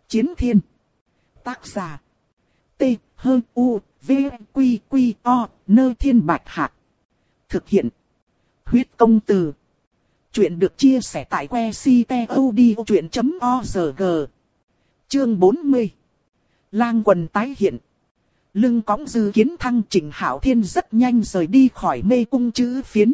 Chiến thiên. Tác giả. T-H-U-V-Q-Q-O, Thiên Bạch Hạc. Thực hiện. Huyết công từ. Chuyện được chia sẻ tại website.odchuyện.org. Chương 40. Lang quần tái hiện. Lưng cõng Dư Kiến Thăng, Trịnh Hạo Thiên rất nhanh rời đi khỏi mê cung chữ phiến.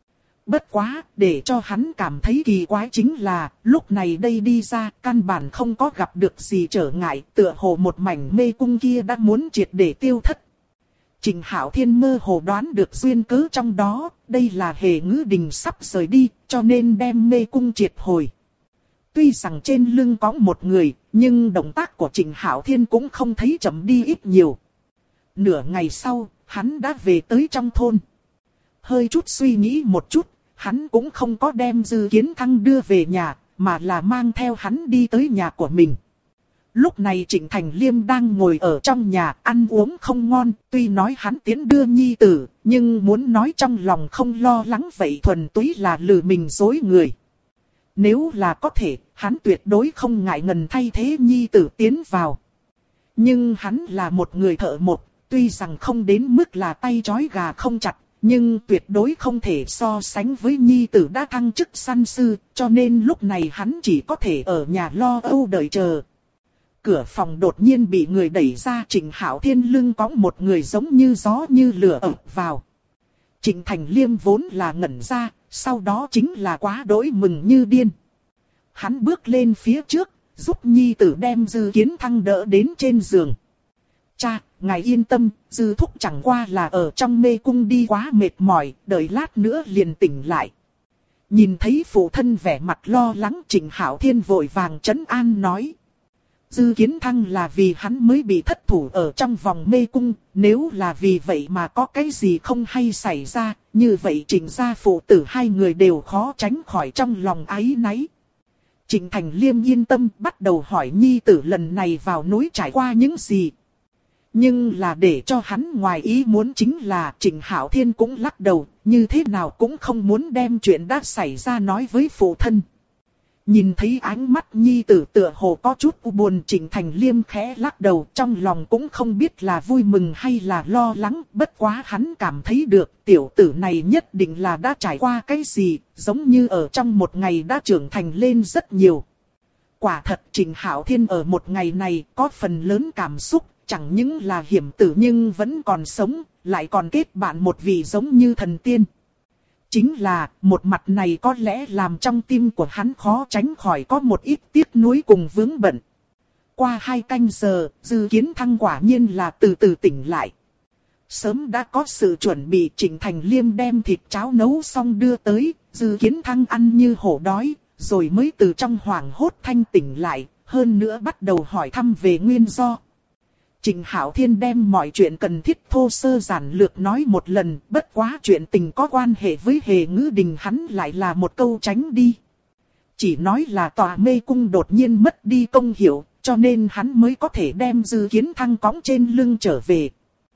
Bất quá, để cho hắn cảm thấy kỳ quái chính là, lúc này đây đi ra, căn bản không có gặp được gì trở ngại, tựa hồ một mảnh mê cung kia đã muốn triệt để tiêu thất. Trịnh Hạo Thiên mơ hồ đoán được duyên cớ trong đó, đây là Hề Ngữ Đình sắp rời đi, cho nên đem mê cung triệt hồi. Tuy rằng trên lưng có một người, nhưng động tác của Trịnh Hạo Thiên cũng không thấy chậm đi ít nhiều. Nửa ngày sau, hắn đã về tới trong thôn. Hơi chút suy nghĩ một chút, hắn cũng không có đem Dư Kiến Thăng đưa về nhà, mà là mang theo hắn đi tới nhà của mình. Lúc này Trịnh Thành Liêm đang ngồi ở trong nhà ăn uống không ngon, tuy nói hắn tiến đưa nhi tử, nhưng muốn nói trong lòng không lo lắng vậy thuần túy là lừa mình dối người. Nếu là có thể, hắn tuyệt đối không ngại ngần thay thế nhi tử tiến vào. Nhưng hắn là một người thợ mộc, tuy rằng không đến mức là tay trói gà không chặt, nhưng tuyệt đối không thể so sánh với nhi tử đã thăng chức săn sư, cho nên lúc này hắn chỉ có thể ở nhà lo âu đợi chờ. Cửa phòng đột nhiên bị người đẩy ra, Trịnh Hạo Thiên lưng cõng một người giống như gió như lửa ập vào. Trịnh Thành Liêm vốn là ngẩn ra, sau đó chính là quá đỗi mừng như điên. Hắn bước lên phía trước, giúp nhi tử đem Dư Kiến Thăng đỡ đến trên giường. Cha, ngài yên tâm, Dư thúc chẳng qua là ở trong mê cung đi quá mệt mỏi, đợi lát nữa liền tỉnh lại. Nhìn thấy phụ thân vẻ mặt lo lắng, Trịnh Hạo Thiên vội vàng trấn an nói. Dư Kiến Thăng là vì hắn mới bị thất thủ ở trong vòng mê cung, nếu là vì vậy mà có cái gì không hay xảy ra, như vậy Trịnh gia phụ tử hai người đều khó tránh khỏi trong lòng áy náy. Trịnh Thành Liêm yên tâm bắt đầu hỏi nhi tử lần này vào núi trải qua những gì. Nhưng là để cho hắn ngoài ý muốn chính là Trịnh Hạo Thiên cũng lắc đầu, như thế nào cũng không muốn đem chuyện đã xảy ra nói với phụ thân. Nhìn thấy ánh mắt nhi tử tựa hồ có chút u buồn, Trịnh Thành Liêm khẽ lắc đầu, trong lòng cũng không biết là vui mừng hay là lo lắng, bất quá hắn cảm thấy được tiểu tử này nhất định là đã trải qua cái gì, giống như ở trong một ngày đã trưởng thành lên rất nhiều. Quả thật Trịnh Hạo Thiên ở một ngày này có phần lớn cảm xúc, chẳng những là hiểm tử nhưng vẫn còn sống, lại còn kết bạn một vị giống như thần tiên. Chính là, một mặt này có lẽ làm trong tim của hắn khó tránh khỏi có một ít tiếc nuối cùng vướng bận. Qua 2 canh giờ, Dư Kiến Thăng quả nhiên là từ từ tỉnh lại. Sớm đã có sự chuẩn bị, Trịnh Thành Liêm đem thịt cháo nấu xong đưa tới, Dư Kiến Thăng ăn như hổ đói, rồi mới từ trong hoảng hốt thanh tỉnh lại, hơn nữa bắt đầu hỏi thăm về nguyên do. Trịnh Hạo Thiên đem mọi chuyện cần thiết thô sơ giản lược nói một lần, bất quá chuyện tình có quan hệ với Hề Ngữ Đình hắn lại là một câu tránh đi. Chỉ nói là tòa mê cung đột nhiên mất đi công hiệu, cho nên hắn mới có thể đem Dư Kiến Thăng cõng trên lưng trở về.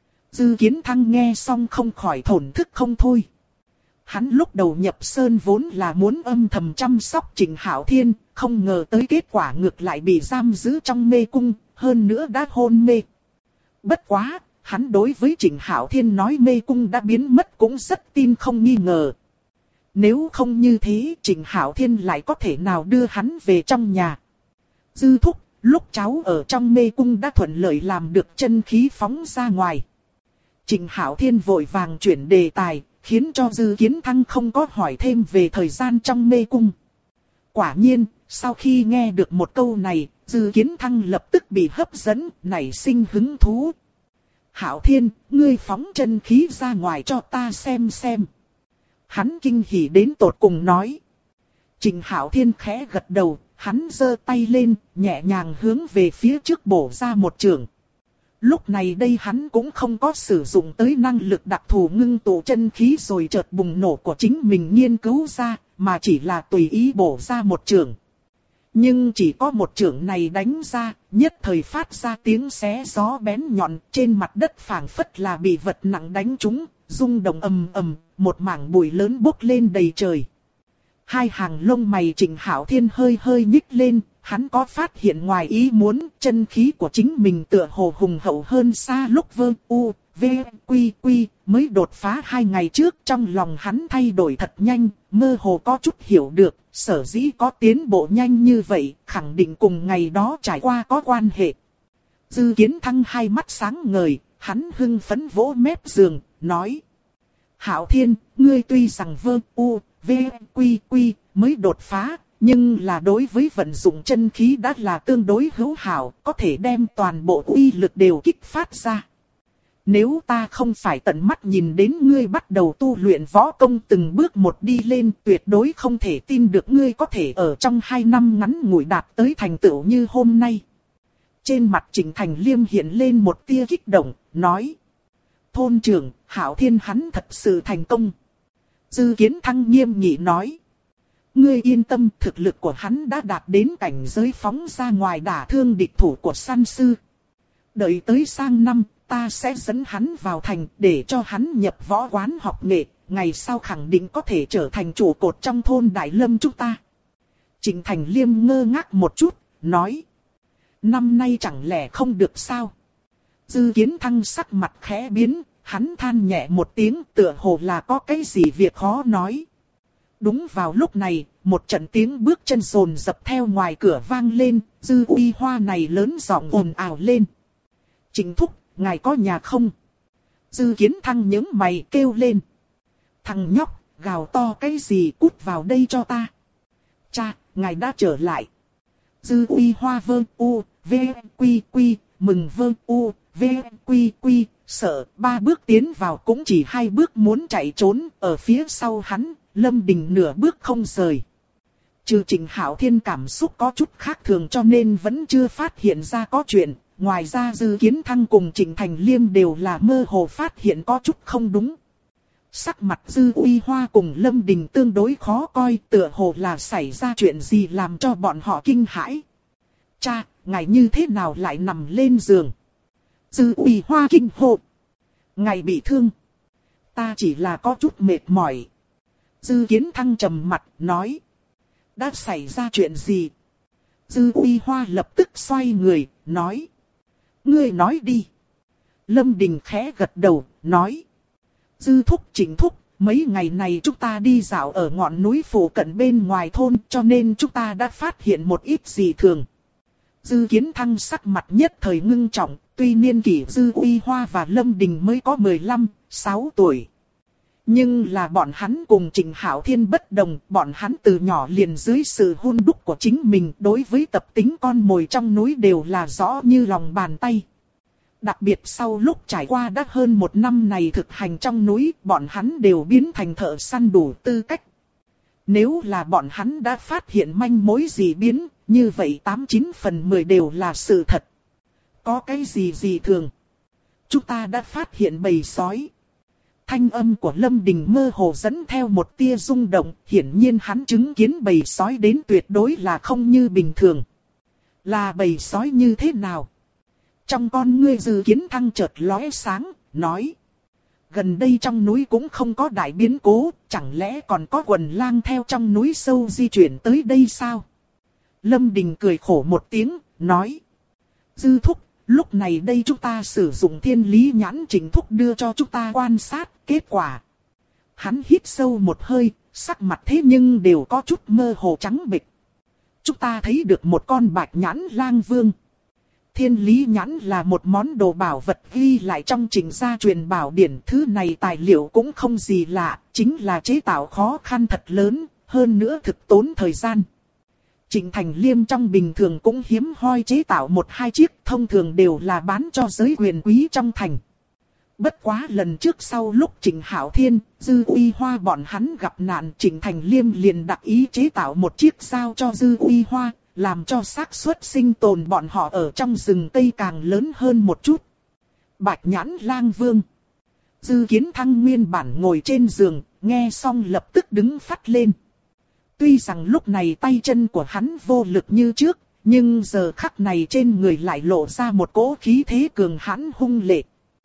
Dư Kiến Thăng nghe xong không khỏi thổn thức không thôi. Hắn lúc đầu nhập sơn vốn là muốn âm thầm chăm sóc Trịnh Hạo Thiên, không ngờ tới kết quả ngược lại bị giam giữ trong mê cung, hơn nữa đã hôn mê. Bất quá, hắn đối với Trịnh Hạo Thiên nói mê cung đã biến mất cũng rất tin không nghi ngờ. Nếu không như thế, Trịnh Hạo Thiên lại có thể nào đưa hắn về trong nhà. Dư thúc, lúc cháu ở trong mê cung đã thuận lợi làm được chân khí phóng ra ngoài. Trịnh Hạo Thiên vội vàng chuyển đề tài, khiến cho Dư Kiến Thăng không có hỏi thêm về thời gian trong mê cung. Quả nhiên, sau khi nghe được một câu này, Dư Kiến Thăng lập tức bị hấp dẫn, nảy sinh hứng thú. Hạo Thiên, ngươi phóng chân khí ra ngoài cho ta xem xem. Hắn kinh hỉ đến tột cùng nói. Trịnh Hạo Thiên khẽ gật đầu, hắn giơ tay lên, nhẹ nhàng hướng về phía trước bổ ra một chưởng. Lúc này đây hắn cũng không có sử dụng tới năng lực đặc thù ngưng tụ chân khí rồi chợt bùng nổ của chính mình nghiên cứu ra, mà chỉ là tùy ý bổ ra một chưởng. Nhưng chỉ có một chưởng này đánh ra, nhất thời phát ra tiếng xé gió bén nhọn, trên mặt đất phảng phất là bị vật nặng đánh trúng, rung động ầm ầm, một mảng bụi lớn bốc lên đầy trời. Hai hàng lông mày Trịnh Hạo Thiên hơi hơi nhích lên, hắn có phát hiện ngoài ý muốn, chân khí của chính mình tựa hồ hùng hậu hơn xa lúc Quy mới đột phá 2 ngày trước. Trong lòng hắn thay đổi thật nhanh, mơ hồ có chút hiểu được, sở dĩ có tiến bộ nhanh như vậy, khẳng định cùng ngày đó trải qua có quan hệ. Dư Kiến Thăng hai mắt sáng ngời, hắn hưng phấn vỗ mép giường, nói: Hạo Thiên, ngươi tuy rằng Quy mới đột phá, nhưng là đối với vận dụng chân khí đã là tương đối hữu hảo, có thể đem toàn bộ uy lực đều kích phát ra. Nếu ta không phải tận mắt nhìn đến ngươi bắt đầu tu luyện võ công từng bước một đi lên, tuyệt đối không thể tin được ngươi có thể ở trong 2 năm ngắn ngủi đạt tới thành tựu như hôm nay. Trên mặt Trịnh Thành Liêm hiện lên một tia kích động, nói: Thôn trưởng, Hạo Thiên hắn thật sự thành công. Dư Kiến Thăng nghiêm nghị nói: Ngươi yên tâm, thực lực của hắn đã đạt đến cảnh giới phóng ra ngoài đả thương địch thủ của săn sư. Đợi tới sang năm, ta sẽ dẫn hắn vào thành để cho hắn nhập võ quán học nghệ, ngày sau khẳng định có thể trở thành trụ cột trong thôn Đại Lâm chúng ta. Trịnh Thành Liêm ngơ ngác một chút, nói: Năm nay chẳng lẽ không được sao? Dư Kiến Thăng sắc mặt khẽ biến, hắn than nhẹ một tiếng, tựa hồ là có cái gì việc khó nói. Đúng vào lúc này, một trận tiếng bước chân rồn dập theo ngoài cửa vang lên, Dư Uy Hoa này lớn giọng ồn ào lên: Trịnh thúc, ngài có nhà không? Dư Kiến Thăng nhướng mày kêu lên: Thằng nhóc, gào to cái gì, cút vào đây cho ta. Cha, ngài đã trở lại. Dư Uy Hoa Quy, mừng Quy, sợ 3 bước tiến vào cũng chỉ 2 bước muốn chạy trốn, ở phía sau hắn, Lâm Đình nửa bước không rời. Trừ Trịnh Hạo Thiên cảm xúc có chút khác thường cho nên vẫn chưa phát hiện ra có chuyện, ngoài ra Dư Kiến Thăng cùng Trịnh Thành Liêm đều là mơ hồ phát hiện có chút không đúng. Sắc mặt Dư Uy Hoa cùng Lâm Đình tương đối khó coi, tựa hồ là xảy ra chuyện gì làm cho bọn họ kinh hãi. Cha, ngài như thế nào lại nằm lên giường? Dư Uy Hoa kinh hô: Ngài bị thương? Ta chỉ là có chút mệt mỏi. Dư Kiến Thăng trầm mặt nói: Đã xảy ra chuyện gì? Dư Uy Hoa lập tức xoay người, nói: Ngươi nói đi. Lâm Đình khẽ gật đầu, nói: Dư thúc, Trịnh thúc, mấy ngày này chúng ta đi dạo ở ngọn núi phụ cận bên ngoài thôn, cho nên chúng ta đã phát hiện một ít dị thường. Dư Kiến Thăng sắc mặt nhất thời ngưng trọng, tuy niên kỷ Dư Uy Hoa và Lâm Đình mới có 15-16 tuổi. Nhưng là bọn hắn cùng Trịnh Hạo Thiên bất đồng, bọn hắn từ nhỏ liền dưới sự hun đúc của chính mình, đối với tập tính con mồi trong núi đều là rõ như lòng bàn tay. Đặc biệt sau lúc trải qua đã hơn 1 năm này thực hành trong núi, bọn hắn đều biến thành thợ săn đủ tư cách. Nếu là bọn hắn đã phát hiện manh mối gì biến, như vậy 89 phần 10 đều là sự thật. Có cái gì dị thường? Chúng ta đã phát hiện bầy sói. Thanh âm của Lâm Đình mơ hồ dẫn theo một tia rung động, hiển nhiên hắn chứng kiến bầy sói đến tuyệt đối là không như bình thường. Là bầy sói như thế nào? Trong con ngươi Dư Kiến Thăng chợt lóe sáng, nói: Gần đây trong núi cũng không có đại biến cố, chẳng lẽ còn có quần lang theo trong núi sâu di chuyển tới đây sao? Lâm Đình cười khổ một tiếng, nói: Dư thúc, lúc này đây chúng ta sử dụng thiên lý nhãn Trịnh thúc đưa cho chúng ta quan sát, kết quả. Hắn hít sâu một hơi, sắc mặt thế nhưng đều có chút mơ hồ trắng bệch. Chúng ta thấy được một con bạch nhãn lang vương. Thiên lý nhãn là một món đồ bảo vật ghi lại trong Trịnh gia truyền bảo điển. Thứ này tài liệu cũng không gì lạ, chính là chế tạo khó khăn thật lớn, hơn nữa thực tốn thời gian. Trịnh Thành Liêm trong bình thường cũng hiếm hoi chế tạo 1-2 chiếc, thông thường đều là bán cho giới quyền quý trong thành. Bất quá lần trước sau lúc Trịnh Hạo Thiên, Dư Uy Hoa bọn hắn gặp nạn, Trịnh Thành Liêm liền đặc ý chế tạo một chiếc giao cho Dư Uy Hoa, làm cho xác suất sinh tồn bọn họ ở trong rừng cây càng lớn hơn một chút. Bạch nhãn lang vương. Dư Kiến Thăng nguyên bản ngồi trên giường, nghe xong lập tức đứng phắt lên. Tuy rằng lúc này tay chân của hắn vô lực như trước, nhưng giờ khắc này trên người lại lộ ra một cỗ khí thế cường hãn hung lệ.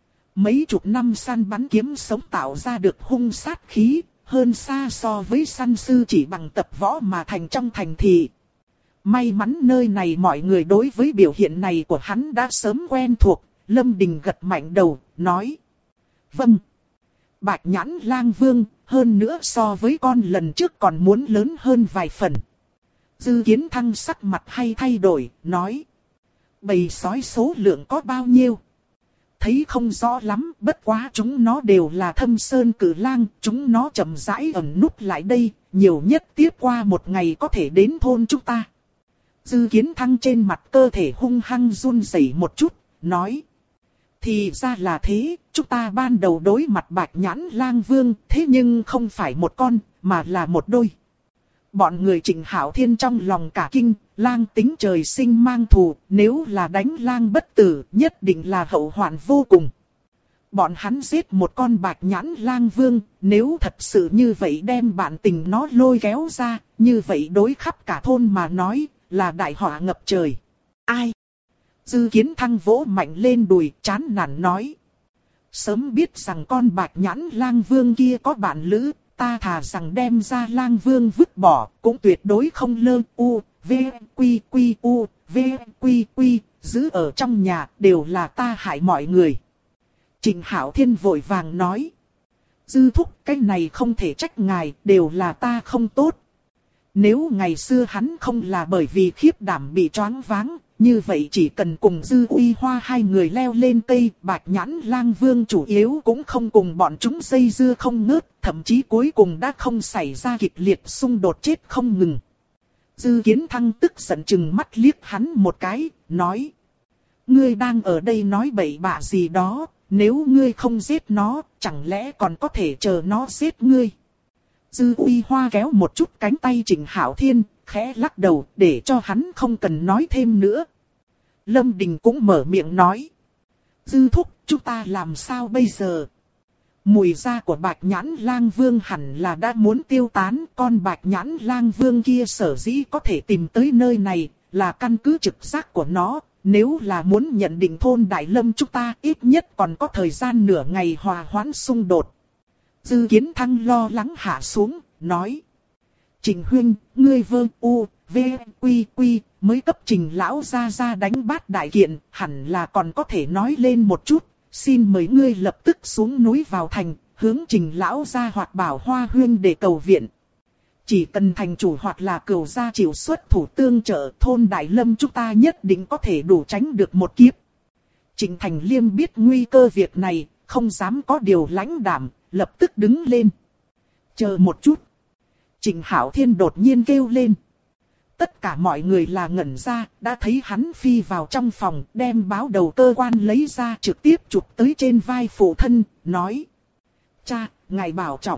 Mấy chục năm săn bắn kiếm sống tạo ra được hung sát khí, hơn xa so với săn sư chỉ bằng tập võ mà thành trong thành thị. May mắn nơi này mọi người đối với biểu hiện này của hắn đã sớm quen thuộc, Lâm Đình gật mạnh đầu, nói. Vâng. Bạch Nhãn Lang Vương, hơn nữa so với con lần trước còn muốn lớn hơn vài phần. Dư Kiến Thăng sắc mặt hay thay đổi, nói. Bầy sói số lượng có bao nhiêu? Thấy không rõ lắm, bất quá chúng nó đều là Thâm Sơn Cử Lang, chúng nó chậm rãi ẩn núp lại đây, nhiều nhất tiếp qua một ngày có thể đến thôn chúng ta. Dư Kiến Thăng trên mặt cơ thể hung hăng run rẩy một chút, nói. Thì ra là thế, chúng ta ban đầu đối mặt Bạch Nhãn Lang Vương, thế nhưng không phải một con, mà là một đôi. Bọn người Trịnh Hạo Thiên trong lòng cả kinh, lang tính trời sinh mang thù, nếu là đánh lang bất tử, nhất định là hậu hoạn vô cùng. Bọn hắn giết một con Bạch Nhãn Lang Vương, nếu thật sự như vậy đem bạn tình nó lôi kéo ra, như vậy đối khắp cả thôn mà nói, là đại họa ngập trời. Ai? Dư Kiến Thăng vỗ mạnh lên đùi, chán nản nói. Sớm biết rằng con Bạch Nhãn Lang Vương kia có bạn lữ, ta thà rằng đem ra Lang Vương vứt bỏ, cũng tuyệt đối không lơ u, v, quy quy u, v, quy quy, giữ ở trong nhà, đều là ta hại mọi người. Trịnh Hạo Thiên vội vàng nói. Dư thúc, cái này không thể trách ngài, đều là ta không tốt. Nếu ngày xưa hắn không là bởi vì khiếp đảm bị choáng váng, như vậy chỉ cần cùng Dư Uy Hoa hai người leo lên cây, Bạch Nhãn Lang Vương chủ yếu cũng không cùng bọn chúng dây dưa không ngớt, thậm chí cuối cùng đã không xảy ra kịch liệt xung đột chết không ngừng. Dư Kiến Thăng tức giận chừng mắt liếc hắn một cái, nói. Ngươi đang ở đây nói bậy bạ gì đó, nếu ngươi không giết nó, chẳng lẽ còn có thể chờ nó giết ngươi. Dư Uy Hoa kéo một chút cánh tay Trịnh Hạo Thiên, khẽ lắc đầu để cho hắn không cần nói thêm nữa. Lâm Đình cũng mở miệng nói. Dư thúc, chúng ta làm sao bây giờ? Mùi da của Bạch Nhãn Lang Vương hẳn là đã muốn tiêu tán. Con Bạch Nhãn Lang Vương kia sở dĩ có thể tìm tới nơi này, là căn cứ trực giác của nó. Nếu là muốn nhận định thôn Đại Lâm chúng ta ít nhất còn có thời gian nửa ngày hòa hoãn xung đột. Dư Kiến Thăng lo lắng hạ xuống, nói. Trình huynh, ngươi vơ u, v, quy quy, mới cấp Trình lão ra đánh bát đại kiện, hẳn là còn có thể nói lên một chút. Xin mời ngươi lập tức xuống núi vào thành, hướng Trình lão ra hoặc Bảo Hoa huyên để cầu viện. Chỉ cần thành chủ hoặc là cửu gia chịu xuất thủ tương trợ, thôn Đại Lâm chúng ta nhất định có thể đủ tránh được một kiếp. Trịnh Thành Liêm biết nguy cơ việc này, không dám có điều lãnh đảm, lập tức đứng lên. Chờ một chút. Trịnh Hạo Thiên đột nhiên kêu lên. Tất cả mọi người là ngẩn ra, đã thấy hắn phi vào trong phòng, đem báo đầu cơ quan lấy ra trực tiếp chụp tới trên vai phụ thân, nói. Cha, ngài bảo trọng.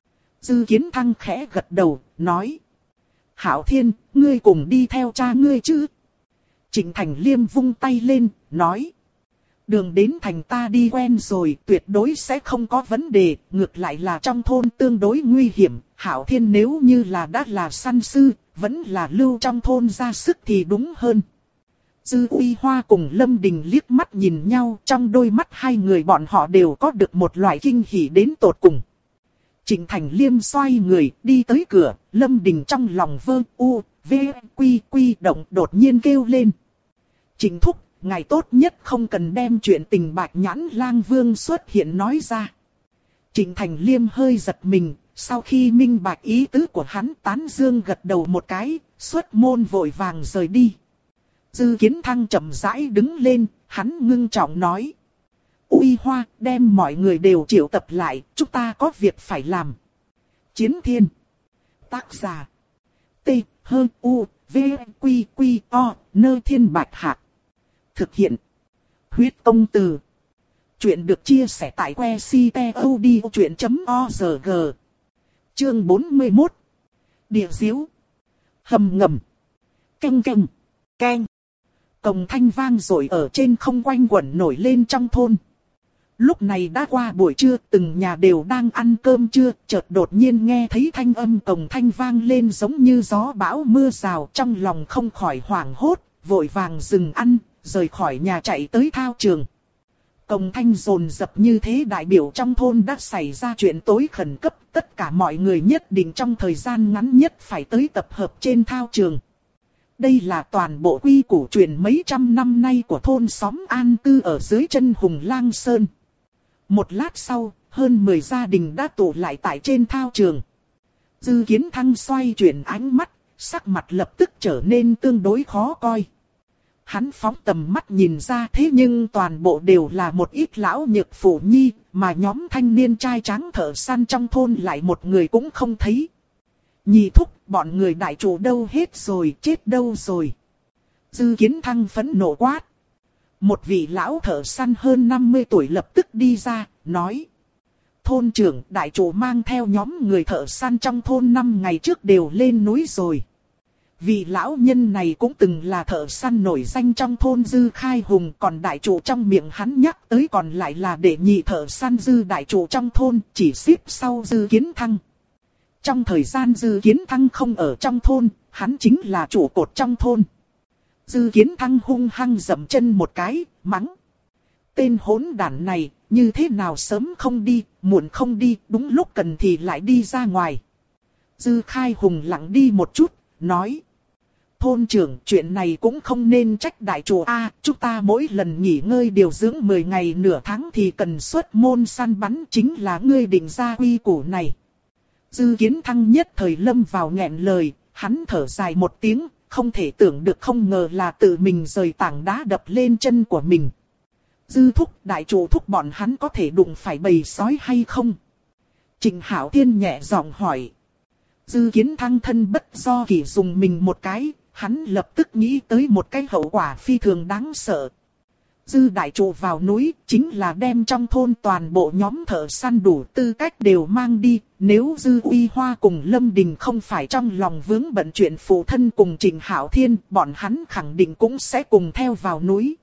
Dư Kiến Thăng khẽ gật đầu, nói. Hạo Thiên, ngươi cùng đi theo cha ngươi chứ? Trịnh Thành Liêm vung tay lên, nói. Đường đến thành ta đi quen rồi, tuyệt đối sẽ không có vấn đề, ngược lại là trong thôn tương đối nguy hiểm. Hạo Thiên nếu như là đã là săn sư, vẫn là lưu trong thôn ra sức thì đúng hơn. Dư Uy Hoa cùng Lâm Đình liếc mắt nhìn nhau, trong đôi mắt hai người bọn họ đều có được một loại kinh hỉ đến tột cùng. Trịnh Thành Liêm xoay người, đi tới cửa, Lâm Đình trong lòng vơ u, v, quy quy động đột nhiên kêu lên. Trịnh thúc, ngài tốt nhất không cần đem chuyện tình Bạch Nhãn Lang Vương xuất hiện nói ra. Trịnh Thành Liêm hơi giật mình, sau khi minh bạch ý tứ của hắn tán dương gật đầu một cái, xuất môn vội vàng rời đi. Dư Kiến Thăng chậm rãi đứng lên, hắn ngưng trọng nói. Uy Hoa, đem mọi người đều triệu tập lại, chúng ta có việc phải làm. Chiến Thiên. Tác giả. T, H, U, V, Quy, Quy, O, Nơ Thiên Bạch Hạc. Thực hiện. Huyết Công Từ. Chuyện được chia sẻ tại que ctod.org. Chương 41. Địa diếu. Hầm ngầm. Canh canh. Canh. Cồng thanh vang rồi ở trên không quanh quẩn nổi lên trong thôn. Lúc này đã qua buổi trưa, từng nhà đều đang ăn cơm trưa, chợt đột nhiên nghe thấy thanh âm cồng thanh vang lên giống như gió bão mưa rào, trong lòng không khỏi hoảng hốt, vội vàng dừng ăn, rời khỏi nhà chạy tới thao trường. Cồng thanh dồn dập như thế đại biểu trong thôn đã xảy ra chuyện tối khẩn cấp, tất cả mọi người nhất định trong thời gian ngắn nhất phải tới tập hợp trên thao trường. Đây là toàn bộ quy củ truyền mấy trăm năm nay của thôn xóm an cư ở dưới chân Hùng Lang Sơn. Một lát sau, hơn 10 gia đình đã tụ lại tại trên thao trường. Dư Kiến Thăng xoay chuyển ánh mắt, sắc mặt lập tức trở nên tương đối khó coi. Hắn phóng tầm mắt nhìn ra thế nhưng toàn bộ đều là một ít lão nhược phụ nhi, mà nhóm thanh niên trai tráng thợ săn trong thôn lại một người cũng không thấy. Nhị thúc, bọn người đại chủ đâu hết rồi, chết đâu rồi. Dư Kiến Thăng phẫn nộ quát. Một vị lão thợ săn hơn 50 tuổi lập tức đi ra, nói. Thôn trưởng đại chủ mang theo nhóm người thợ săn trong thôn 5 ngày trước đều lên núi rồi. Vị lão nhân này cũng từng là thợ săn nổi danh trong thôn Dư Khai Hùng, còn đại chủ trong miệng hắn nhắc tới còn lại là đệ nhị thợ săn Dư đại chủ trong thôn, chỉ xếp sau Dư Kiến Thăng. Trong thời gian Dư Kiến Thăng không ở trong thôn, hắn chính là trụ cột trong thôn. Dư Kiến Thăng hung hăng dậm chân một cái, mắng. Tên hỗn đản này, như thế nào sớm không đi, muộn không đi, đúng lúc cần thì lại đi ra ngoài. Dư Khai Hùng lặng đi một chút, nói. Thôn trưởng, chuyện này cũng không nên trách đại chủ A, chúng ta mỗi lần nghỉ ngơi điều dưỡng 10 ngày nửa tháng thì cần xuất môn săn bắn, chính là ngươi định ra quy củ này. Dư Kiến Thăng nhất thời lâm vào nghẹn lời, hắn thở dài một tiếng, không thể tưởng được không ngờ là tự mình rời tảng đá đập lên chân của mình. Dư thúc, đại chủ thúc bọn hắn có thể đụng phải bầy sói hay không? Trịnh Hạo Thiên nhẹ giọng hỏi. Dư Kiến Thăng thân bất do kỷ dùng mình một cái, hắn lập tức nghĩ tới một cái hậu quả phi thường đáng sợ. Dư đại chủ vào núi chính là đem trong thôn toàn bộ nhóm thợ săn đủ tư cách đều mang đi. Nếu Dư Uy Hoa cùng Lâm Đình không phải trong lòng vướng bận chuyện phụ thân cùng Trịnh Hạo Thiên, bọn hắn khẳng định cũng sẽ cùng theo vào núi.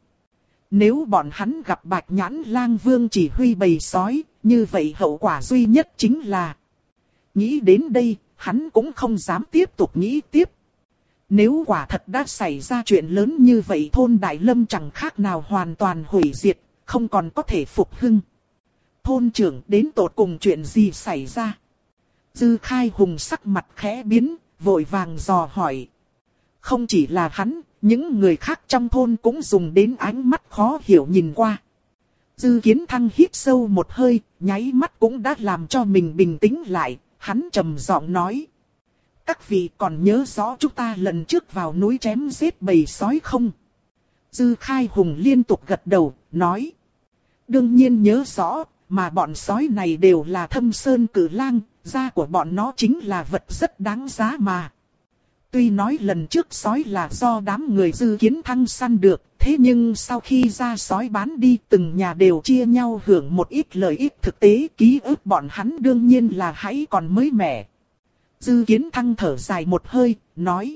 Nếu bọn hắn gặp Bạch Nhãn Lang Vương chỉ huy bầy sói, như vậy hậu quả duy nhất chính là... Nghĩ đến đây, hắn cũng không dám tiếp tục nghĩ tiếp. Nếu quả thật đã xảy ra chuyện lớn như vậy, thôn Đại Lâm chẳng khác nào hoàn toàn hủy diệt, không còn có thể phục hưng. Thôn trưởng, đến tột cùng chuyện gì xảy ra? Dư Khai Hùng sắc mặt khẽ biến, vội vàng dò hỏi. Không chỉ là hắn, những người khác trong thôn cũng dùng đến ánh mắt khó hiểu nhìn qua. Dư Kiến Thăng hít sâu một hơi, nháy mắt cũng đã làm cho mình bình tĩnh lại, hắn trầm giọng nói. Các vị còn nhớ rõ chúng ta lần trước vào núi chém giết bầy sói không? Dư Khai Hùng liên tục gật đầu, nói. Đương nhiên nhớ rõ, mà bọn sói này đều là Thâm Sơn Cử Lang, da của bọn nó chính là vật rất đáng giá mà. Tuy nói lần trước sói là do đám người Dư Kiến Thăng săn được, thế nhưng sau khi ra sói bán đi từng nhà đều chia nhau hưởng một ít lợi ích thực tế, ký ức bọn hắn đương nhiên là hãy còn mới mẻ. Dư Kiến Thăng thở dài một hơi, nói.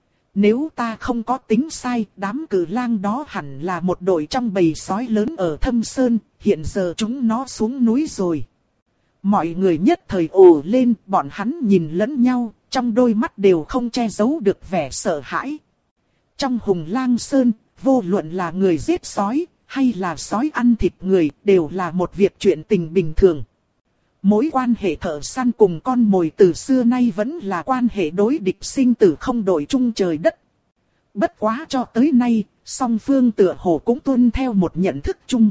Nếu ta không có tính sai, đám Cử Lang đó hẳn là một đội trong bầy sói lớn ở Thâm Sơn, hiện giờ chúng nó xuống núi rồi. Mọi người nhất thời ồ lên, bọn hắn nhìn lẫn nhau, trong đôi mắt đều không che giấu được vẻ sợ hãi. Trong Hùng Lang Sơn, vô luận là người giết sói, hay là sói ăn thịt người, đều là một việc chuyện tình bình thường. Mối quan hệ thợ săn cùng con mồi từ xưa nay vẫn là quan hệ đối địch sinh tử không đổi chung trời đất. Bất quá cho tới nay, song phương tựa hồ cũng tuân theo một nhận thức chung.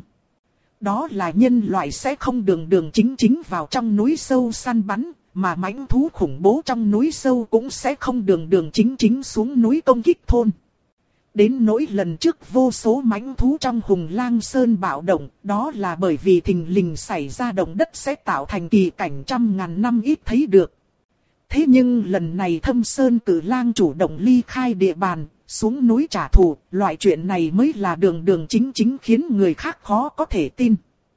Đó là nhân loại sẽ không đường chính vào trong núi sâu săn bắn, mà mãnh thú khủng bố trong núi sâu cũng sẽ không đường chính xuống núi công kích thôn. Đến nỗi lần trước vô số mãnh thú trong Hùng Lang Sơn bạo động, đó là bởi vì thình lình xảy ra động đất sẽ tạo thành kỳ cảnh trăm ngàn năm ít thấy được. Thế nhưng lần này Thâm Sơn Cử Lang chủ động ly khai địa bàn, xuống núi trả thù, loại chuyện này mới là đường chính khiến người khác khó có thể tin.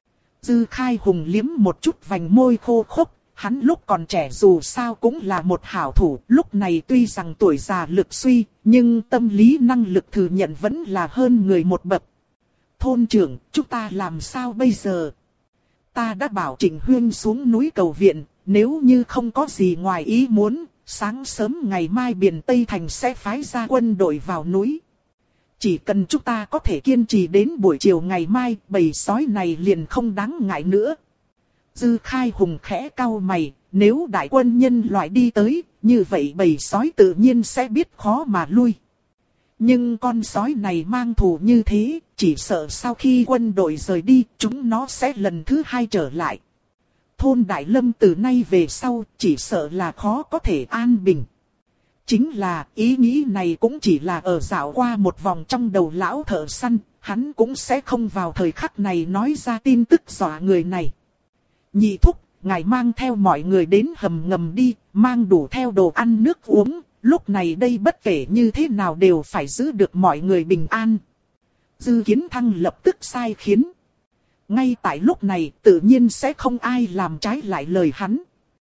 Dư Khai Hùng liếm một chút vành môi khô khốc, hắn lúc còn trẻ dù sao cũng là một hảo thủ, lúc này tuy rằng tuổi già lực suy, nhưng tâm lý năng lực thừa nhận vẫn là hơn người một bậc. Thôn trưởng, chúng ta làm sao bây giờ? Ta đã bảo Trịnh Huyên xuống núi cầu viện, nếu như không có gì ngoài ý muốn, sáng sớm ngày mai Biển Tây Thành sẽ phái ra quân đội vào núi. Chỉ cần chúng ta có thể kiên trì đến buổi chiều ngày mai, bầy sói này liền không đáng ngại nữa. Dư Khai Hùng khẽ cau mày, nếu đại quân nhân loại đi tới, như vậy bầy sói tự nhiên sẽ biết khó mà lui. Nhưng con sói này mang thù như thế, chỉ sợ sau khi quân đội rời đi, chúng nó sẽ lần thứ hai trở lại. Thôn Đại Lâm từ nay về sau, chỉ sợ là khó có thể an bình. Chính là ý nghĩ này cũng chỉ là ở dạo qua một vòng trong đầu lão thợ săn, hắn cũng sẽ không vào thời khắc này nói ra tin tức dọa người này. Nhị thúc, ngài mang theo mọi người đến hầm ngầm đi, mang đủ theo đồ ăn nước uống, lúc này đây bất kể như thế nào đều phải giữ được mọi người bình an. Dư Kiến Thăng lập tức sai khiến. Ngay tại lúc này tự nhiên sẽ không ai làm trái lại lời hắn.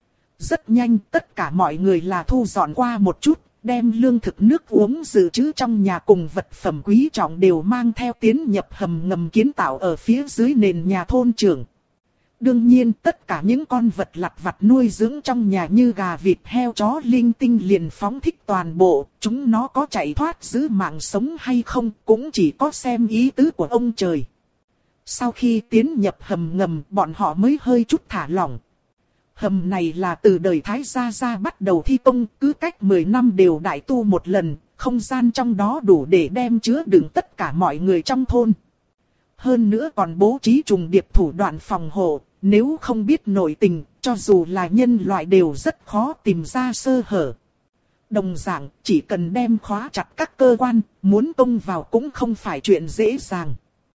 Rất nhanh tất cả mọi người là thu dọn qua một chút, đem lương thực nước uống dự trữ trong nhà cùng vật phẩm quý trọng đều mang theo tiến nhập hầm ngầm kiến tạo ở phía dưới nền nhà thôn trưởng. Đương nhiên tất cả những con vật lặt vặt nuôi dưỡng trong nhà như gà vịt heo chó linh tinh liền phóng thích toàn bộ, chúng nó có chạy thoát giữ mạng sống hay không cũng chỉ có xem ý tứ của ông trời. Sau khi tiến nhập hầm ngầm bọn họ mới hơi chút thả lỏng. Hầm này là từ đời Thái Gia Gia bắt đầu thi công, cứ cách 10 năm đều đại tu một lần, không gian trong đó đủ để đem chứa đựng tất cả mọi người trong thôn. Hơn nữa còn bố trí trùng điệp thủ đoạn phòng hộ, nếu không biết nội tình, cho dù là nhân loại đều rất khó tìm ra sơ hở. Đồng dạng, chỉ cần đem khóa chặt các cơ quan, muốn công vào cũng không phải chuyện dễ dàng.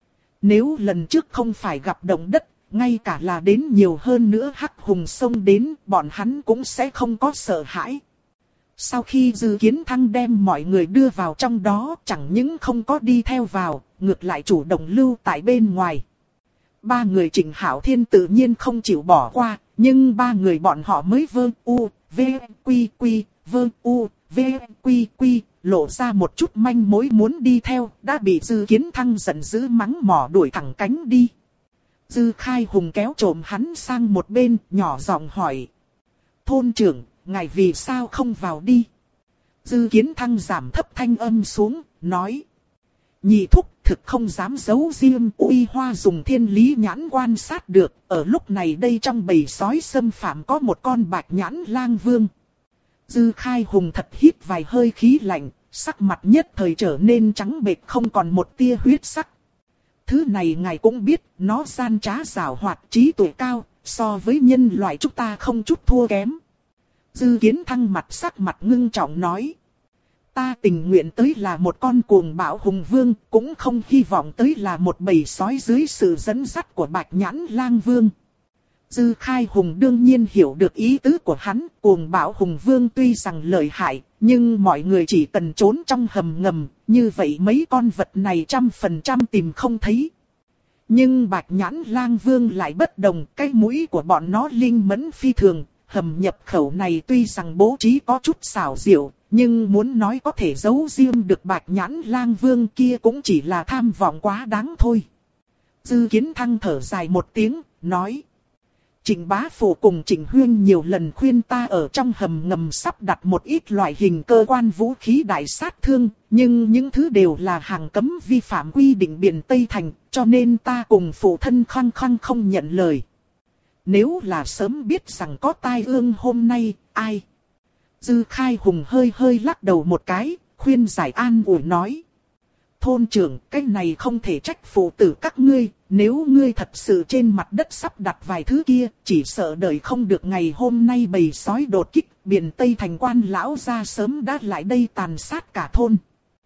Nếu lần trước không phải gặp động đất, ngay cả là đến nhiều hơn nữa hắc hùng xông đến, bọn hắn cũng sẽ không có sợ hãi. Sau khi Dư Kiến Thăng đem mọi người đưa vào trong đó, chẳng những không có đi theo vào, ngược lại chủ động lưu tại bên ngoài. Ba người Trịnh Hạo Thiên tự nhiên không chịu bỏ qua, nhưng ba người bọn họ mới vơ u, v, quy quy, vơ u, v, quy quy, lộ ra một chút manh mối muốn đi theo, đã bị Dư Kiến Thăng giận dữ mắng mỏ đuổi thẳng cánh đi. Dư Khai Hùng kéo trộm hắn sang một bên, nhỏ giọng hỏi. Thôn trưởng, ngài vì sao không vào đi? Dư Kiến Thăng giảm thấp thanh âm xuống, nói. Nhị thúc thực không dám giấu riêng, Uy Hoa dùng thiên lý nhãn quan sát được, ở lúc này đây trong bầy sói xâm phạm có một con bạch nhãn lang vương. Dư Khai Hùng thật hít vài hơi khí lạnh, sắc mặt nhất thời trở nên trắng bệch không còn một tia huyết sắc. Thứ này ngài cũng biết, nó gian trá giảo hoạt trí tuệ cao, so với nhân loại chúng ta không chút thua kém. Dư Kiến Thăng mặt sắc mặt ngưng trọng nói. Ta tình nguyện tới là một con cuồng bạo hùng vương, cũng không hy vọng tới là một bầy sói dưới sự dẫn dắt của bạch nhãn lang vương. Dư Khai Hùng đương nhiên hiểu được ý tứ của hắn, cuồng bạo hùng vương tuy rằng lợi hại, nhưng mọi người chỉ cần trốn trong hầm ngầm, như vậy mấy con vật này 100% tìm không thấy. Nhưng bạch nhãn lang vương lại bất đồng, cái mũi của bọn nó linh mẫn phi thường, hầm nhập khẩu này tuy rằng bố trí có chút xảo diệu, nhưng muốn nói có thể giấu riêng được bạch nhãn lang vương kia cũng chỉ là tham vọng quá đáng thôi. Dư Kiến Thăng thở dài một tiếng, nói. Trịnh Bá Phụ cùng Trịnh Huyên nhiều lần khuyên ta ở trong hầm ngầm sắp đặt một ít loại hình cơ quan vũ khí đại sát thương, nhưng những thứ đều là hàng cấm vi phạm quy định Biển Tây Thành, cho nên ta cùng phụ thân khăng khăng không nhận lời. Nếu là sớm biết rằng có tai ương hôm nay, ai? Dư Khai Hùng hơi hơi lắc đầu một cái, khuyên giải an ủi nói. Thôn trưởng, cái này không thể trách phụ tử các ngươi, nếu ngươi thật sự trên mặt đất sắp đặt vài thứ kia, chỉ sợ đợi không được ngày hôm nay bầy sói đột kích, Biển Tây Thành quan lão gia sớm đã lại đây tàn sát cả thôn.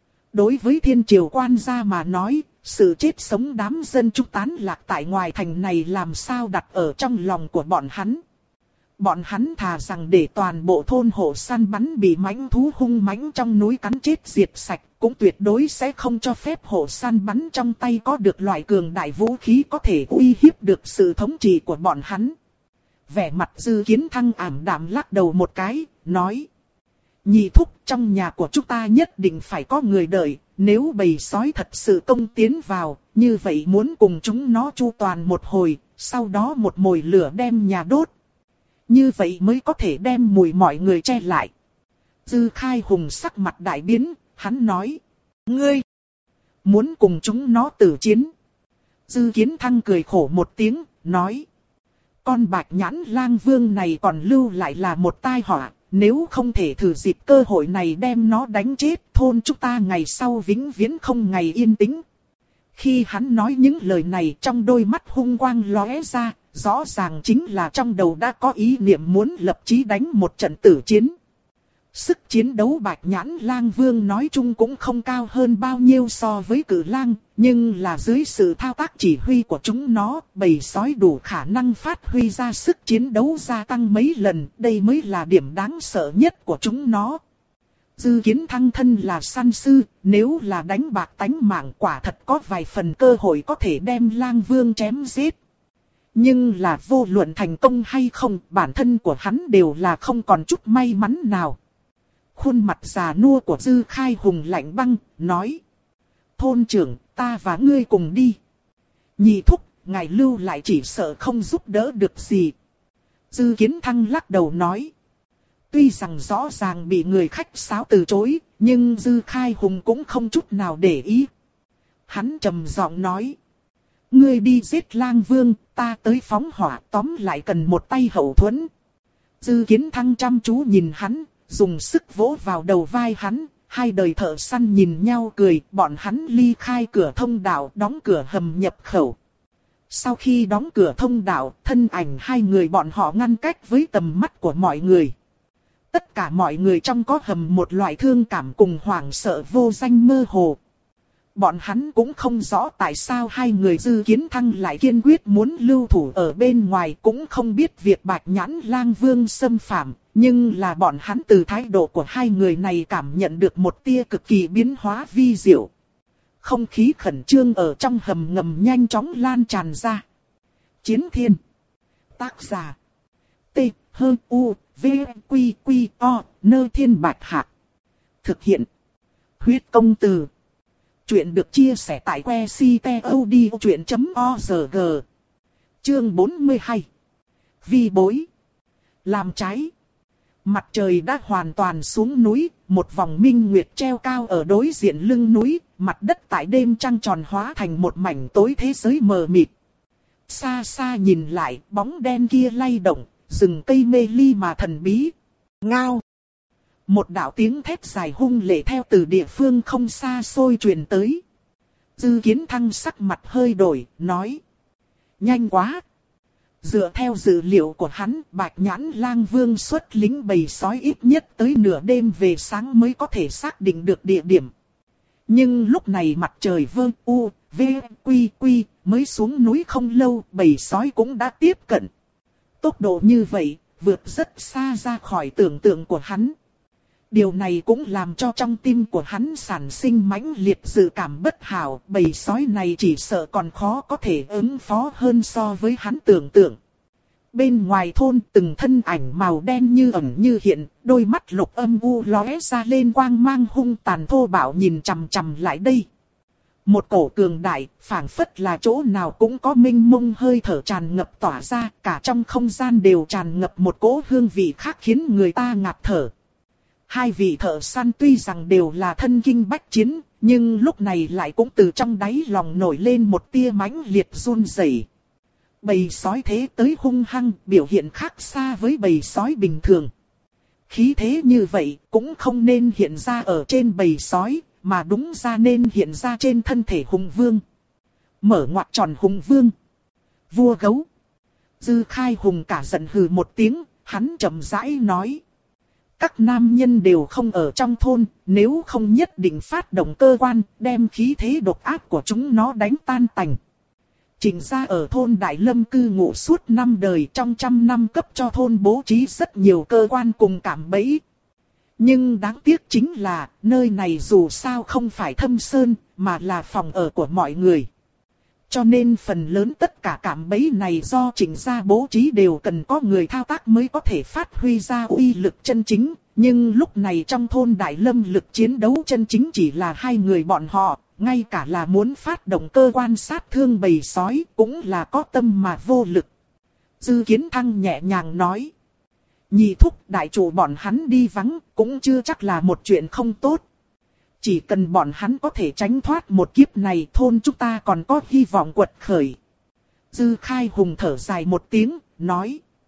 Đối với thiên triều quan gia mà nói, sự chết sống đám dân chúng tán lạc tại ngoài thành này làm sao đặt ở trong lòng của bọn hắn. Bọn hắn thà rằng để toàn bộ thôn hộ săn bắn bị mãnh thú hung mãnh trong núi cắn chết diệt sạch, cũng tuyệt đối sẽ không cho phép hộ săn bắn trong tay có được loại cường đại vũ khí có thể uy hiếp được sự thống trị của bọn hắn. Vẻ mặt Dư Kiến Thăng ảm đạm lắc đầu một cái, nói. Nhị thúc, trong nhà của chúng ta nhất định phải có người đợi, nếu bầy sói thật sự công tiến vào, như vậy muốn cùng chúng nó chu toàn một hồi, sau đó một mồi lửa đem nhà đốt. Như vậy mới có thể đem mùi mọi người che lại. Dư Khai Hùng sắc mặt đại biến, hắn nói. Ngươi, muốn cùng chúng nó tử chiến. Dư Kiến Thăng cười khổ một tiếng, nói. Con bạch nhãn lang vương này còn lưu lại là một tai họa, nếu không thể thử dịp cơ hội này đem nó đánh chết, thôn chúng ta ngày sau vĩnh viễn không ngày yên tĩnh. Khi hắn nói những lời này, trong đôi mắt hung quang lóe ra, rõ ràng chính là trong đầu đã có ý niệm muốn lập chí đánh một trận tử chiến. Sức chiến đấu Bạch Nhãn Lang Vương nói chung cũng không cao hơn bao nhiêu so với Cự Lang, nhưng là dưới sự thao tác chỉ huy của chúng nó, bầy sói đủ khả năng phát huy ra sức chiến đấu gia tăng mấy lần, đây mới là điểm đáng sợ nhất của chúng nó. Dư Kiến Thăng thân là săn sư, nếu là đánh bạc tánh mạng quả thật có vài phần cơ hội có thể đem Lang Vương chém giết. Nhưng là vô luận thành công hay không, bản thân của hắn đều là không còn chút may mắn nào. Khuôn mặt già nua của Dư Khai Hùng lạnh băng, nói. Thôn trưởng, ta và ngươi cùng đi. Nhị thúc, ngài lưu lại chỉ sợ không giúp đỡ được gì. Dư Kiến Thăng lắc đầu nói. Tuy rằng rõ ràng bị người khách sáo từ chối, nhưng Dư Khai Hùng cũng không chút nào để ý. Hắn trầm giọng nói. Ngươi đi giết Lang Vương, ta tới phóng hỏa, tóm lại cần một tay hậu thuẫn. Dư Kiến Thăng chăm chú nhìn hắn, dùng sức vỗ vào đầu vai hắn, hai đời thợ săn nhìn nhau cười, bọn hắn ly khai cửa thông đạo, đóng cửa hầm nhập khẩu. Sau khi đóng cửa thông đạo, thân ảnh hai người bọn họ ngăn cách với tầm mắt của mọi người. Tất cả mọi người trong có hầm một loại thương cảm cùng hoảng sợ vô danh mơ hồ. Bọn hắn cũng không rõ tại sao hai người Dư Kiến Thăng lại kiên quyết muốn lưu thủ ở bên ngoài, cũng không biết việc Bạch Nhãn Lang Vương xâm phạm, nhưng là bọn hắn từ thái độ của hai người này cảm nhận được một tia cực kỳ biến hóa vi diệu. Không khí khẩn trương ở trong hầm ngầm nhanh chóng lan tràn ra. Chiến Thiên. Tác giả. T. H. U. V. Q. Q. O. Nơ Thiên Bạch Hạc. Thực hiện. Huyết Công Từ. Chuyện được chia sẻ tại que ctod.org. Chương 42. Vi bối. Làm trái. Mặt trời đã hoàn toàn xuống núi, một vòng minh nguyệt treo cao ở đối diện lưng núi, mặt đất tại đêm trăng tròn hóa thành một mảnh tối thế giới mờ mịt. Xa xa nhìn lại, bóng đen kia lay động, rừng cây mê ly mà thần bí. Ngao. Một đạo tiếng thét dài hung lệ theo từ địa phương không xa xôi truyền tới. Dư Kiến Thăng sắc mặt hơi đổi, nói. Nhanh quá. Dựa theo dữ liệu của hắn, Bạch Nhãn Lang Vương xuất lính bầy sói ít nhất tới nửa đêm về sáng mới có thể xác định được địa điểm. Nhưng lúc này mặt trời vơ u, v, quy quy, mới xuống núi không lâu, bầy sói cũng đã tiếp cận. Tốc độ như vậy, vượt rất xa ra khỏi tưởng tượng của hắn. Điều này cũng làm cho trong tim của hắn sản sinh mãnh liệt dự cảm bất hảo, bầy sói này chỉ sợ còn khó có thể ứng phó hơn so với hắn tưởng tượng. Bên ngoài thôn từng thân ảnh màu đen như ẩn như hiện, đôi mắt lục âm u lóe ra lên quang mang hung tàn thô bạo nhìn chằm chằm lại đây. Một cổ cường đại, phảng phất là chỗ nào cũng có mênh mông hơi thở tràn ngập tỏa ra, cả trong không gian đều tràn ngập một cỗ hương vị khác khiến người ta ngạt thở. Hai vị thợ săn tuy rằng đều là thân kinh bách chiến, nhưng lúc này lại cũng từ trong đáy lòng nổi lên một tia mãnh liệt run rẩy. Bầy sói thế tới hung hăng, biểu hiện khác xa với bầy sói bình thường. Khí thế như vậy cũng không nên hiện ra ở trên bầy sói, mà đúng ra nên hiện ra trên thân thể hùng vương. Mở ngoặc tròn hùng vương. Vua gấu. Dư Khai Hùng cả giận hừ một tiếng, hắn chậm rãi nói. Các nam nhân đều không ở trong thôn, nếu không nhất định phát động cơ quan, đem khí thế độc ác của chúng nó đánh tan tành. Trịnh gia ở thôn Đại Lâm cư ngụ suốt 5 đời, trong 100 năm cấp cho thôn bố trí rất nhiều cơ quan cùng cảm bẫy. Nhưng đáng tiếc chính là, nơi này dù sao không phải thâm sơn, mà là phòng ở của mọi người. Cho nên phần lớn tất cả cảm bẫy này do Trịnh gia bố trí đều cần có người thao tác mới có thể phát huy ra uy lực chân chính. Nhưng lúc này trong thôn Đại Lâm lực chiến đấu chân chính chỉ là hai người bọn họ, ngay cả là muốn phát động cơ quan sát thương bầy sói cũng là có tâm mà vô lực. Dư Kiến Thăng nhẹ nhàng nói. Nhị thúc đại chủ bọn hắn đi vắng cũng chưa chắc là một chuyện không tốt. Chỉ cần bọn hắn có thể tránh thoát một kiếp này, thôn chúng ta còn có hy vọng quật khởi. Dư Khai Hùng thở dài một tiếng, nói.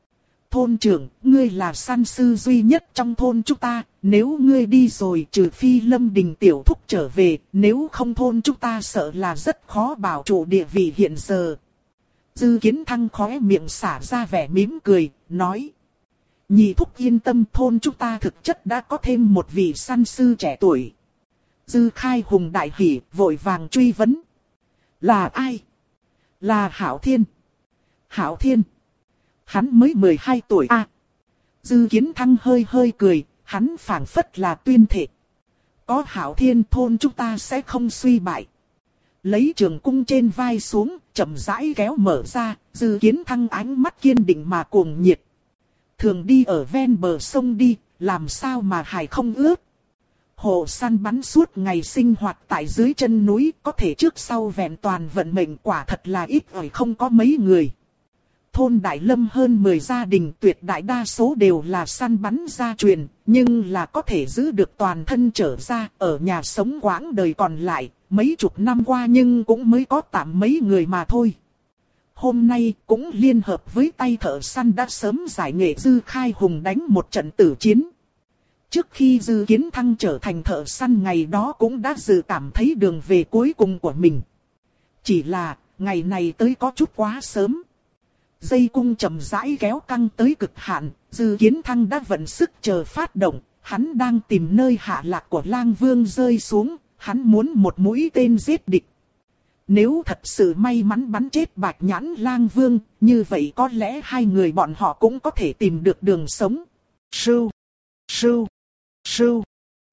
Thôn trưởng, ngươi là săn sư duy nhất trong thôn chúng ta, nếu ngươi đi rồi trừ phi Lâm Đình tiểu thúc trở về, nếu không thôn chúng ta sợ là rất khó bảo trụ địa vị hiện giờ. Dư Kiến Thăng khóe miệng xả ra vẻ mỉm cười, nói. Nhị thúc yên tâm, thôn chúng ta thực chất đã có thêm một vị săn sư trẻ tuổi. Dư Khai Hùng đại hỉ, vội vàng truy vấn. Là ai? Là Hảo Thiên. Hảo Thiên. Hắn mới 12 tuổi à. Dư Kiến Thăng hơi hơi cười, hắn phảng phất là tuyên thệ. Có Hảo Thiên thôn chúng ta sẽ không suy bại. Lấy trường cung trên vai xuống, chậm rãi kéo mở ra, Dư Kiến Thăng ánh mắt kiên định mà cuồng nhiệt. Thường đi ở ven bờ sông đi, làm sao mà hải không ướt. Hồ săn bắn suốt ngày sinh hoạt tại dưới chân núi, có thể trước sau vẹn toàn vận mệnh quả thật là ít ỏi không có mấy người. Thôn Đại Lâm hơn 10 gia đình tuyệt đại đa số đều là săn bắn gia truyền, nhưng là có thể giữ được toàn thân trở ra, ở nhà sống quãng đời còn lại, mấy chục năm qua nhưng cũng mới có tạm mấy người mà thôi. Hôm nay cũng liên hợp với tay thợ săn đã sớm giải nghệ Dư Khai Hùng đánh một trận tử chiến. Trước khi Dư Kiến Thăng trở thành thợ săn ngày đó cũng đã dự cảm thấy đường về cuối cùng của mình. Chỉ là, ngày này tới có chút quá sớm. Dây cung chậm rãi kéo căng tới cực hạn, Dư Kiến Thăng đã vận sức chờ phát động, hắn đang tìm nơi hạ lạc của Lang Vương rơi xuống, hắn muốn một mũi tên giết địch. Nếu thật sự may mắn bắn chết Bạch Nhãn Lang Vương, như vậy có lẽ hai người bọn họ cũng có thể tìm được đường sống. Sưu, sưu, sưu.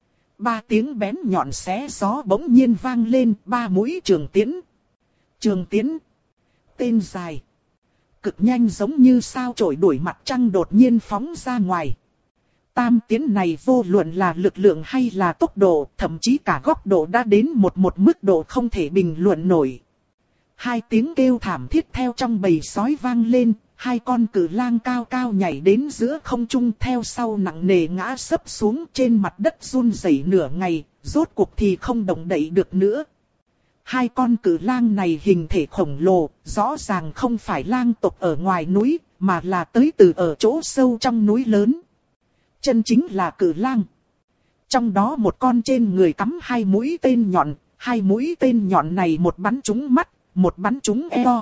3 tiếng bén nhọn xé gió bỗng nhiên vang lên, 3 mũi trường tiễn. Trường tiễn. Tên dài. Cực nhanh giống như sao chổi đuổi mặt trăng đột nhiên phóng ra ngoài. Tam tiễn này vô luận là lực lượng hay là tốc độ, thậm chí cả góc độ đã đến một mức độ không thể bình luận nổi. 2 tiếng kêu thảm thiết theo trong bầy sói vang lên, 2 con cự lang cao cao nhảy đến giữa không trung theo sau nặng nề ngã sấp xuống trên mặt đất run rẩy nửa ngày, rốt cuộc thì không động đậy được nữa. 2 con cự lang này hình thể khổng lồ, rõ ràng không phải lang tộc ở ngoài núi, mà là tới từ ở chỗ sâu trong núi lớn. Chân chính là cự lang. Trong đó một con trên người cắm 2 mũi tên nhọn, 2 mũi tên nhọn này một bắn trúng mắt, một bắn trúng eo.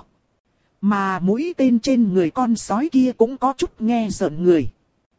Mà mũi tên trên người con sói kia cũng có chút nghe rợn người.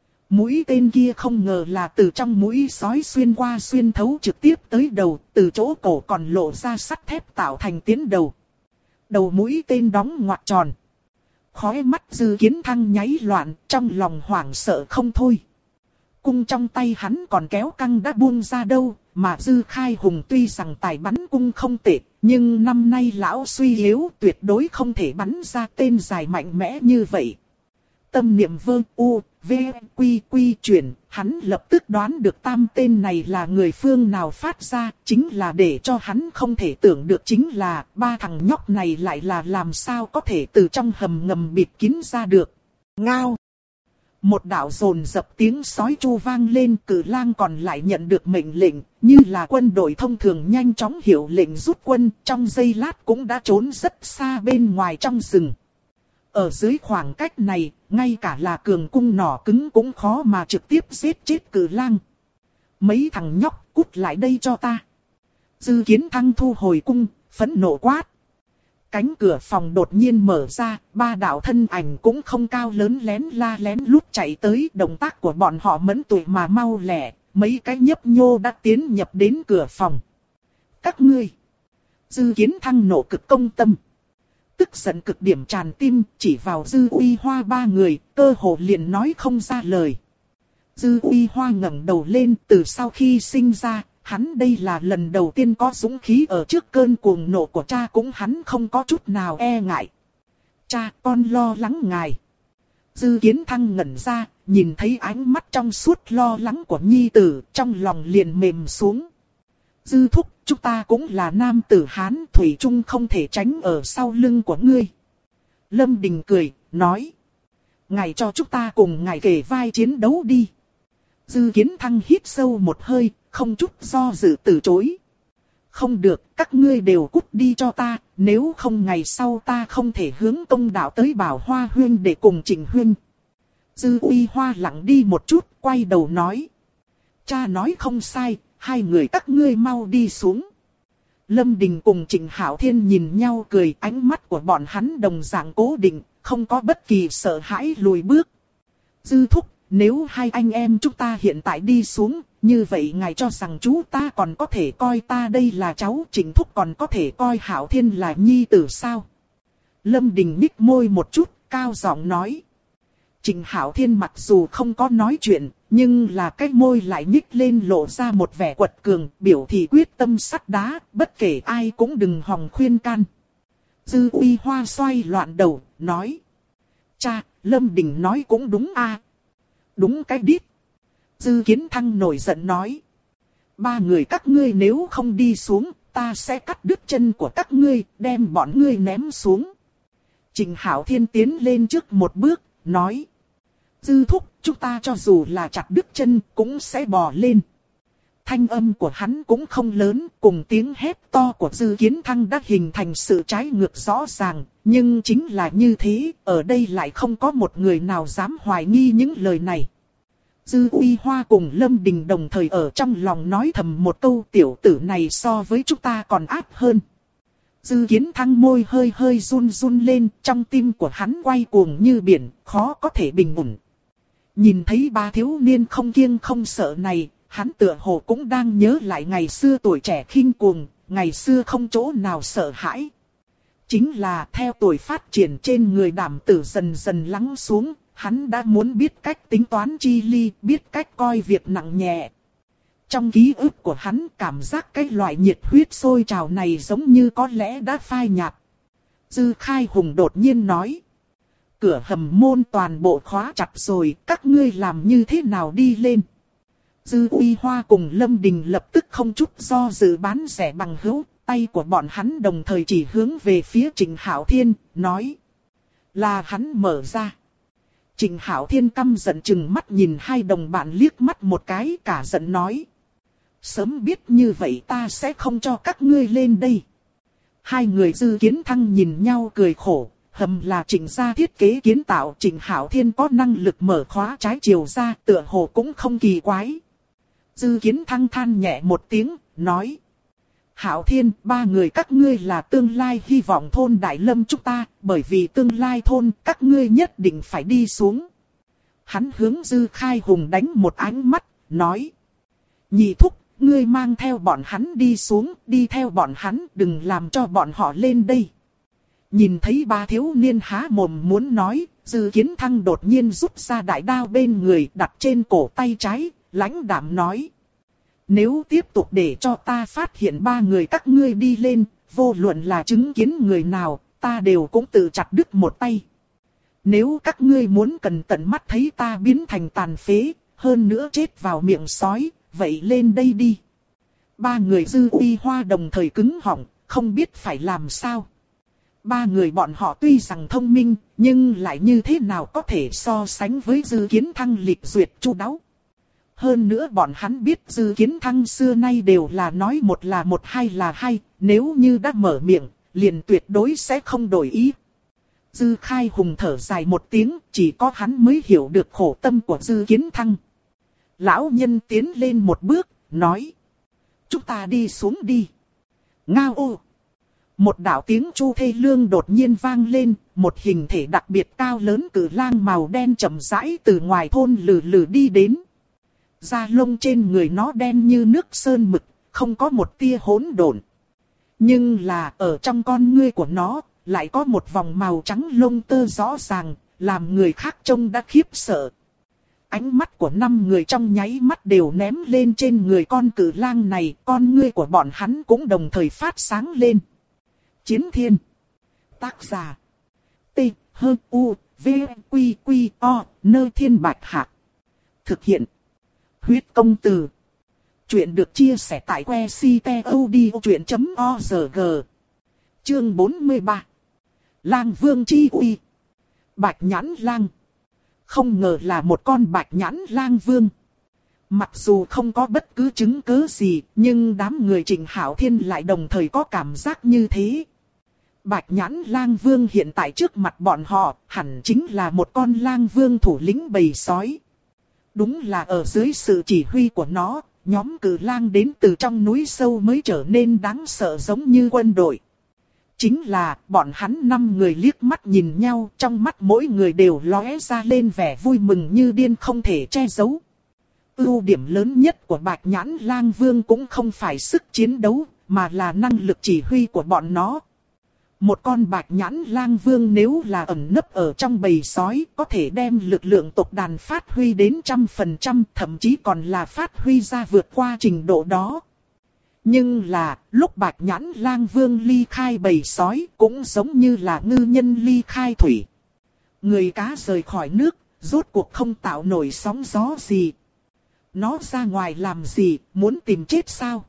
Mũi tên kia không ngờ là từ trong mũi sói xuyên qua xuyên thấu trực tiếp tới đầu, từ chỗ cổ còn lộ ra sắt thép tạo thành tiến đầu. Đầu mũi tên đóng ngoặt tròn. Khóe mắt Dư Kiến Thăng nháy loạn, trong lòng hoảng sợ không thôi. Cung trong tay hắn còn kéo căng đã buông ra đâu, mà Dư Khai Hùng tuy rằng tài bắn cung không tệ, nhưng năm nay lão suy yếu tuyệt đối không thể bắn ra tên dài mạnh mẽ như vậy. Tâm niệm vơ u, v, quy quy chuyển, hắn lập tức đoán được tam tên này là người phương nào phát ra, chính là để cho hắn không thể tưởng được chính là 3 thằng nhóc này lại là làm sao có thể từ trong hầm ngầm bịt kín ra được. Ngao! Một đạo dồn dập tiếng sói chu vang lên, cự lang còn lại nhận được mệnh lệnh, như là quân đội thông thường nhanh chóng hiểu lệnh rút quân, trong giây lát cũng đã trốn rất xa bên ngoài trong rừng. Ở dưới khoảng cách này, ngay cả là cường cung nỏ cứng cũng khó mà trực tiếp giết chết cự lang. Mấy thằng nhóc cút lại đây cho ta. Dư Kiến Thăng thu hồi cung, phẫn nộ quát. Cánh cửa phòng đột nhiên mở ra, 3 đạo thân ảnh cũng không cao lớn lén la lén lút chạy tới. Động tác của bọn họ mẫn tụi mà mau lẹ, mấy cái nhấp nhô đã tiến nhập đến cửa phòng. Các ngươi! Dư Kiến Thăng nộ cực công tâm. Tức giận cực điểm tràn tim, chỉ vào Dư Uy Hoa 3 người, cơ hồ liền nói không ra lời. Dư Uy Hoa ngẩng đầu lên, từ sau khi sinh ra, hắn đây là lần đầu tiên có dũng khí ở trước cơn cuồng nộ của cha, cũng hắn không có chút nào e ngại. Cha, con lo lắng ngài. Dư Kiến Thăng ngẩn ra, nhìn thấy ánh mắt trong suốt lo lắng của nhi tử, trong lòng liền mềm xuống. Dư thúc, chúng ta cũng là nam tử Hán, thủy chung không thể tránh ở sau lưng của ngươi. Lâm Đình cười, nói. Ngài cho chúng ta cùng ngài kề vai chiến đấu đi. Dư Kiến Thăng hít sâu một hơi, không chút do dự từ chối. Không được, các ngươi đều cút đi cho ta, nếu không ngày sau ta không thể hướng Tông đạo tới Bảo Hoa huynh để cùng Trịnh huynh. Dư Uy Hoa lặng đi một chút, quay đầu nói. Cha nói không sai, hai người các ngươi mau đi xuống. Lâm Đình cùng Trịnh Hạo Thiên nhìn nhau cười, ánh mắt của bọn hắn đồng dạng cố định, không có bất kỳ sợ hãi lùi bước. Dư thúc, nếu hai anh em chúng ta hiện tại đi xuống, như vậy ngài cho rằng chú ta còn có thể coi ta đây là cháu, Trịnh thúc còn có thể coi Hạo Thiên là nhi tử sao? Lâm Đình nhích môi một chút, cao giọng nói. Trịnh Hạo Thiên mặc dù không có nói chuyện, nhưng là cái môi lại nhích lên lộ ra một vẻ quật cường, biểu thị quyết tâm sắt đá, bất kể ai cũng đừng hòng khuyên can. Dư Uy Hoa xoay loạn đầu, nói. Cha, Lâm Đình nói cũng đúng a. Đúng cái đít. Dư Kiến Thăng nổi giận nói. Ba người các ngươi nếu không đi xuống, ta sẽ cắt đứt chân của các ngươi, đem bọn ngươi ném xuống. Trịnh Hạo Thiên tiến lên trước một bước, nói. Dư thúc, chúng ta cho dù là chặt đứt chân, cũng sẽ bò lên. Thanh âm của hắn cũng không lớn, cùng tiếng hét to của Dư Kiến Thăng đã hình thành sự trái ngược rõ ràng. Nhưng chính là như thế, ở đây lại không có một người nào dám hoài nghi những lời này. Dư Uy Hoa cùng Lâm Đình đồng thời ở trong lòng nói thầm một câu, tiểu tử này so với chúng ta còn ác hơn. Dư Kiến Thăng môi hơi hơi run run lên, trong tim của hắn quay cuồng như biển, khó có thể bình ổn. Nhìn thấy ba thiếu niên không kiêng không sợ này, hắn tựa hồ cũng đang nhớ lại ngày xưa tuổi trẻ khinh cuồng, ngày xưa không chỗ nào sợ hãi. Chính là theo tuổi phát triển trên người đảm tử dần dần lắng xuống, hắn đã muốn biết cách tính toán chi ly, biết cách coi việc nặng nhẹ. Trong ký ức của hắn cảm giác cái loại nhiệt huyết sôi trào này giống như có lẽ đã phai nhạt. Dư Khai Hùng đột nhiên nói. Cửa hầm môn toàn bộ khóa chặt rồi, các ngươi làm như thế nào đi lên? Dư Uy Hoa cùng Lâm Đình lập tức không chút do dự bán rẻ bằng hữu, tay của bọn hắn đồng thời chỉ hướng về phía Trịnh Hạo Thiên, nói. Là hắn mở ra. Trịnh Hạo Thiên căm giận chừng mắt nhìn hai đồng bạn liếc mắt một cái, cả giận nói. Sớm biết như vậy ta sẽ không cho các ngươi lên đây. Hai người Dư Kiến Thăng nhìn nhau cười khổ, hầm là Trịnh gia thiết kế kiến tạo, Trịnh Hạo Thiên có năng lực mở khóa trái chiều ra, tựa hồ cũng không kỳ quái. Dư Kiến Thăng than nhẹ một tiếng, nói. Hạo Thiên, ba người các ngươi là tương lai hy vọng thôn Đại Lâm chúng ta, bởi vì tương lai thôn các ngươi nhất định phải đi xuống. Hắn hướng Dư Khai Hùng đánh một ánh mắt, nói. Nhị thúc, ngươi mang theo bọn hắn đi xuống, đi theo bọn hắn, đừng làm cho bọn họ lên đây. Nhìn thấy ba thiếu niên há mồm muốn nói, Dư Kiến Thăng đột nhiên rút ra đại đao bên người đặt trên cổ tay trái, lãnh đạm nói. Nếu tiếp tục để cho ta phát hiện ba người các ngươi đi lên, vô luận là chứng kiến người nào, ta đều cũng tự chặt đứt một tay. Nếu các ngươi muốn cần tận mắt thấy ta biến thành tàn phế, hơn nữa chết vào miệng sói, vậy lên đây đi. Ba người Dư Uy Hoa đồng thời cứng họng, không biết phải làm sao. Ba người bọn họ tuy rằng thông minh, nhưng lại như thế nào có thể so sánh với Dư Kiến Thăng lịch duyệt chu đáo. Hơn nữa bọn hắn biết Dư Kiến Thăng xưa nay đều là nói một là một, hai là hai, nếu như đã mở miệng, liền tuyệt đối sẽ không đổi ý. Dư Khai Hùng thở dài một tiếng, chỉ có hắn mới hiểu được khổ tâm của Dư Kiến Thăng. Lão nhân tiến lên một bước, nói. Chúng ta đi xuống đi. Ngao ô. Một đạo tiếng chu thê lương đột nhiên vang lên, một hình thể đặc biệt cao lớn cử lang màu đen chậm rãi từ ngoài thôn lừ lừ đi đến. Da lông trên người nó đen như nước sơn mực, không có một tia hỗn độn. Nhưng là ở trong con ngươi của nó, lại có một vòng màu trắng lông tơ rõ ràng, làm người khác trông đã khiếp sợ. Ánh mắt của 5 người trong nháy mắt đều ném lên trên người con cử lang này, con ngươi của bọn hắn cũng đồng thời phát sáng lên. Chiến Thiên. Tác giả. T, H, U, V, Quy, Quy, O, Nơ Thiên Bạch Hạc. Thực hiện. Huyết công từ. Chuyện được chia sẻ tại que ctod.org. Chương 43. Lang Vương Chi Uy. Bạch Nhãn Lang. Không ngờ là một con Bạch Nhãn Lang Vương. Mặc dù không có bất cứ chứng cứ gì, nhưng đám người Trịnh Hạo Thiên lại đồng thời có cảm giác như thế. Bạch nhãn lang vương hiện tại trước mặt bọn họ, hẳn chính là một con lang vương thủ lĩnh bầy sói. Đúng là ở dưới sự chỉ huy của nó, nhóm cử lang đến từ trong núi sâu mới trở nên đáng sợ giống như quân đội. Chính là, bọn hắn 5 người liếc mắt nhìn nhau, trong mắt mỗi người đều lóe ra lên vẻ vui mừng như điên không thể che giấu. Ưu điểm lớn nhất của Bạch nhãn lang vương cũng không phải sức chiến đấu, mà là năng lực chỉ huy của bọn nó. Một con Bạch nhãn lang vương nếu là ẩn nấp ở trong bầy sói, có thể đem lực lượng tộc đàn phát huy đến 100%, thậm chí còn là phát huy ra vượt qua trình độ đó. Nhưng là, lúc Bạch nhãn lang vương ly khai bầy sói, cũng giống như là ngư nhân ly khai thủy. Người cá rời khỏi nước, rốt cuộc không tạo nổi sóng gió gì. Nó ra ngoài làm gì, muốn tìm chết sao?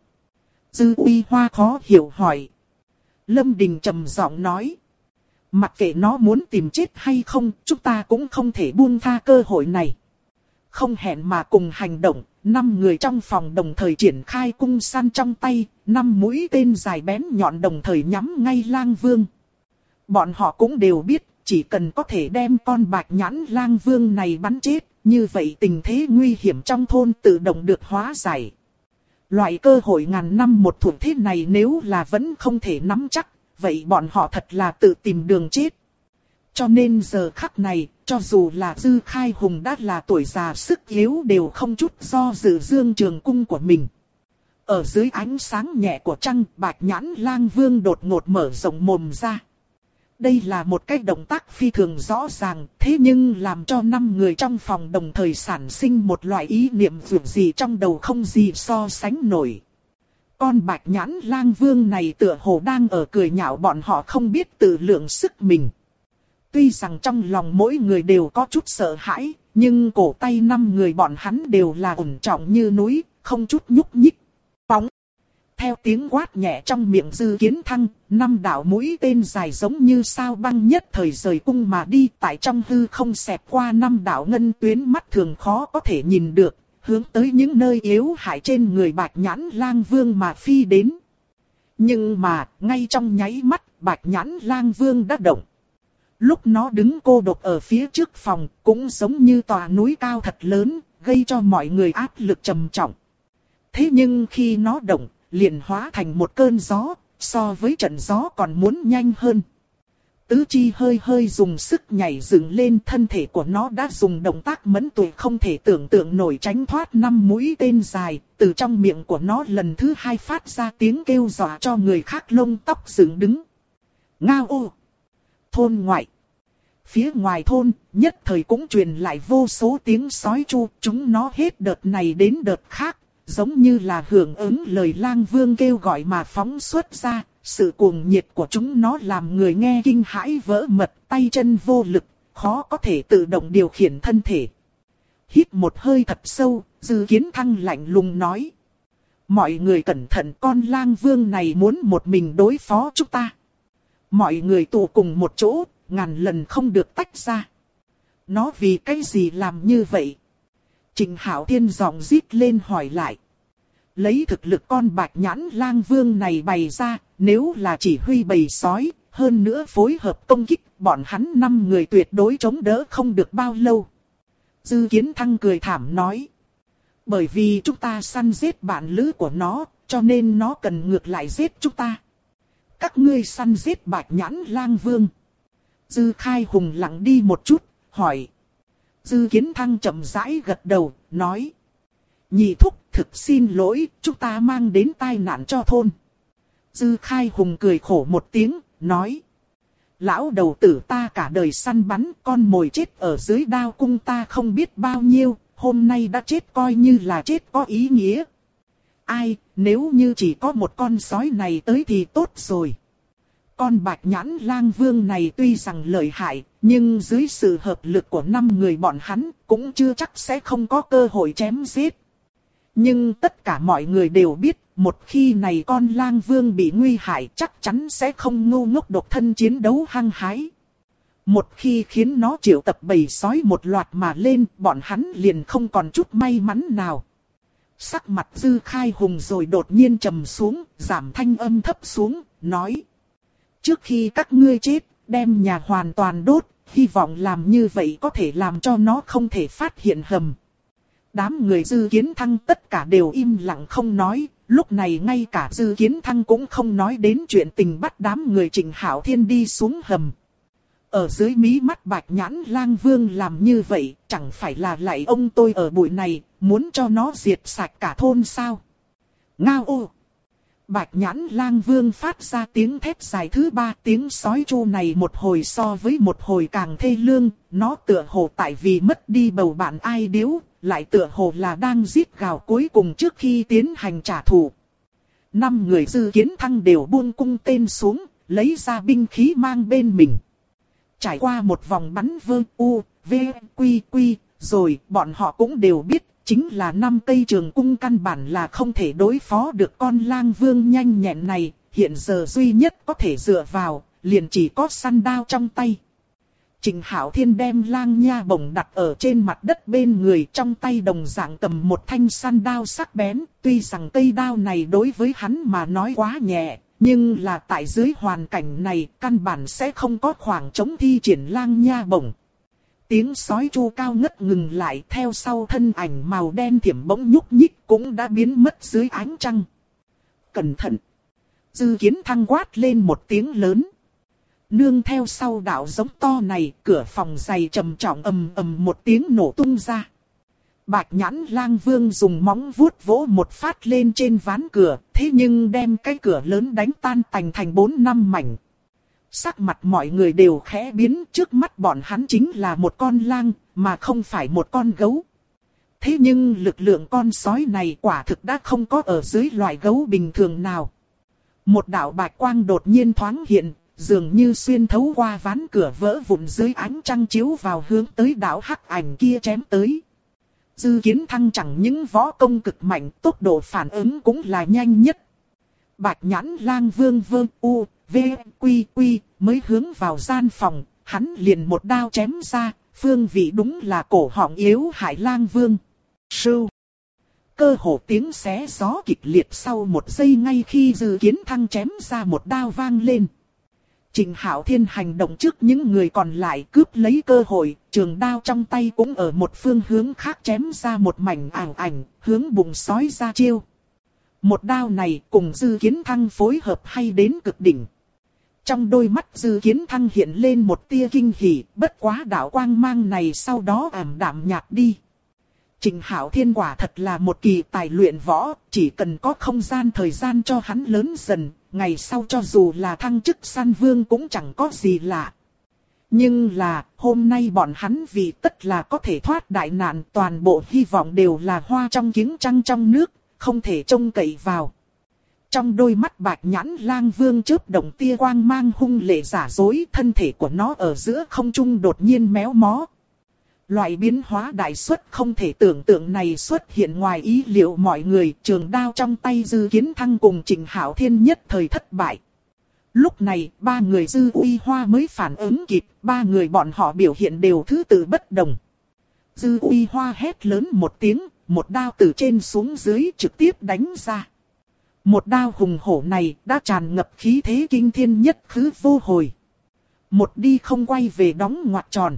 Dư Uy Hoa khó hiểu hỏi. Lâm Đình trầm giọng nói. Mặc kệ nó muốn tìm chết hay không, chúng ta cũng không thể buông tha cơ hội này. Không hẹn mà cùng hành động, 5 người trong phòng đồng thời triển khai cung săn trong tay, 5 mũi tên dài bén nhọn đồng thời nhắm ngay lang vương. Bọn họ cũng đều biết, chỉ cần có thể đem con Bạch nhãn lang vương này bắn chết, như vậy tình thế nguy hiểm trong thôn tự động được hóa giải. Loại cơ hội ngàn năm một thủa thế này nếu là vẫn không thể nắm chắc, vậy bọn họ thật là tự tìm đường chết. Cho nên giờ khắc này, cho dù là Dư Khai Hùng đã là tuổi già sức yếu đều không chút do dự dương trường cung của mình. Ở dưới ánh sáng nhẹ của trăng, Bạch nhãn lang vương đột ngột mở rộng mồm ra. Đây là một cái động tác phi thường rõ ràng, thế nhưng làm cho 5 người trong phòng đồng thời sản sinh một loại ý niệm vượt gì trong đầu không gì so sánh nổi. Con Bạch nhãn lang vương này tựa hồ đang ở cười nhạo bọn họ không biết tự lượng sức mình. Tuy rằng trong lòng mỗi người đều có chút sợ hãi, nhưng cổ tay 5 người bọn hắn đều là ổn trọng như núi, không chút nhúc nhích. Bóng! Theo tiếng quát nhẹ trong miệng Dư Kiến Thăng, 5 đạo mũi tên dài giống như sao băng nhất thời rời cung mà đi, tại trong hư không xẹt qua 5 đạo ngân tuyến mắt thường khó có thể nhìn được, hướng tới những nơi yếu hại trên người Bạch nhãn lang vương mà phi đến. Nhưng mà, ngay trong nháy mắt, Bạch nhãn lang vương đã động. Lúc nó đứng cô độc ở phía trước phòng, cũng giống như tòa núi cao thật lớn, gây cho mọi người áp lực trầm trọng. Thế nhưng khi nó động, liền hóa thành một cơn gió, so với trận gió còn muốn nhanh hơn. Tứ chi hơi hơi dùng sức nhảy dựng lên, thân thể của nó đã dùng động tác mẫn tuệ không thể tưởng tượng nổi tránh thoát 5 mũi tên dài, từ trong miệng của nó lần thứ 2 phát ra tiếng kêu dọa cho người khác lông tóc dựng đứng. Ngao ô! Thôn ngoại! Phía ngoài thôn, nhất thời cũng truyền lại vô số tiếng sói chu, chúng nó hết đợt này đến đợt khác. Giống như là hưởng ứng lời lang vương kêu gọi mà phóng xuất ra, sự cuồng nhiệt của chúng nó làm người nghe kinh hãi vỡ mật, tay chân vô lực, khó có thể tự động điều khiển thân thể. Hít một hơi thật sâu, Dư Kiến Thăng lạnh lùng nói. Mọi người cẩn thận, con lang vương này muốn một mình đối phó chúng ta. Mọi người tụ cùng một chỗ, ngàn lần không được tách ra. Nó vì cái gì làm như vậy? Trình Hạo Thiên giọng rít lên hỏi lại. Lấy thực lực con Bạch nhãn lang vương này bày ra, nếu là chỉ huy bầy sói, hơn nữa phối hợp công kích, bọn hắn 5 người tuyệt đối chống đỡ không được bao lâu. Dư Kiến Thăng cười thảm nói. Bởi vì chúng ta săn giết bạn lữ của nó, cho nên nó cần ngược lại giết chúng ta. Các ngươi săn giết Bạch nhãn lang vương. Dư Khai Hùng lặng đi một chút, hỏi. Dư Kiến Thăng chậm rãi gật đầu, nói. Nhị thúc, thực xin lỗi, chúng ta mang đến tai nạn cho thôn. Dư Khai Hùng cười khổ một tiếng, nói. Lão đầu tử ta cả đời săn bắn, con mồi chết ở dưới đao cung ta không biết bao nhiêu, hôm nay đã chết coi như là chết có ý nghĩa. Ai, nếu như chỉ có một con sói này tới thì tốt rồi. Con Bạch nhãn lang vương này tuy rằng lợi hại, nhưng dưới sự hợp lực của 5 người bọn hắn, cũng chưa chắc sẽ không có cơ hội chém giết. Nhưng tất cả mọi người đều biết, một khi này con lang vương bị nguy hại chắc chắn sẽ không ngu ngốc độc thân chiến đấu hăng hái. Một khi khiến nó triệu tập bầy sói một loạt mà lên, bọn hắn liền không còn chút may mắn nào. Sắc mặt Dư Khai Hùng rồi đột nhiên trầm xuống, giảm thanh âm thấp xuống, nói. Trước khi các ngươi chết, đem nhà hoàn toàn đốt, hy vọng làm như vậy có thể làm cho nó không thể phát hiện hầm. Đám người Dư Kiến Thăng tất cả đều im lặng không nói, lúc này ngay cả Dư Kiến Thăng cũng không nói đến chuyện tình bắt đám người Trịnh Hạo Thiên đi xuống hầm. Ở dưới mí mắt Bạch Nhãn Lang Vương làm như vậy, chẳng phải là lại ông tôi ở bụi này, muốn cho nó diệt sạch cả thôn sao? Ngao ô! Bạch Nhãn Lang Vương phát ra tiếng thét dài thứ ba, tiếng sói tru này một hồi so với một hồi càng thê lương, nó tựa hồ tại vì mất đi bầu bạn ai điếu, lại tựa hồ là đang giết gào cuối cùng trước khi tiến hành trả thù. 5 người Dư Kiến Thăng đều buông cung tên xuống, lấy ra binh khí mang bên mình. Trải qua một vòng bắn vơ u, v, quy quy, rồi bọn họ cũng đều biết, chính là 5 cây trường cung căn bản là không thể đối phó được con lang vương nhanh nhẹn này, hiện giờ duy nhất có thể dựa vào, liền chỉ có săn đao trong tay. Trịnh Hạo Thiên đem lang nha bổng đặt ở trên mặt đất bên người, trong tay đồng dạng cầm một thanh săn đao sắc bén, tuy rằng cây đao này đối với hắn mà nói quá nhẹ, nhưng là tại dưới hoàn cảnh này căn bản sẽ không có khoảng trống thi triển lang nha bổng. Tiếng sói tru cao ngất ngừng lại, theo sau thân ảnh màu đen thiểm bỗng nhúc nhích cũng đã biến mất dưới ánh trăng. Cẩn thận! Dư Kiến Thăng quát lên một tiếng lớn. Nương theo sau đạo giống to này, cửa phòng dày trầm trọng ầm ầm một tiếng nổ tung ra. Bạch Nhãn Lang Vương dùng móng vuốt vỗ một phát lên trên ván cửa, thế nhưng đem cái cửa lớn đánh tan tành thành 4-5 mảnh. Sắc mặt mọi người đều khẽ biến, trước mắt bọn hắn chính là một con lang, mà không phải một con gấu. Thế nhưng lực lượng con sói này quả thực đã không có ở dưới loại gấu bình thường nào. Một đạo bạch quang đột nhiên thoáng hiện, dường như xuyên thấu qua ván cửa vỡ vụn dưới ánh trăng chiếu vào hướng tới đạo hắc ảnh kia chém tới. Dư Kiến Thăng chẳng những võ công cực mạnh, tốc độ phản ứng cũng là nhanh nhất. Bạch Nhãn Lang Vương vơ u, v, quy quy, mới hướng vào gian phòng, hắn liền một đao chém ra, phương vị đúng là cổ họng yếu hại Lang Vương. Sưu! Cơ hồ tiếng xé gió kịch liệt sau một giây ngay khi Dư Kiến Thăng chém ra một đao vang lên. Trịnh Hạo Thiên hành động trước những người còn lại cướp lấy cơ hội, trường đao trong tay cũng ở một phương hướng khác chém ra một mảnh ảo ảnh, hướng bụng sói ra chiêu. Một đao này cùng Dư Kiến Thăng phối hợp hay đến cực đỉnh. Trong đôi mắt Dư Kiến Thăng hiện lên một tia kinh hỉ, bất quá đạo quang mang này sau đó ảm đạm nhạt đi. Trịnh Hạo Thiên quả thật là một kỳ tài luyện võ, chỉ cần có không gian thời gian cho hắn lớn dần, ngày sau cho dù là thăng chức săn vương cũng chẳng có gì lạ. Nhưng là, hôm nay bọn hắn vì tất là có thể thoát đại nạn, toàn bộ hy vọng đều là hoa trong kiếng trăng trong nước, không thể trông cậy vào. Trong đôi mắt Bạch Nhãn Lang Vương chớp động tia quang mang hung lệ giả dối, thân thể của nó ở giữa không trung đột nhiên méo mó. Loại biến hóa đại suất không thể tưởng tượng này xuất hiện ngoài ý liệu mọi người, trường đao trong tay Dư Kiến Thăng cùng Trịnh Hạo Thiên nhất thời thất bại. Lúc này, 3 người Dư Uy Hoa mới phản ứng kịp, 3 người bọn họ biểu hiện đều thứ tự bất đồng. Dư Uy Hoa hét lớn một tiếng, một đao từ trên xuống dưới trực tiếp đánh ra. Một đao hùng hổ này đã tràn ngập khí thế kinh thiên nhất khứ vô hồi. Một đi không quay về đóng ngoặc tròn.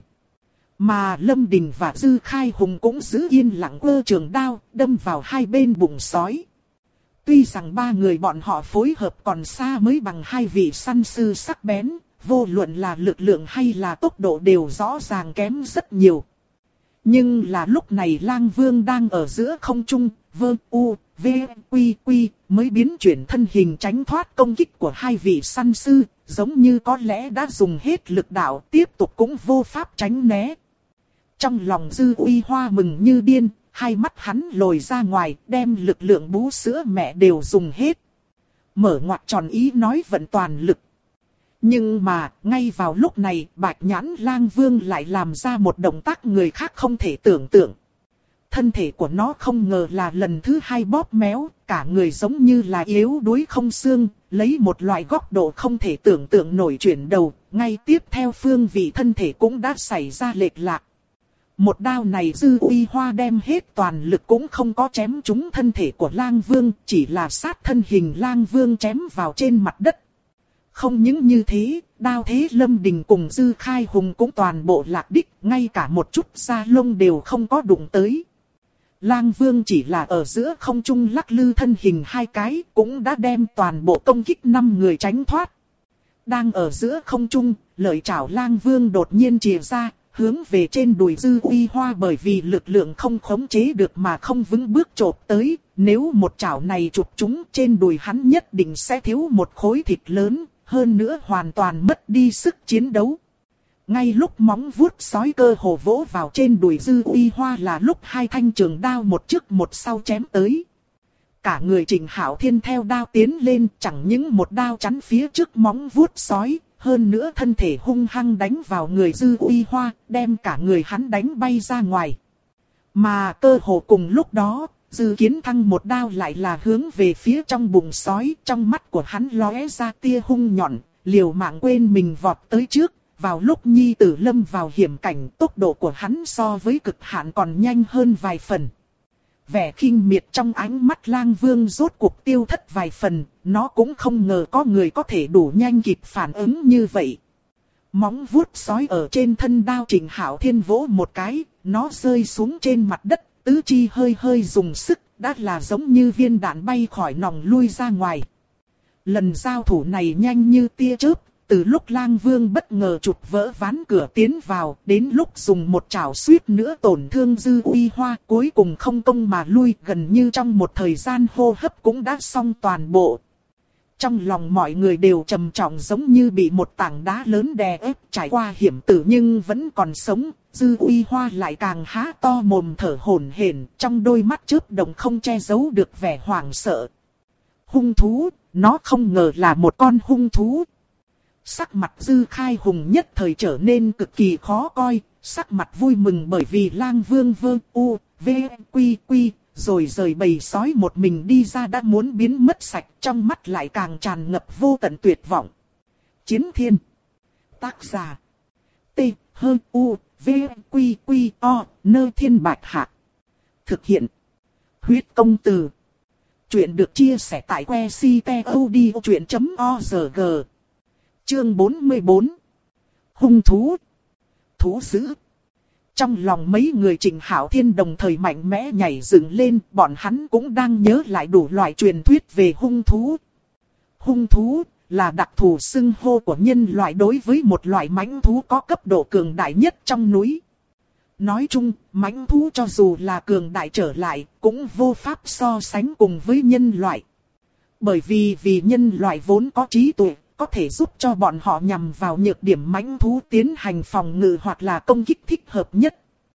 Mà Lâm Đình và Dư Khai Hùng cũng giữ yên lặng quơ trường đao, đâm vào hai bên bụng sói. Tuy rằng 3 người bọn họ phối hợp còn xa mới bằng 2 vị săn sư sắc bén, vô luận là lực lượng hay là tốc độ đều rõ ràng kém rất nhiều. Nhưng là lúc này Lang Vương đang ở giữa không trung, vơ u, v, quy quy, mới biến chuyển thân hình tránh thoát công kích của 2 vị săn sư, giống như có lẽ đã dùng hết lực đạo, tiếp tục cũng vô pháp tránh né. Trong lòng Dư Uy Hoa mừng như điên, hai mắt hắn lồi ra ngoài, đem lực lượng bú sữa mẹ đều dùng hết. Mở ngoặc tròn ý nói vận toàn lực. Nhưng mà, ngay vào lúc này, Bạch Nhãn Lang Vương lại làm ra một động tác người khác không thể tưởng tượng. Thân thể của nó không ngờ là lần thứ 2 bóp méo, cả người giống như là yếu đuối không xương, lấy một loại góc độ không thể tưởng tượng nổi chuyển đầu, ngay tiếp theo phương vị thân thể cũng đã xảy ra lệch lạc. Một đao này Dư Uy Hoa đem hết toàn lực cũng không có chém trúng thân thể của Lang Vương, chỉ là sát thân hình Lang Vương chém vào trên mặt đất. Không những như thế, Đao Thế Lâm Đình cùng Dư Khai Hùng cũng toàn bộ lạc đích, ngay cả một chút da lông đều không có đụng tới. Lang Vương chỉ là ở giữa không trung lắc lư thân hình hai cái, cũng đã đem toàn bộ công kích 5 người tránh thoát. Đang ở giữa không trung, lợi chảo Lang Vương đột nhiên chìa ra, hướng về trên đùi Dư Uy Hoa, bởi vì lực lượng không khống chế được mà không vững bước chộp tới. Nếu một chảo này chụp trúng, trên đùi hắn nhất định sẽ thiếu một khối thịt lớn, hơn nữa hoàn toàn mất đi sức chiến đấu. Ngay lúc móng vuốt sói cơ hồ vỗ vào trên đùi Dư Uy Hoa là lúc hai thanh trường đao một trước một sau chém tới. Cả người Trịnh Hạo Thiên theo đao tiến lên, chẳng những một đao chắn phía trước móng vuốt sói, hơn nữa thân thể hung hăng đánh vào người Dư Uy Hoa, đem cả người hắn đánh bay ra ngoài. Mà cơ hồ cùng lúc đó, Dư Kiến Thăng một đao lại là hướng về phía trong bụng sói, trong mắt của hắn lóe ra tia hung nhọn, liều mạng quên mình vọt tới trước. Vào lúc nhi tử lâm vào hiểm cảnh, tốc độ của hắn so với cực hạn còn nhanh hơn vài phần. Vẻ khinh miệt trong ánh mắt Lang Vương rốt cuộc tiêu thất vài phần, nó cũng không ngờ có người có thể đủ nhanh kịp phản ứng như vậy. Móng vuốt sói ở trên thân đao Trịnh Hạo Thiên vỗ một cái, nó rơi xuống trên mặt đất, tứ chi hơi hơi dùng sức, đã là giống như viên đạn bay khỏi nòng lui ra ngoài. Lần giao thủ này nhanh như tia chớp. Từ lúc Lang Vương bất ngờ chụp vỡ ván cửa tiến vào, đến lúc dùng một chảo suýt nữa tổn thương Dư Uy Hoa, cuối cùng không công mà lui, gần như trong một thời gian hô hấp cũng đã xong toàn bộ. Trong lòng mọi người đều trầm trọng giống như bị một tảng đá lớn đè ép, trải qua hiểm tử nhưng vẫn còn sống. Dư Uy Hoa lại càng há to mồm thở hổn hển, trong đôi mắt chớp động không che giấu được vẻ hoảng sợ. Hung thú, nó không ngờ là một con hung thú. Sắc mặt Dư Khai Hùng nhất thời trở nên cực kỳ khó coi, sắc mặt vui mừng bởi vì Lang Vương Vương U, V, Quy Quy, rồi rời bầy sói một mình đi ra đã muốn biến mất sạch, trong mắt lại càng tràn ngập vô tận tuyệt vọng. Chiến Thiên. Tác giả. T, H, U, V, Quy Quy, O, Nơ Thiên Bạch Hạc. Thực hiện. Huyết Công Từ. Chuyện được chia sẻ tại que ctod.org. Chương 44. Hung thú. Thú dữ. Trong lòng mấy người Trịnh Hạo Thiên đồng thời mạnh mẽ nhảy dựng lên, bọn hắn cũng đang nhớ lại đủ loại truyền thuyết về hung thú. Hung thú là đặc thù xưng hô của nhân loại đối với một loại mãnh thú có cấp độ cường đại nhất trong núi. Nói chung, mãnh thú cho dù là cường đại trở lại, cũng vô pháp so sánh cùng với nhân loại. Bởi vì nhân loại vốn có trí tuệ, có thể giúp cho bọn họ nhằm vào nhược điểm mãnh thú tiến hành phòng ngự hoặc là công kích thích hợp nhất.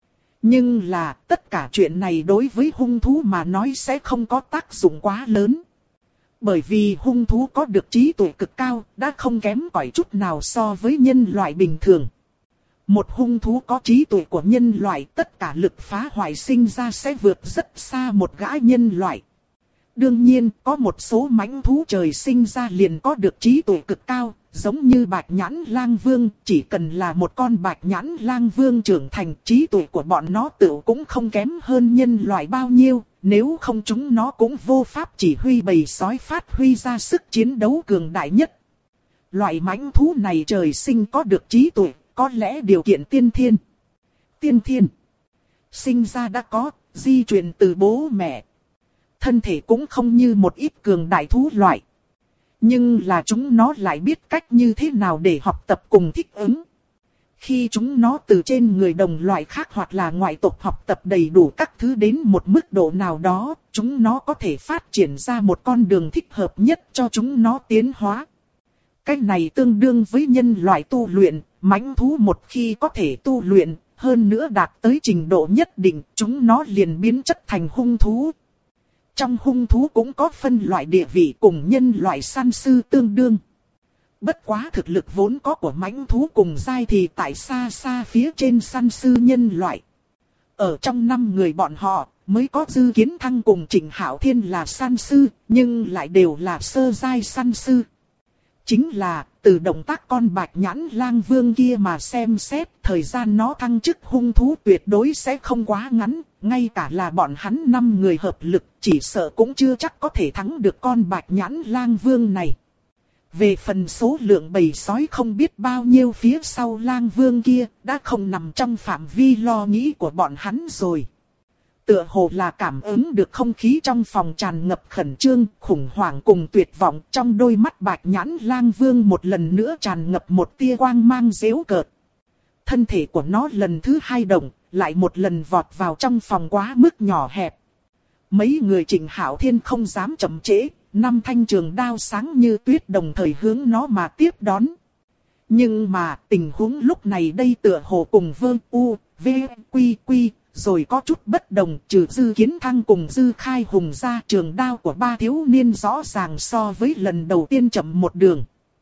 Nhưng là tất cả chuyện này đối với hung thú mà nói sẽ không có tác dụng quá lớn. Bởi vì hung thú có được trí tuệ cực cao, đã không kém cỏi chút nào so với nhân loại bình thường. Một hung thú có trí tuệ của nhân loại, tất cả lực phá hoại sinh ra sẽ vượt rất xa một gã nhân loại. Đương nhiên, có một số mãnh thú trời sinh ra liền có được trí tuệ cực cao, giống như Bạch Nhãn Lang Vương, chỉ cần là một con Bạch Nhãn Lang Vương trưởng thành, trí tuệ của bọn nó tự cũng không kém hơn nhân loại bao nhiêu, nếu không chúng nó cũng vô pháp chỉ huy bầy sói phát huy ra sức chiến đấu cường đại nhất. Loại mãnh thú này trời sinh có được trí tuệ, có lẽ điều kiện tiên thiên. Tiên thiên. Sinh ra đã có, di truyền từ bố mẹ. Thân thể cũng không như một ít cường đại thú loại. Nhưng là chúng nó lại biết cách như thế nào để học tập cùng thích ứng. Khi chúng nó từ trên người đồng loại khác hoặc là ngoại tộc học tập đầy đủ các thứ đến một mức độ nào đó, chúng nó có thể phát triển ra một con đường thích hợp nhất cho chúng nó tiến hóa. Cách này tương đương với nhân loại tu luyện, mãnh thú một khi có thể tu luyện, hơn nữa đạt tới trình độ nhất định, chúng nó liền biến chất thành hung thú. Trong hung thú cũng có phân loại địa vị cùng nhân loại săn sư tương đương. Bất quá thực lực vốn có của mãnh thú cùng giai thì tại xa xa phía trên săn sư nhân loại. Ở trong 5 người bọn họ, mới có Dư Kiến Thăng cùng Trịnh Hạo Thiên là săn sư, nhưng lại đều là sơ giai săn sư. Chính là, từ động tác con Bạch Nhãn Lang Vương kia mà xem xét, thời gian nó thăng chức hung thú tuyệt đối sẽ không quá ngắn, ngay cả là bọn hắn 5 người hợp lực, chỉ sợ cũng chưa chắc có thể thắng được con Bạch Nhãn Lang Vương này. Về phần số lượng bầy sói không biết bao nhiêu phía sau lang vương kia, đã không nằm trong phạm vi lo nghĩ của bọn hắn rồi. Tựa hồ là cảm ứng được không khí trong phòng tràn ngập khẩn trương, khủng hoảng cùng tuyệt vọng, trong đôi mắt bạch nhãn lang vương một lần nữa tràn ngập một tia quang mang giễu cợt. Thân thể của nó lần thứ 2 động, lại một lần vọt vào trong phòng quá mức nhỏ hẹp. Mấy người Trịnh Hạo Thiên không dám chậm trễ, 5 thanh trường đao sáng như tuyết đồng thời hướng nó mà tiếp đón. Nhưng mà tình huống lúc này đây tựa hồ cùng Vương U, V, Quy Quy, rồi có chút bất đồng, trừ Dư Kiến Thăng cùng Dư Khai Hùng ra, trường đao của 3 thiếu niên rõ ràng so với lần đầu tiên chậm một đường.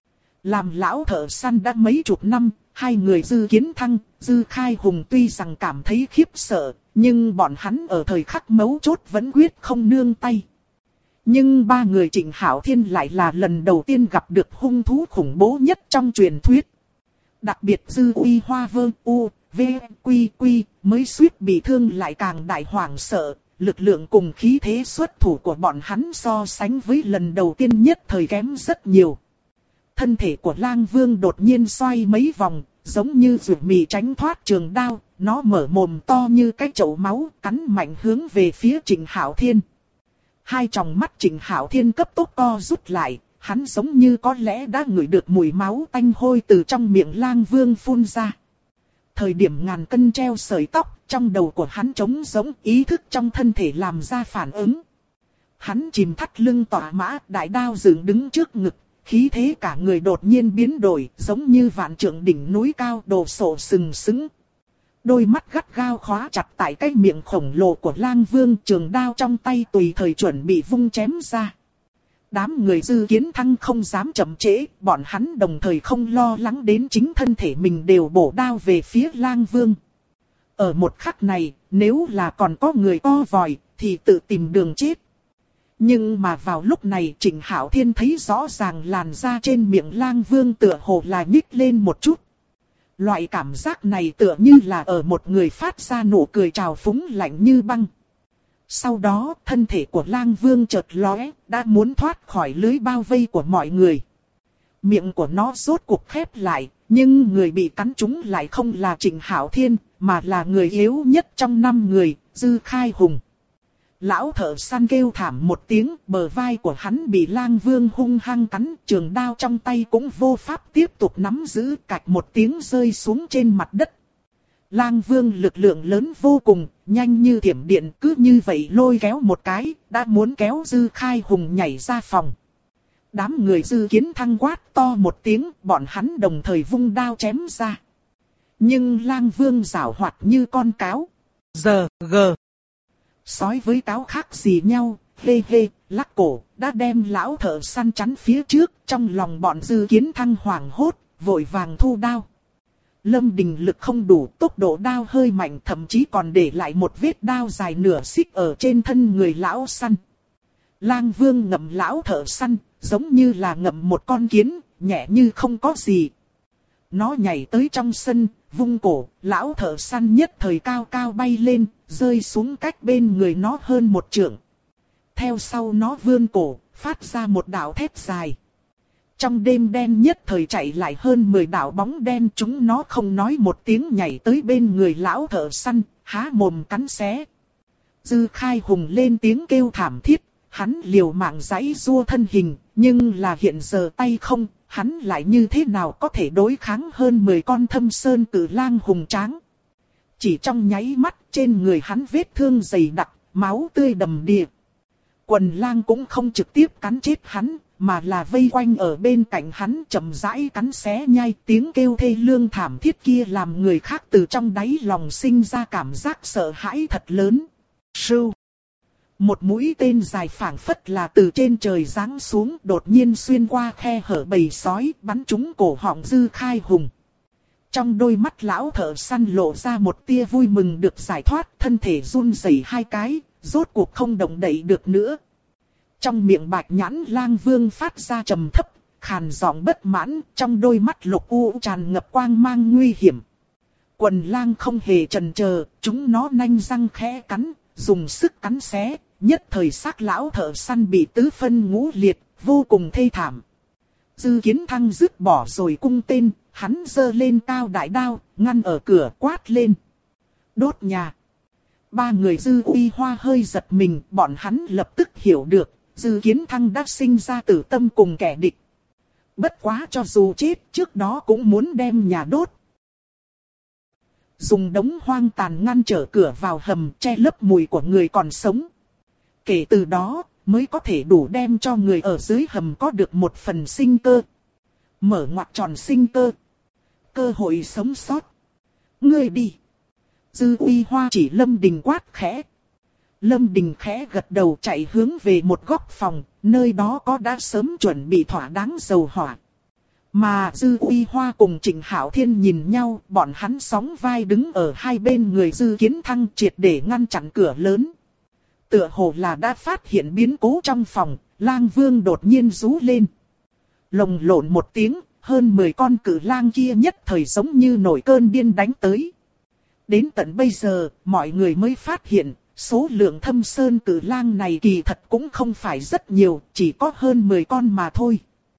Làm lão thợ săn đã mấy chục năm, 2 người Dư Kiến Thăng, Dư Khai Hùng tuy rằng cảm thấy khiếp sợ, nhưng bọn hắn ở thời khắc mấu chốt vẫn quyết không nương tay. Nhưng 3 người Trịnh Hạo Thiên lại là lần đầu tiên gặp được hung thú khủng bố nhất trong truyền thuyết. Đặc biệt Dư Uy Hoa Vương U, V, Quy Quy mới suýt bị thương lại càng đại hoảng sợ, lực lượng cùng khí thế xuất thủ của bọn hắn so sánh với lần đầu tiên nhất thời kém rất nhiều. Thân thể của lang vương đột nhiên xoay mấy vòng, giống như ruột mì tránh thoát trường đao, nó mở mồm to như cái chậu máu, cắn mạnh hướng về phía Trịnh Hạo Thiên. Hai tròng mắt Trịnh Hạo Thiên cấp tốc co rút lại, hắn giống như có lẽ đã ngửi được mùi máu tanh hôi từ trong miệng lang vương phun ra. Thời điểm ngàn cân treo sợi tóc, trong đầu của hắn trống giống, ý thức trong thân thể làm ra phản ứng. Hắn chìm thắt lưng tỏa mã, đại đao dựng đứng trước ngực, khí thế cả người đột nhiên biến đổi, giống như vạn trượng đỉnh núi cao đồ sộ sừng sững. Đôi mắt gắt gao khóa chặt tại cái miệng khổng lồ của lang vương, trường đao trong tay tùy thời chuẩn bị vung chém ra. Đám người Dư Kiến Thăng không dám chậm trễ, bọn hắn đồng thời không lo lắng đến chính thân thể mình đều bổ đao về phía lang vương. Ở một khắc này, nếu là còn có người to vòi, thì tự tìm đường chết. Nhưng mà vào lúc này Trịnh Hạo Thiên thấy rõ ràng làn da trên miệng lang vương tựa hồ là nhích lên một chút. Loại cảm giác này tựa như là ở một người phát ra nụ cười trào phúng lạnh như băng. Sau đó thân thể của lang vương chợt lóe, đã muốn thoát khỏi lưới bao vây của mọi người. Miệng của nó rốt cuộc khép lại, nhưng người bị cắn trúng lại không là Trịnh Hạo Thiên, mà là người yếu nhất trong 5 người, Dư Khai Hùng. Lão thợ săn kêu thảm một tiếng, bờ vai của hắn bị lang vương hung hăng cắn, trường đao trong tay cũng vô pháp tiếp tục nắm giữ, cạch một tiếng rơi xuống trên mặt đất. Lang vương lực lượng lớn vô cùng, nhanh như thiểm điện, cứ như vậy lôi kéo một cái, đã muốn kéo Dư Khai Hùng nhảy ra phòng. Đám người Dư Kiến Thăng quát to một tiếng, bọn hắn đồng thời vung đao chém ra. Nhưng lang vương giảo hoạt như con cáo. Giờ, gờ. Sói với cáo khác gì nhau, hê hê, lắc cổ, đã đem lão thợ săn chắn phía trước, trong lòng bọn Dư Kiến Thăng hoảng hốt, vội vàng thu đao. Lâm Đình lực không đủ, tốc độ đao hơi mạnh, thậm chí còn để lại một vết đao dài nửa xích ở trên thân người lão săn. Lang vương ngậm lão thợ săn, giống như là ngậm một con kiến, nhẹ như không có gì. Nó nhảy tới trong sân, vung cổ, lão thợ săn nhất thời cao cao bay lên, rơi xuống cách bên người nó hơn 1 trượng. Theo sau nó vươn cổ, phát ra một đạo thét dài. Trong đêm đen nhất thời chạy lại hơn 10 đạo bóng đen, chúng nó không nói một tiếng nhảy tới bên người lão thợ săn, há mồm cắn xé. Dư Khai Hùng lên tiếng kêu thảm thiết, hắn liều mạng giãy giụa thân hình, nhưng là hiện giờ tay không, hắn lại như thế nào có thể đối kháng hơn 10 con Thâm Sơn cử lang hùng tráng. Chỉ trong nháy mắt trên người hắn vết thương dày đặc, máu tươi đầm đìa. Quần lang cũng không trực tiếp cắn chết hắn, mà là vây quanh ở bên cạnh hắn chậm rãi cắn xé nhai, tiếng kêu thê lương thảm thiết kia làm người khác từ trong đáy lòng sinh ra cảm giác sợ hãi thật lớn. Sưu. Một mũi tên dài phảng phất là từ trên trời giáng xuống, đột nhiên xuyên qua khe hở bầy sói, bắn trúng cổ họng Dư Khai Hùng. Trong đôi mắt lão thợ săn lộ ra một tia vui mừng được giải thoát, thân thể run rẩy 2 cái, rốt cuộc không động đậy được nữa. Trong miệng bạch nhãn lang vương phát ra trầm thấp, khàn giọng bất mãn, trong đôi mắt lục u tràn ngập quang mang nguy hiểm. Quần lang không hề chần chờ, chúng nó nanh răng khẽ cắn, dùng sức cắn xé, nhất thời xác lão thợ săn bị tứ phân ngũ liệt, vô cùng thê thảm. Dư Kiến Thăng dứt bỏ rồi cung tên, hắn giơ lên cao đại đao, ngăn ở cửa quát lên. Đốt nhà. Ba người Dư Uy Hoa hơi giật mình, bọn hắn lập tức hiểu được, Dư Kiến Thăng đã sinh ra tử tâm cùng kẻ địch. Bất quá cho dù chết, trước đó cũng muốn đem nhà đốt. Dùng đống hoang tàn ngăn trở cửa vào hầm, che lấp mùi của người còn sống. Kể từ đó, mới có thể đủ đem cho người ở dưới hầm có được một phần sinh cơ. Mở ngoặc tròn sinh cơ. Cơ hội sống sót. Ngươi đi. Dư Uy Hoa chỉ Lâm Đình quát khẽ. Lâm Đình khẽ gật đầu chạy hướng về một góc phòng, nơi đó có đã sớm chuẩn bị thỏa đáng dầu hỏa. Mà Dư Uy Hoa cùng Trịnh Hạo Thiên nhìn nhau, bọn hắn sóng vai đứng ở hai bên người Dư Kiến Thăng triệt để ngăn chặn cửa lớn. Tựa hồ là đã phát hiện biến cố trong phòng, Lang Vương đột nhiên rú lên. Lồng lộn một tiếng, hơn 10 con cự lang kia nhất thời giống như nổi cơn điên đánh tới. Đến tận bây giờ, mọi người mới phát hiện, số lượng Thâm Sơn cự lang này kỳ thật cũng không phải rất nhiều, chỉ có hơn 10 con mà thôi.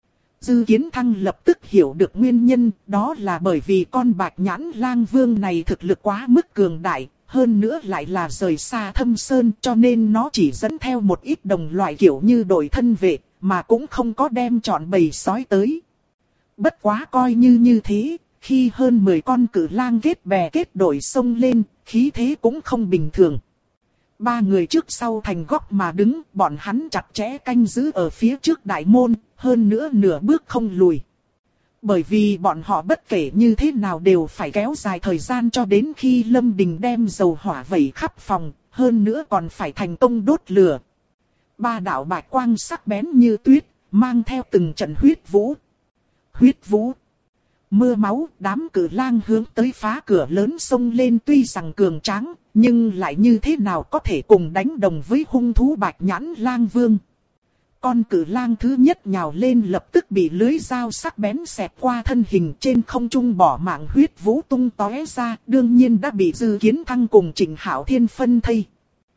Dư Kiến Thăng lập tức hiểu được nguyên nhân, đó là bởi vì con bạch nhãn lang vương này thực lực quá mức cường đại, hơn nữa lại là rời xa Thâm Sơn, cho nên nó chỉ dẫn theo một ít đồng loại kiểu như đội thân vệ, mà cũng không có đem trọn bầy sói tới. Bất quá coi như thế, khi hơn 10 con cự lang kết bè kết đội xông lên, khí thế cũng không bình thường. Ba người trước sau thành góc mà đứng, bọn hắn chặt chẽ canh giữ ở phía trước đại môn, hơn nữa nửa bước không lùi. Bởi vì bọn họ bất kể như thế nào đều phải kéo dài thời gian cho đến khi Lâm Đình đem dầu hỏa vẩy khắp phòng, hơn nữa còn phải thành công đốt lửa. Ba đạo bạch quang sắc bén như tuyết, mang theo từng trận huyết vũ. Huyết vũ. Mưa máu, đám cự lang hướng tới phá cửa lớn xông lên tuy rằng cường tráng, nhưng lại như thế nào có thể cùng đánh đồng với hung thú bạch nhãn lang vương. Con cự lang thứ nhất nhào lên lập tức bị lưới dao sắc bén xẹt qua thân hình trên không trung bỏ mạng huyết vũ tung tóe ra, đương nhiên đã bị Dư Kiến Thăng cùng Trịnh Hạo Thiên phân thây.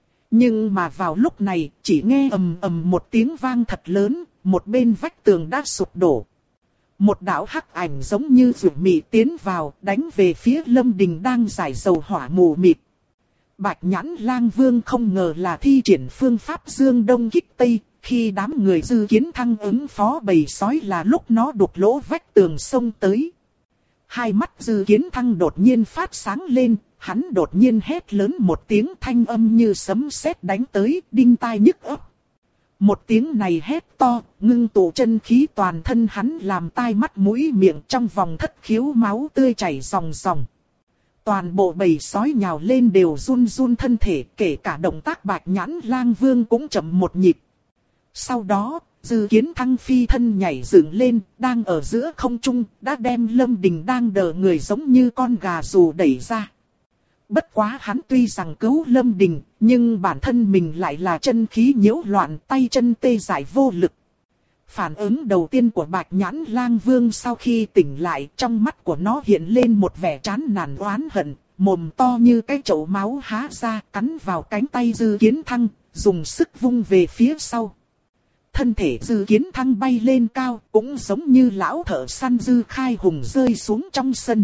Nhưng mà vào lúc này, chỉ nghe ầm ầm một tiếng vang thật lớn, một bên vách tường đã sụp đổ. Một đạo hắc ảnh giống như dược mị tiến vào, đánh về phía Lâm Đình đang giải dầu hỏa mù mịt. Bạch nhãn lang vương không ngờ là thi triển phương pháp dương đông kích tây, khi đám người Dư Kiến Thăng ứng phó bầy sói là lúc nó đục lỗ vách tường xông tới. Hai mắt Dư Kiến Thăng đột nhiên phát sáng lên, hắn đột nhiên hét lớn một tiếng thanh âm như sấm sét đánh tới, đinh tai nhức óc. Một tiếng này hét to, ngưng tụ chân khí toàn thân hắn làm tai mắt mũi miệng trong vòng thất khiếu máu tươi chảy ròng ròng. Toàn bộ bầy sói nhào lên đều run run thân thể, kể cả động tác bạch nhãn lang vương cũng chậm một nhịp. Sau đó, Dư Kiến Thăng phi thân nhảy dựng lên, đang ở giữa không trung, đã đem Lâm Đình đang đờ người giống như con gà rù đẩy ra. Bất quá hắn tuy rằng cứu Lâm Đình, nhưng bản thân mình lại là chân khí nhiễu loạn, tay chân tê dại vô lực. Phản ứng đầu tiên của bạch nhãn lang vương sau khi tỉnh lại, trong mắt của nó hiện lên một vẻ chán nản oán hận, mồm to như cái chậu máu há ra cắn vào cánh tay Dư Kiến Thăng, dùng sức vung về phía sau. Thân thể Dư Kiến Thăng bay lên cao, cũng giống như lão thợ săn Dư Khai Hùng rơi xuống trong sân.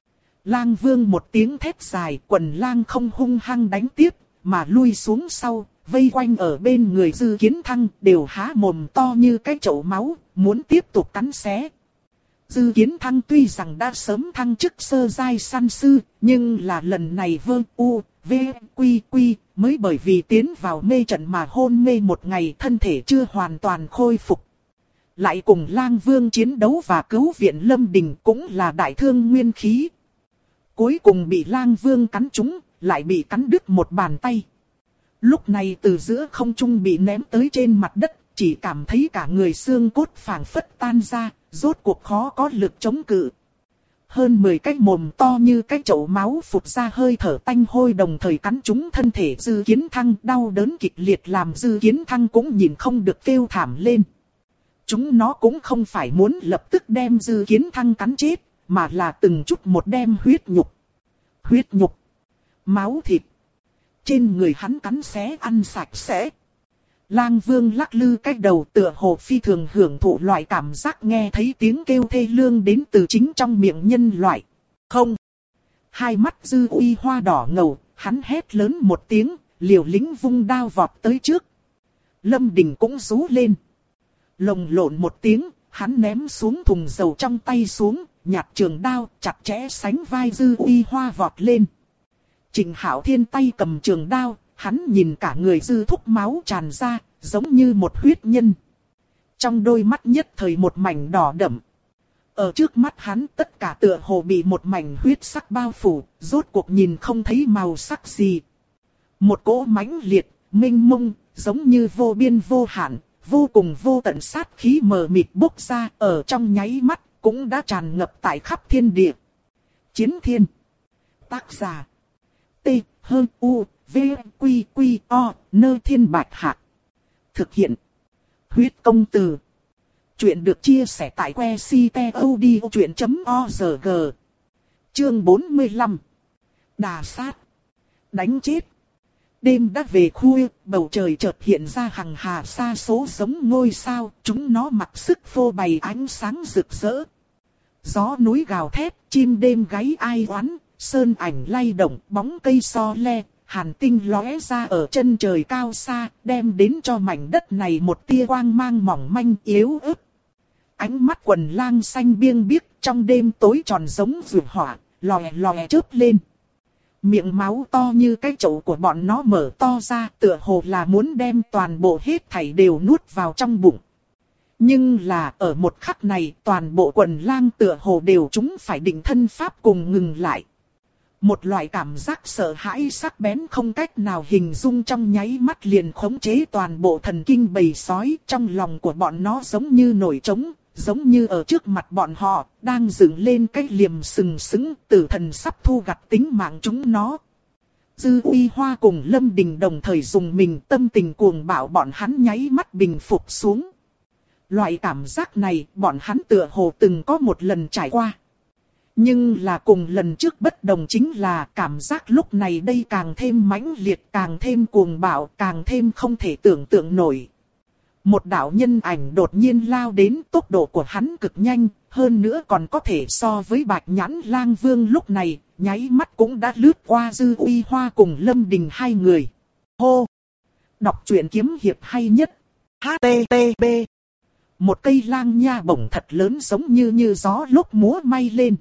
Lang vương một tiếng thét dài, quần lang không hung hăng đánh tiếp, mà lui xuống sau, vây quanh ở bên người Dư Kiến Thăng, đều há mồm to như cái chậu máu, muốn tiếp tục cắn xé. Dư Kiến Thăng tuy rằng đã sớm thăng chức sơ giai săn sư, nhưng là lần này mới bởi vì tiến vào mê trận mà hôn mê một ngày, thân thể chưa hoàn toàn khôi phục. Lại cùng lang vương chiến đấu và cứu viện Lâm Đình cũng là đại thương nguyên khí. Cuối cùng bị lang vương cắn trúng, lại bị cắn đứt một bàn tay. Lúc này từ giữa không trung bị ném tới trên mặt đất, chỉ cảm thấy cả người xương cốt phảng phất tan ra, rốt cuộc khó có lực chống cự. Hơn 10 cái mồm to như cái chậu máu phụt ra hơi thở tanh hôi đồng thời cắn trúng thân thể Dư Kiến Thăng, đau đớn kịch liệt làm Dư Kiến Thăng cũng nhìn không được kêu thảm lên. Chúng nó cũng không phải muốn lập tức đem Dư Kiến Thăng cắn chết, mà là từng chút một đem huyết nhục, máu thịt trên người hắn cắn xé ăn sạch sẽ. Lang Vương lắc lư cái đầu tựa hồ phi thường hưởng thụ loại cảm giác nghe thấy tiếng kêu thê lương đến từ chính trong miệng nhân loại. Không. Hai mắt Dư Uy Hoa đỏ ngầu, hắn hét lớn một tiếng, liều lĩnh vung đao vọt tới trước. Lâm Đình cũng rú lên. Lồng lộn một tiếng, hắn ném xuống thùng dầu trong tay xuống, nhặt trường đao, chặt chẽ sánh vai Dư Uy Hoa vọt lên. Trịnh Hạo Thiên tay cầm trường đao, hắn nhìn cả người Dư Thúc máu tràn ra, giống như một huyết nhân. Trong đôi mắt nhất thời một mảnh đỏ đậm. Ở trước mắt hắn tất cả tựa hồ bị một mảnh huyết sắc bao phủ, rốt cuộc nhìn không thấy màu sắc gì. Một cỗ mãnh liệt, mênh mông, giống như vô biên vô hạn, vô cùng vô tận sát khí mờ mịt bốc ra ở trong nháy mắt, cũng đã tràn ngập tại khắp thiên địa. Chiến Thiên. Tác giả. T. H. U. V. Q. Q. O. Nơ Thiên Bạch Hạc. Thực hiện. Huyết Công Từ. Chuyện được chia sẻ tại que ctod.org. Chương 45. Đà sát. Đánh chết. Đêm đã về khuya, bầu trời chợt hiện ra hằng hà sa số giống ngôi sao, chúng nó mặc sức phô bày ánh sáng rực rỡ. Gió núi gào thét, chim đêm gáy ai oán, sơn ảnh lay động, bóng cây so le, hàn tinh lóe ra ở chân trời cao xa, đem đến cho mảnh đất này một tia quang mang mỏng manh yếu ớt. Ánh mắt quần lang xanh biêng biếc trong đêm tối tròn giống vượt hỏa, lòe lòe chớp lên. Miệng máu to như cái chậu của bọn nó mở to ra, tựa hồ là muốn đem toàn bộ hết thảy đều nuốt vào trong bụng. Nhưng là ở một khắc này, toàn bộ quần lang tựa hồ đều chúng phải định thân pháp cùng ngừng lại. Một loại cảm giác sợ hãi sắc bén không cách nào hình dung trong nháy mắt liền khống chế toàn bộ thần kinh bầy sói, trong lòng của bọn nó giống như nổi trống. Giống như ở trước mặt bọn họ, đang dựng lên cái liềm sừng sững, tử thần sắp thu gặt tính mạng chúng nó. Dư Uy Hoa cùng Lâm Đình đồng thời dùng mình, tâm tình cuồng bạo bọn hắn nháy mắt bình phục xuống. Loại cảm giác này, bọn hắn tựa hồ từng có một lần trải qua. Nhưng là cùng lần trước bất đồng chính là cảm giác lúc này đây càng thêm mãnh liệt, càng thêm cuồng bạo, càng thêm không thể tưởng tượng nổi. Một đạo nhân ảnh đột nhiên lao đến, tốc độ của hắn cực nhanh, hơn nữa còn có thể so với Bạch Nhãn Lang Vương lúc này, nháy mắt cũng đã lướt qua Dư Uy Hoa cùng Lâm Đình hai người. Hô! Đọc truyện kiếm hiệp hay nhất. HTTP. Một cây lang nha bổng thật lớn giống như gió lúc múa may lên.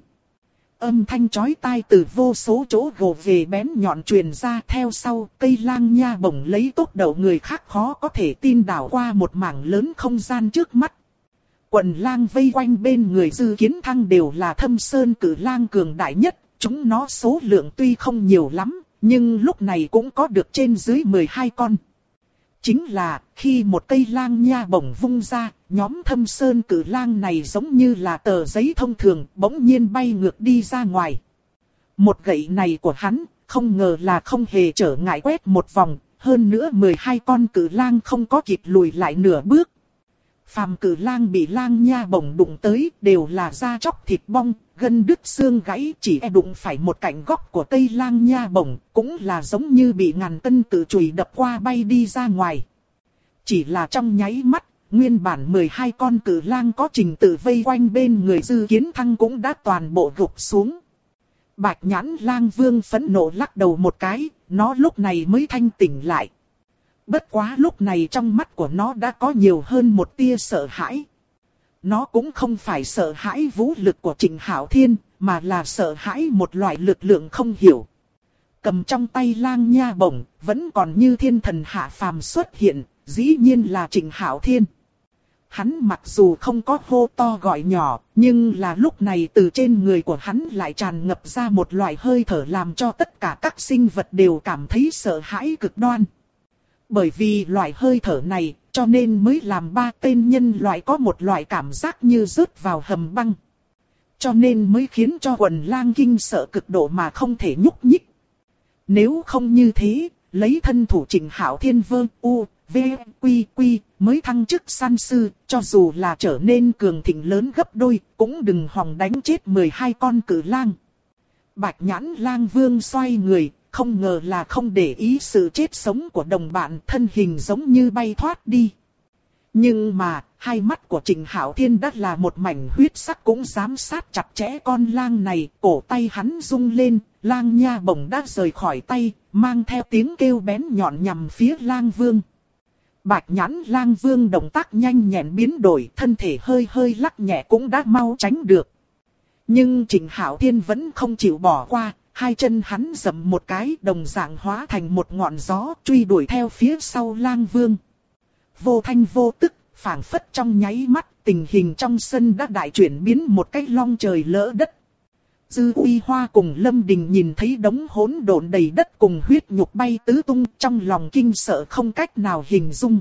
Âm thanh chói tai từ vô số chỗ gồ về bén nhọn truyền ra, theo sau cây lang nha bổng lấy tốc độ người khác khó có thể tin đảo qua một mảng lớn không gian trước mắt. Quần lang vây quanh bên người Dư Kiến Thăng đều là Thâm Sơn Cử Lang cường đại nhất, chúng nó số lượng tuy không nhiều lắm, nhưng lúc này cũng có được trên dưới 12 con. Chính là, khi một cây lang nha bổng vung ra, nhóm Thâm Sơn Cử Lang này giống như là tờ giấy thông thường, bỗng nhiên bay ngược đi ra ngoài. Một gậy này của hắn, không ngờ là không hề trở ngại quét một vòng, hơn nữa 12 con cử lang không có kịp lùi lại nửa bước. Phàm cử lang bị lang nha bổng đụng tới, đều là da chóc thịt bong, gân đứt xương gãy, chỉ đụng phải một cạnh góc của cây lang nha bổng, cũng là giống như bị ngàn cân cự chùy đập qua bay đi ra ngoài. Chỉ là trong nháy mắt, nguyên bản 12 con cử lang có trình tự vây quanh bên người Dư Kiến Thăng cũng đã toàn bộ gục xuống. Bạch Nhãn Lang Vương phẫn nộ lắc đầu một cái, nó lúc này mới thanh tỉnh lại. Bất quá lúc này trong mắt của nó đã có nhiều hơn một tia sợ hãi. Nó cũng không phải sợ hãi vũ lực của Trịnh Hạo Thiên, mà là sợ hãi một loại lực lượng không hiểu. Cầm trong tay lang nha bổng, vẫn còn như thiên thần hạ phàm xuất hiện, dĩ nhiên là Trịnh Hạo Thiên. Hắn mặc dù không có hô to gọi nhỏ, nhưng là lúc này từ trên người của hắn lại tràn ngập ra một loại hơi thở làm cho tất cả các sinh vật đều cảm thấy sợ hãi cực đoan. Bởi vì loại hơi thở này, cho nên mới làm ba tên nhân loại có một loại cảm giác như rớt vào hầm băng. Cho nên mới khiến cho quần lang kinh sợ cực độ mà không thể nhúc nhích. Nếu không như thế, lấy thân thủ Trịnh Hạo Thiên Vương U, V, Quy, Quy mới thăng chức san sư, cho dù là trở nên cường thịnh lớn gấp đôi, cũng đừng hòng đánh chết 12 con cử lang. Bạch Nhãn Lang Vương xoay người, không ngờ là không để ý sự chết sống của đồng bạn, thân hình giống như bay thoát đi. Nhưng mà, hai mắt của Trịnh Hạo Thiên đã là một mảnh huyết sắc cũng giám sát chặt chẽ con lang này, cổ tay hắn rung lên, lang nha bổng đã rời khỏi tay, mang theo tiếng kêu bén nhọn nhằm phía lang vương. Bạch nhãn lang vương động tác nhanh nhẹn biến đổi, thân thể hơi hơi lắc nhẹ cũng đã mau tránh được. Nhưng Trịnh Hạo Thiên vẫn không chịu bỏ qua, hai chân hắn dậm một cái, đồng dạng hóa thành một ngọn gió truy đuổi theo phía sau lang vương. Vô thanh vô tức, phảng phất trong nháy mắt, tình hình trong sân đã đại chuyển biến một cách long trời lỡ đất. Dư Uy Hoa cùng Lâm Đình nhìn thấy đống hỗn độn đầy đất cùng huyết nhục bay tứ tung, trong lòng kinh sợ không cách nào hình dung.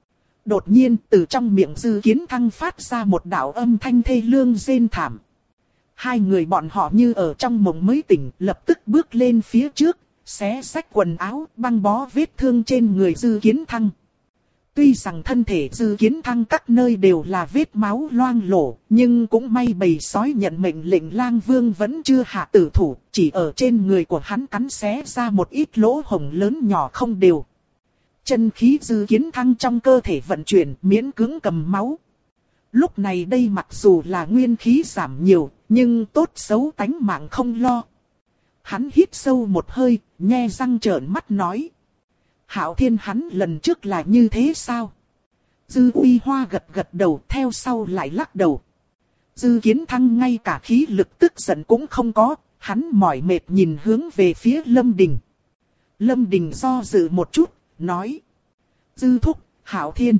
Đột nhiên từ trong miệng Dư Kiến Thăng phát ra một đạo âm thanh thê lương rên thảm. Hai người bọn họ như ở trong mộng mới tỉnh, lập tức bước lên phía trước, xé xách quần áo, băng bó vết thương trên người Dư Kiến Thăng. Tuy rằng thân thể Dư Kiến Thăng các nơi đều là vết máu loang lổ, nhưng cũng may bầy sói nhận mệnh lệnh lang vương vẫn chưa hạ tử thủ, chỉ ở trên người của hắn cắn xé ra một ít lỗ hổng lớn nhỏ không đều. Chân khí Dư Kiến Thăng trong cơ thể vận chuyển, miễn cưỡng cầm máu. Lúc này đây mặc dù là nguyên khí giảm nhiều, nhưng tốt xấu tánh mạng không lo. Hắn hít sâu một hơi, nhe răng trợn mắt nói. Hạo Thiên hắn lần trước là như thế sao? Dư Uy Hoa gật gật đầu, theo sau lại lắc đầu. Dư Kiến Thăng ngay cả khí lực tức giận cũng không có, hắn mỏi mệt nhìn hướng về phía Lâm Đình. Lâm Đình do dự một chút, nói. Dư thúc, Hạo Thiên.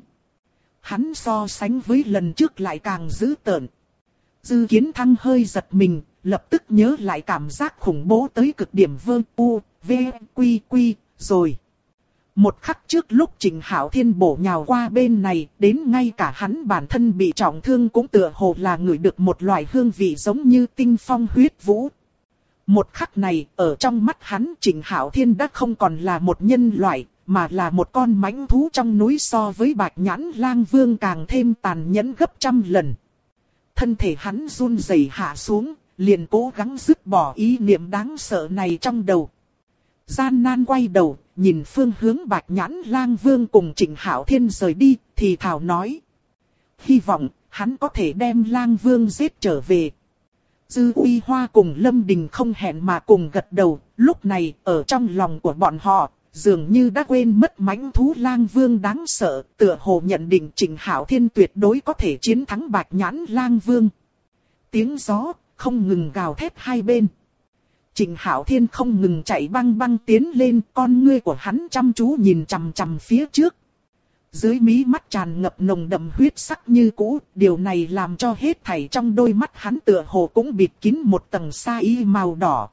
Hắn so sánh với lần trước lại càng dữ tợn. Dư Kiến Thăng hơi giật mình, lập tức nhớ lại cảm giác khủng bố tới cực điểm vơ u, v, quy quy, rồi. Một khắc trước lúc Trịnh Hạo Thiên bổ nhào qua bên này, đến ngay cả hắn bản thân bị trọng thương cũng tựa hồ là ngửi được một loại hương vị giống như tinh phong huyết vũ. Một khắc này, ở trong mắt hắn Trịnh Hạo Thiên đã không còn là một nhân loại, mà là một con mãnh thú trong núi, so với Bạch Nhãn Lang Vương càng thêm tàn nhẫn gấp trăm lần. Thân thể hắn run rẩy hạ xuống, liền cố gắng dứt bỏ ý niệm đáng sợ này trong đầu. Gian nan quay đầu, nhìn phương hướng Bạch Nhãn Lang Vương cùng Trịnh Hạo Thiên rời đi, thì thào nói. Hy vọng, hắn có thể đem Lang Vương giết trở về. Dư Uy Hoa cùng Lâm Đình không hẹn mà cùng gật đầu, lúc này, ở trong lòng của bọn họ, dường như đã quên mất mãnh thú Lang Vương đáng sợ, tựa hồ nhận định Trịnh Hạo Thiên tuyệt đối có thể chiến thắng Bạch Nhãn Lang Vương. Tiếng gió, không ngừng gào thét hai bên. Trịnh Hạo Thiên không ngừng chạy băng băng tiến lên, con ngươi của hắn chăm chú nhìn chằm chằm phía trước. Dưới mí mắt tràn ngập nồng đậm huyết sắc như cũ, điều này làm cho hết thảy trong đôi mắt hắn tựa hồ cũng bịt kín một tầng sa y màu đỏ.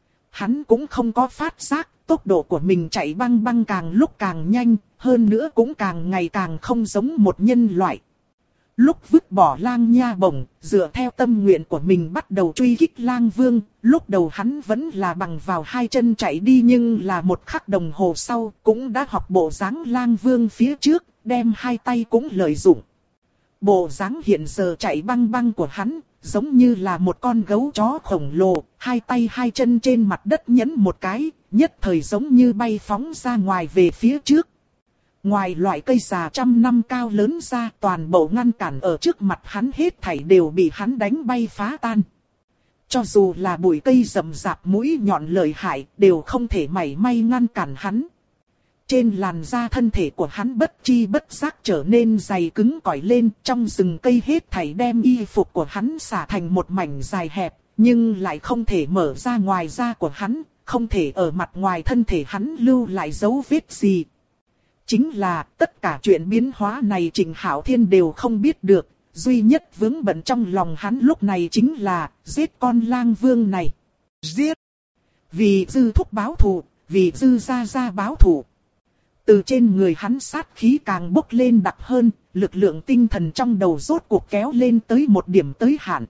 Hắn cũng không có phát giác, tốc độ của mình chạy băng băng càng lúc càng nhanh, hơn nữa cũng càng ngày càng không giống một nhân loại. Lúc vứt bỏ lang nha bổng, dựa theo tâm nguyện của mình bắt đầu truy kích lang vương, lúc đầu hắn vẫn là bằng vào hai chân chạy đi, nhưng là một khắc đồng hồ sau cũng đã học bộ dáng lang vương phía trước, đem hai tay cũng lợi dụng. Bộ dáng hiện giờ chạy băng băng của hắn, giống như là một con gấu chó khổng lồ, hai tay hai chân trên mặt đất nhấn một cái, nhất thời giống như bay phóng ra ngoài về phía trước. Ngoài loại cây già trăm năm cao lớn ra, toàn bộ ngăn cản ở trước mặt hắn hết thảy đều bị hắn đánh bay phá tan. Cho dù là bụi cây rậm rạp mũi nhọn lợi hại, đều không thể mảy may ngăn cản hắn. Trên làn da thân thể của hắn bất chi bất giác trở nên dày cứng cỏi lên, trong rừng cây hết thảy đem y phục của hắn xả thành một mảnh dài hẹp, nhưng lại không thể mở ra ngoài da của hắn, không thể ở mặt ngoài thân thể hắn lưu lại dấu vết gì. Chính là tất cả chuyện biến hóa này Trịnh Hạo Thiên đều không biết được, duy nhất vướng bận trong lòng hắn lúc này chính là giết con lang vương này. Giết! Vì Dư thúc báo thù, vì Dư gia gia báo thù. Từ trên người hắn sát khí càng bốc lên đặc hơn, lực lượng tinh thần trong đầu rốt cuộc kéo lên tới một điểm tới hạn.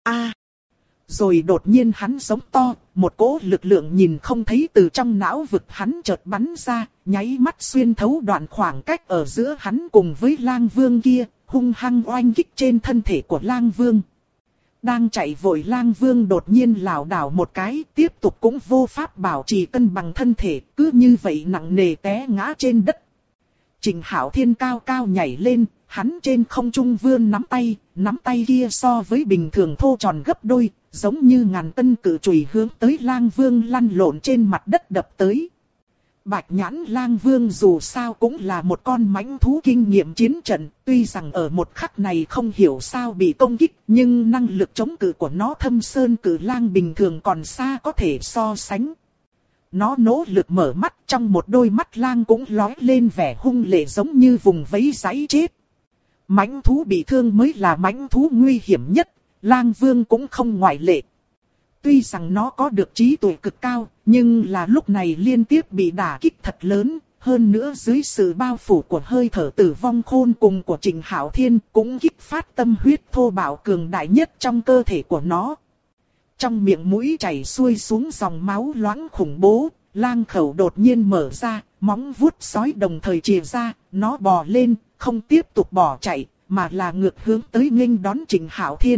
Rồi đột nhiên hắn giống to, một cỗ lực lượng nhìn không thấy từ trong não vực hắn chợt bắn ra, nháy mắt xuyên thấu đoạn khoảng cách ở giữa hắn cùng với lang vương kia, hung hăng oanh kích trên thân thể của lang vương. Đang chạy vội lang vương đột nhiên lảo đảo một cái, tiếp tục cũng vô pháp bảo trì cân bằng thân thể, cứ như vậy nặng nề té ngã trên đất. Trình Hạo Thiên cao cao nhảy lên, hắn trên không trung vươn nắm tay kia so với bình thường thô tròn gấp đôi, giống như ngàn cân cự chùy hướng tới lang vương lăn lộn trên mặt đất đập tới. Bạch nhãn lang vương dù sao cũng là một con mãnh thú kinh nghiệm chiến trận, tuy rằng ở một khắc này không hiểu sao bị công kích, nhưng năng lực chống cự của nó thâm sơn cự lang bình thường còn xa có thể so sánh. Nó nỗ lực mở mắt, trong một đôi mắt lang cũng lóe lên vẻ hung lệ giống như vùng vẫy giấy chết. Mãnh thú bị thương mới là mãnh thú nguy hiểm nhất, lang vương cũng không ngoại lệ. Tuy rằng nó có được trí tuệ cực cao, nhưng là lúc này liên tiếp bị đả kích thật lớn, hơn nữa dưới sự bao phủ của hơi thở tử vong khôn cùng của Trình Hạo Thiên cũng kích phát tâm huyết thô bạo cường đại nhất trong cơ thể của nó. Trong miệng mũi chảy xuôi xuống dòng máu loãng khủng bố, lang khẩu đột nhiên mở ra, móng vuốt sói đồng thời chìa ra, nó bò lên, không tiếp tục bỏ chạy, mà là ngược hướng tới nghênh đón Trình Hạo Thiên.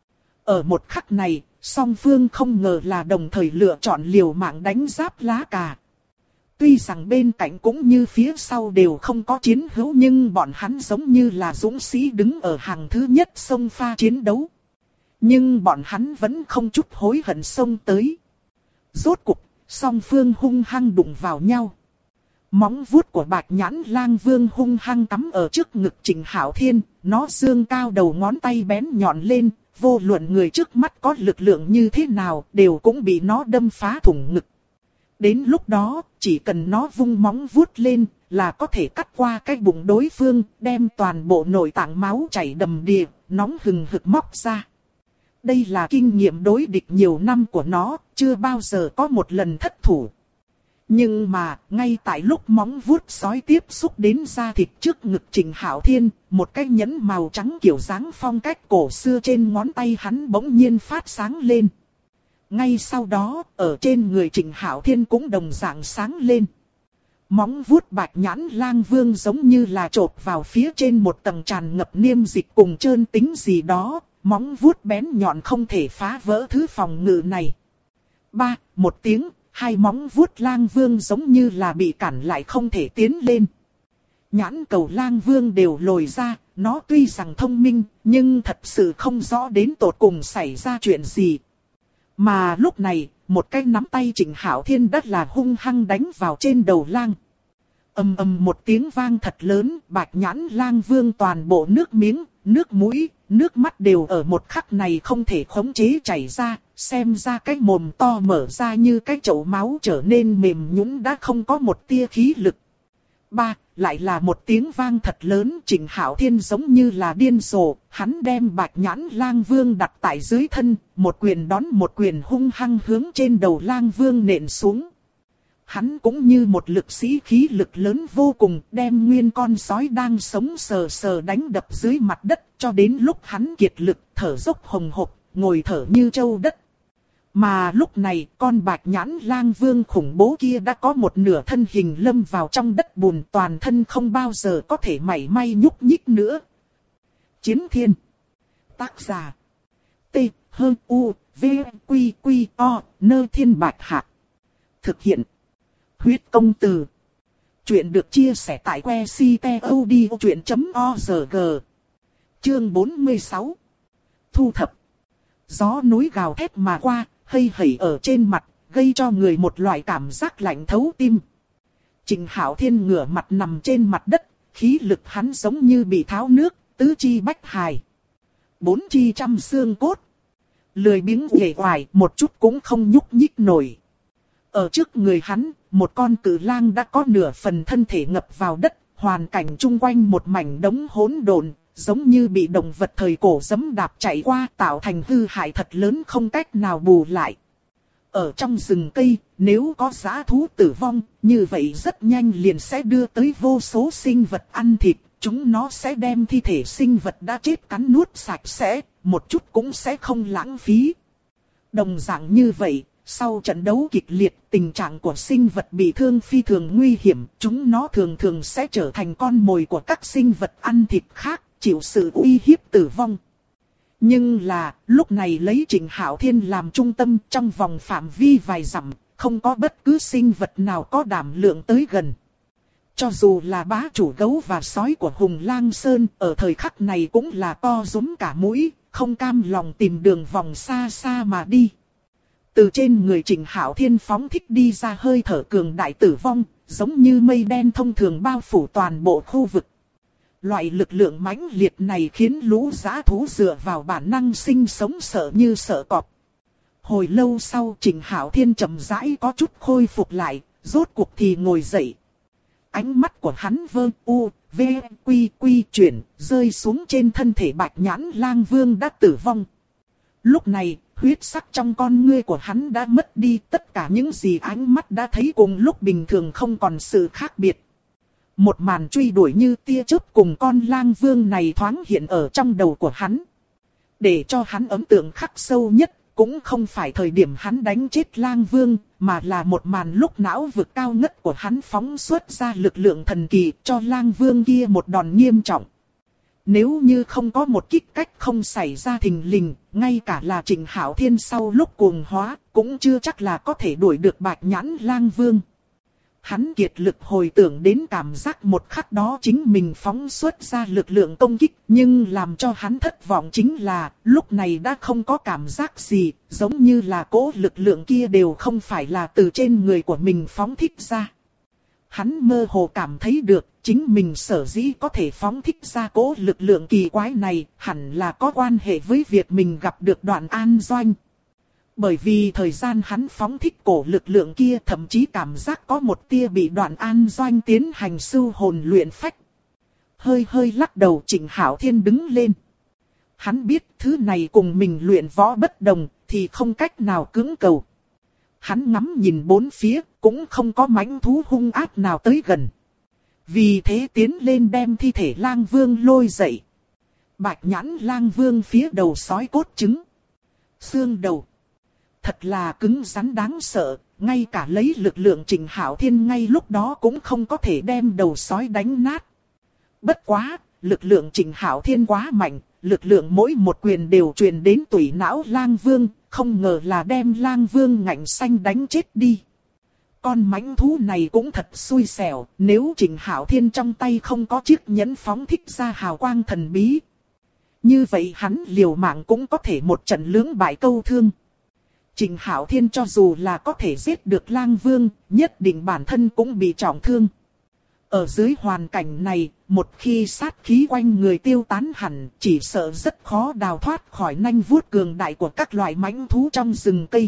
Ở một khắc này, song phương không ngờ là đồng thời lựa chọn liều mạng đánh giáp lá cà. Tuy rằng bên cạnh cũng như phía sau đều không có chiến hữu nhưng bọn hắn giống như là dũng sĩ đứng ở hàng thứ nhất xông pha chiến đấu. Nhưng bọn hắn vẫn không chút hối hận xông tới. Rốt cục, song phương hung hăng đụng vào nhau. Móng vuốt của bạch nhãn lang vương hung hăng cắm ở trước ngực Trình Hạo Thiên, nó dương cao đầu ngón tay bén nhọn lên, vô luận người trước mắt có lực lượng như thế nào đều cũng bị nó đâm phá thủng ngực. Đến lúc đó, chỉ cần nó vung móng vuốt lên là có thể cắt qua cái bụng đối phương, đem toàn bộ nội tạng máu chảy đầm đìa, nóng hừng hực móc ra. Đây là kinh nghiệm đối địch nhiều năm của nó, chưa bao giờ có một lần thất thủ. Nhưng mà, ngay tại lúc móng vuốt sói tiếp xúc đến da thịt trước ngực Trình Hạo Thiên, một cái nhẫn màu trắng kiểu dáng phong cách cổ xưa trên ngón tay hắn bỗng nhiên phát sáng lên. Ngay sau đó, ở trên người Trình Hạo Thiên cũng đồng dạng sáng lên. Móng vuốt bạch nhãn lang vương giống như là chộp vào phía trên một tầng tràn ngập niêm dịch cùng trơn tính gì đó, móng vuốt bén nhọn không thể phá vỡ thứ phòng ngự này. Một tiếng. Hai móng vuốt lang vương giống như là bị cản lại không thể tiến lên. Nhãn cầu lang vương đều lồi ra, nó tuy rằng thông minh, nhưng thật sự không rõ đến tột cùng xảy ra chuyện gì. Mà lúc này, một cái nắm tay Trình Hạo Thiên đất là hung hăng đánh vào trên đầu lang. Ầm ầm một tiếng vang thật lớn, bạch nhãn lang vương toàn bộ nước miếng, nước mũi, nước mắt đều ở một khắc này không thể khống chế chảy ra, xem ra cái mồm to mở ra như cái chậu máu trở nên mềm nhũn đã không có một tia khí lực. Lại là một tiếng vang thật lớn, Trình Hạo Thiên giống như là điên rồ, hắn đem bạch nhãn lang vương đặt tại dưới thân, một quyền đón một quyền hung hăng hướng trên đầu lang vương nện xuống. Hắn cũng như một lực sĩ khí lực lớn vô cùng, đem nguyên con sói đang sống sờ sờ đánh đập dưới mặt đất, cho đến lúc hắn kiệt lực, thở dốc hồng hộc, ngồi thở như trâu đất. Mà lúc này, con bạch nhãn lang vương khủng bố kia đã có một nửa thân hình lâm vào trong đất bùn, toàn thân không bao giờ có thể mảy may nhúc nhích nữa. Chiến Thiên. Tác giả. T-H-U-V-Q-Q-O, Nơ Thiên Bạch Hạc. Thực hiện. Huyết Công Từ. Chuyện được chia sẻ tại website.odchuyện.org. Chương 46. Thu thập. Gió núi gào thét mà qua, hây hẩy ở trên mặt, gây cho người một loại cảm giác lạnh thấu tim. Trình Hạo Thiên ngửa mặt nằm trên mặt đất, khí lực hắn giống như bị tháo nước, tứ chi bách hài. Bốn chi trăm xương cốt. Lười biếng uể oải, một chút cũng không nhúc nhích nổi. Ở trước người hắn, một con cự lang đã có nửa phần thân thể ngập vào đất, hoàn cảnh chung quanh một mảnh đống hỗn độn, giống như bị động vật thời cổ giẫm đạp chạy qua, tạo thành hư hại thật lớn không cách nào bù lại. Ở trong rừng cây, nếu có dã thú tử vong, như vậy rất nhanh liền sẽ đưa tới vô số sinh vật ăn thịt, chúng nó sẽ đem thi thể sinh vật đã chết cắn nuốt sạch sẽ, một chút cũng sẽ không lãng phí. Đồng dạng như vậy, sau trận đấu kịch liệt, tình trạng của sinh vật bị thương phi thường nguy hiểm, chúng nó thường thường sẽ trở thành con mồi của các sinh vật ăn thịt khác, chịu sự uy hiếp tử vong. Nhưng là, lúc này lấy Trịnh Hạo Thiên làm trung tâm trong vòng phạm vi vài dặm, không có bất cứ sinh vật nào có đảm lượng tới gần. Cho dù là bá chủ gấu và sói của Hùng Lang Sơn, ở thời khắc này cũng là co rúm cả mũi, không cam lòng tìm đường vòng xa xa mà đi. Từ trên người Trịnh Hạo Thiên phóng thích đi ra hơi thở cường đại tử vong, giống như mây đen thông thường bao phủ toàn bộ khu vực. Loại lực lượng mãnh liệt này khiến lũ dã thú dựa vào bản năng sinh sống sợ như sợ cọp. Hồi lâu sau Trịnh Hạo Thiên chậm rãi có chút khôi phục lại, rốt cuộc thì ngồi dậy. Ánh mắt của hắn vơ u, v, quy quy chuyển, rơi xuống trên thân thể Bạch Nhãn Lang Vương đã tử vong. Lúc này, huyết sắc trong con ngươi của hắn đã mất đi, tất cả những gì ánh mắt đã thấy cùng lúc bình thường không còn sự khác biệt. Một màn truy đuổi như tia chớp cùng con lang vương này thoáng hiện ở trong đầu của hắn. Để cho hắn ấn tượng khắc sâu nhất, cũng không phải thời điểm hắn đánh chết lang vương, mà là một màn lúc não vực cao ngất của hắn phóng xuất ra lực lượng thần kỳ cho lang vương kia một đòn nghiêm trọng. Nếu như không có một kích cách không xảy ra thình lình, ngay cả là Trịnh Hạo Thiên sau lúc cuồng hóa, cũng chưa chắc là có thể đuổi được Bạch Nhãn Lang Vương. Hắn kiệt lực hồi tưởng đến cảm giác một khắc đó chính mình phóng xuất ra lực lượng công kích, nhưng làm cho hắn thất vọng chính là, lúc này đã không có cảm giác gì, giống như là cỗ lực lượng kia đều không phải là từ trên người của mình phóng thích ra. Hắn mơ hồ cảm thấy được, chính mình sở dĩ có thể phóng thích ra cỗ lực lượng kỳ quái này, hẳn là có quan hệ với việc mình gặp được Đoạn An Doanh. Bởi vì thời gian hắn phóng thích cổ lực lượng kia thậm chí cảm giác có một tia bị Đoạn An Doanh tiến hành sưu hồn luyện phách. Hơi hơi lắc đầu Trịnh Hạo Thiên đứng lên. Hắn biết thứ này cùng mình luyện võ bất đồng thì không cách nào cưỡng cầu. Hắn ngắm nhìn bốn phía cũng không có mãnh thú hung ác nào tới gần. Vì thế tiến lên đem thi thể lang vương lôi dậy. Bạch Nhãn Lang Vương phía đầu sói cốt trứng. Xương đầu. Thật là cứng rắn đáng sợ, ngay cả lấy lực lượng Trịnh Hạo Thiên ngay lúc đó cũng không có thể đem đầu sói đánh nát. Bất quá, lực lượng Trịnh Hạo Thiên quá mạnh, lực lượng mỗi một quyền đều truyền đến tủy não Lang Vương, không ngờ là đem Lang Vương ngạnh xanh đánh chết đi. Con mãnh thú này cũng thật xui xẻo, nếu Trịnh Hạo Thiên trong tay không có chiếc nhẫn phóng thích ra hào quang thần bí. Như vậy hắn liều mạng cũng có thể một trận lưỡng bại câu thương. Trịnh Hạo Thiên cho dù là có thể giết được Lang Vương, nhất định bản thân cũng bị trọng thương. Ở dưới hoàn cảnh này, một khi sát khí quanh người tiêu tán hẳn, chỉ sợ rất khó đào thoát khỏi nanh vuốt cường đại của các loại mãnh thú trong rừng cây.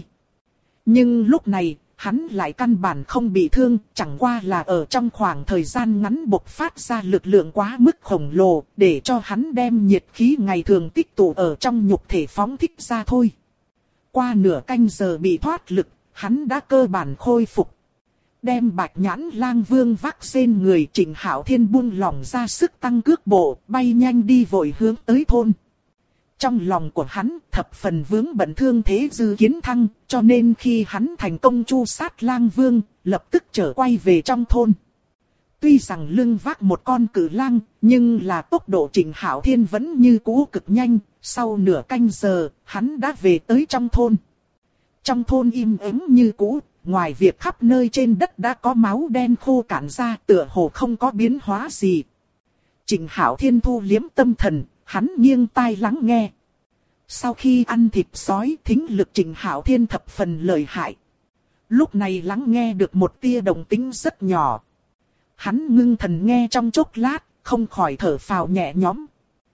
Nhưng lúc này, hắn lại căn bản không bị thương, chẳng qua là ở trong khoảng thời gian ngắn bộc phát ra lực lượng quá mức khổng lồ, để cho hắn đem nhiệt khí ngày thường tích tụ ở trong nhục thể phóng thích ra thôi. Qua nửa canh giờ bị thoát lực, hắn đã cơ bản khôi phục. Đem Bạch Nhãn Lang Vương vác trên người Trịnh Hạo Thiên buông lỏng ra sức tăng cước bộ, bay nhanh đi vội hướng tới thôn. Trong lòng của hắn thập phần vướng bận thương thế Dư Kiến Thăng, cho nên khi hắn thành công tru sát Lang Vương, lập tức trở quay về trong thôn. Tuy rằng lưng vác một con cự lang, nhưng là tốc độ Trịnh Hạo Thiên vẫn như cũ cực nhanh, sau nửa canh giờ, hắn đã về tới trong thôn. Trong thôn im ắng như cũ, ngoài việc khắp nơi trên đất đã có máu đen khô cạn ra, tựa hồ không có biến hóa gì. Trịnh Hạo Thiên thu liếm tâm thần, hắn nghiêng tai lắng nghe. Sau khi ăn thịt sói, thính lực Trịnh Hạo Thiên thập phần lợi hại. Lúc này lắng nghe được một tia động tĩnh rất nhỏ. Hắn ngưng thần nghe trong chốc lát, không khỏi thở phào nhẹ nhõm.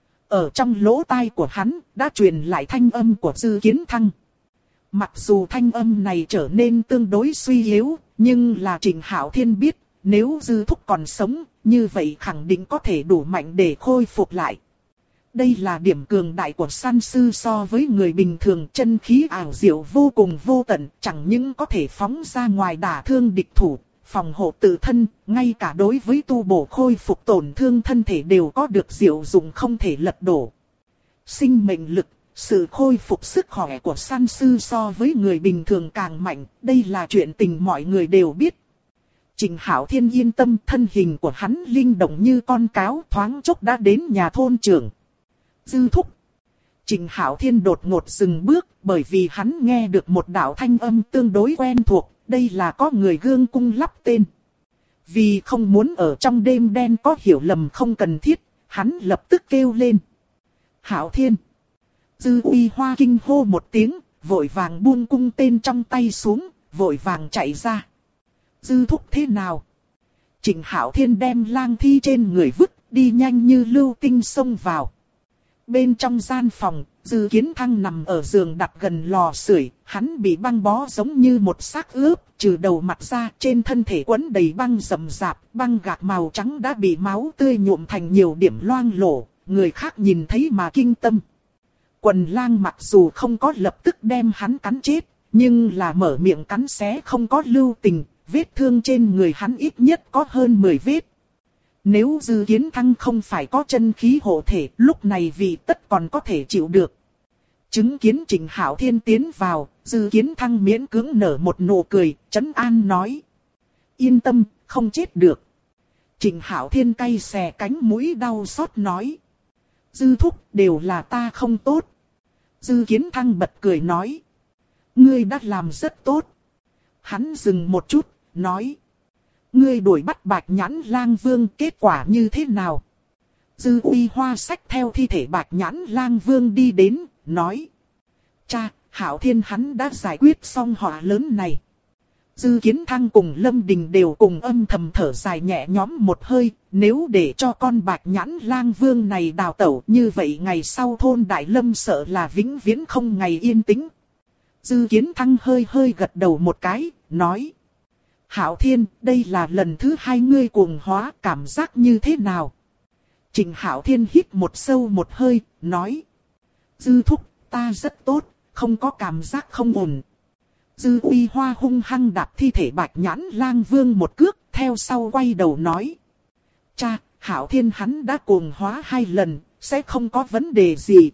Ở trong lỗ tai của hắn, đã truyền lại thanh âm của Dư Kiến Thăng. Mặc dù thanh âm này trở nên tương đối suy yếu, nhưng là Trịnh Hạo Thiên biết, nếu Dư Thúc còn sống, như vậy khẳng định có thể đủ mạnh để khôi phục lại. Đây là điểm cường đại của săn sư so với người bình thường, chân khí ảo diệu vô cùng vô tận, chẳng những có thể phóng ra ngoài đả thương địch thủ, phòng hộ tự thân, ngay cả đối với tu bổ khôi phục tổn thương thân thể đều có được diệu dụng không thể lật đổ. Sinh mệnh lực, sự khôi phục sức khỏe của săn sư so với người bình thường càng mạnh, đây là chuyện tình mọi người đều biết. Trịnh Hạo Thiên yên tâm, thân hình của hắn linh động như con cáo, thoáng chốc đã đến nhà thôn trưởng. Dư Thúc. Trịnh Hạo Thiên đột ngột dừng bước, bởi vì hắn nghe được một đạo thanh âm tương đối quen thuộc, đây là có người gương cung lắp tên. Vì không muốn ở trong đêm đen có hiểu lầm không cần thiết, hắn lập tức kêu lên. Hạo Thiên! Dư Uy Hoa kinh hô một tiếng, vội vàng buông cung tên trong tay xuống, vội vàng chạy ra. Dư thúc thế nào? Trịnh Hạo Thiên đem lang thi trên người vứt, đi nhanh như lưu tinh xông vào. Bên trong gian phòng, Dư Kiến Thăng nằm ở giường đặt gần lò sưởi, hắn bị băng bó giống như một xác ướp, trừ đầu mặt ra, trên thân thể quấn đầy băng rậm rạp, băng gạc màu trắng đã bị máu tươi nhuộm thành nhiều điểm loang lổ, người khác nhìn thấy mà kinh tâm. Quần lang mặc dù không có lập tức đem hắn cắn chết, nhưng là mở miệng cắn xé không có lưu tình, vết thương trên người hắn ít nhất có hơn 10 vết. Nếu Dư Kiến Thăng không phải có chân khí hộ thể, lúc này vì tất còn có thể chịu được. Chứng kiến Trịnh Hạo Thiên tiến vào, Dư Kiến Thăng miễn cưỡng nở một nụ cười, trấn an nói. Yên tâm, không chết được. Trịnh Hạo Thiên cay xè cánh mũi đau xót nói. Dư thúc, đều là ta không tốt. Dư Kiến Thăng bật cười nói. Ngươi đã làm rất tốt. Hắn dừng một chút, nói. Ngươi đuổi bắt Bạch Nhãn Lang Vương, kết quả như thế nào? Dư Uy Hoa xách theo thi thể Bạch Nhãn Lang Vương đi đến, nói. Cha, Hạo Thiên hắn đã giải quyết xong họa lớn này. Dư Kiến Thăng cùng Lâm Đình đều cùng âm thầm thở dài nhẹ nhõm một hơi, nếu để cho con Bạch Nhãn Lang Vương này đào tẩu như vậy ngày sau thôn Đại Lâm sợ là vĩnh viễn không ngày yên tĩnh. Dư Kiến Thăng hơi hơi gật đầu một cái, nói. Hạo Thiên, đây là lần thứ 2 ngươi cuồng hóa, cảm giác như thế nào? Trịnh Hạo Thiên hít một sâu một hơi, nói. Dư thúc, ta rất tốt, không có cảm giác không ổn. Dư Uy Hoa hung hăng đạp thi thể Bạch Nhãn Lang Vương một cước, theo sau quay đầu nói. Cha, Hạo Thiên hắn đã cuồng hóa 2 lần, sẽ không có vấn đề gì.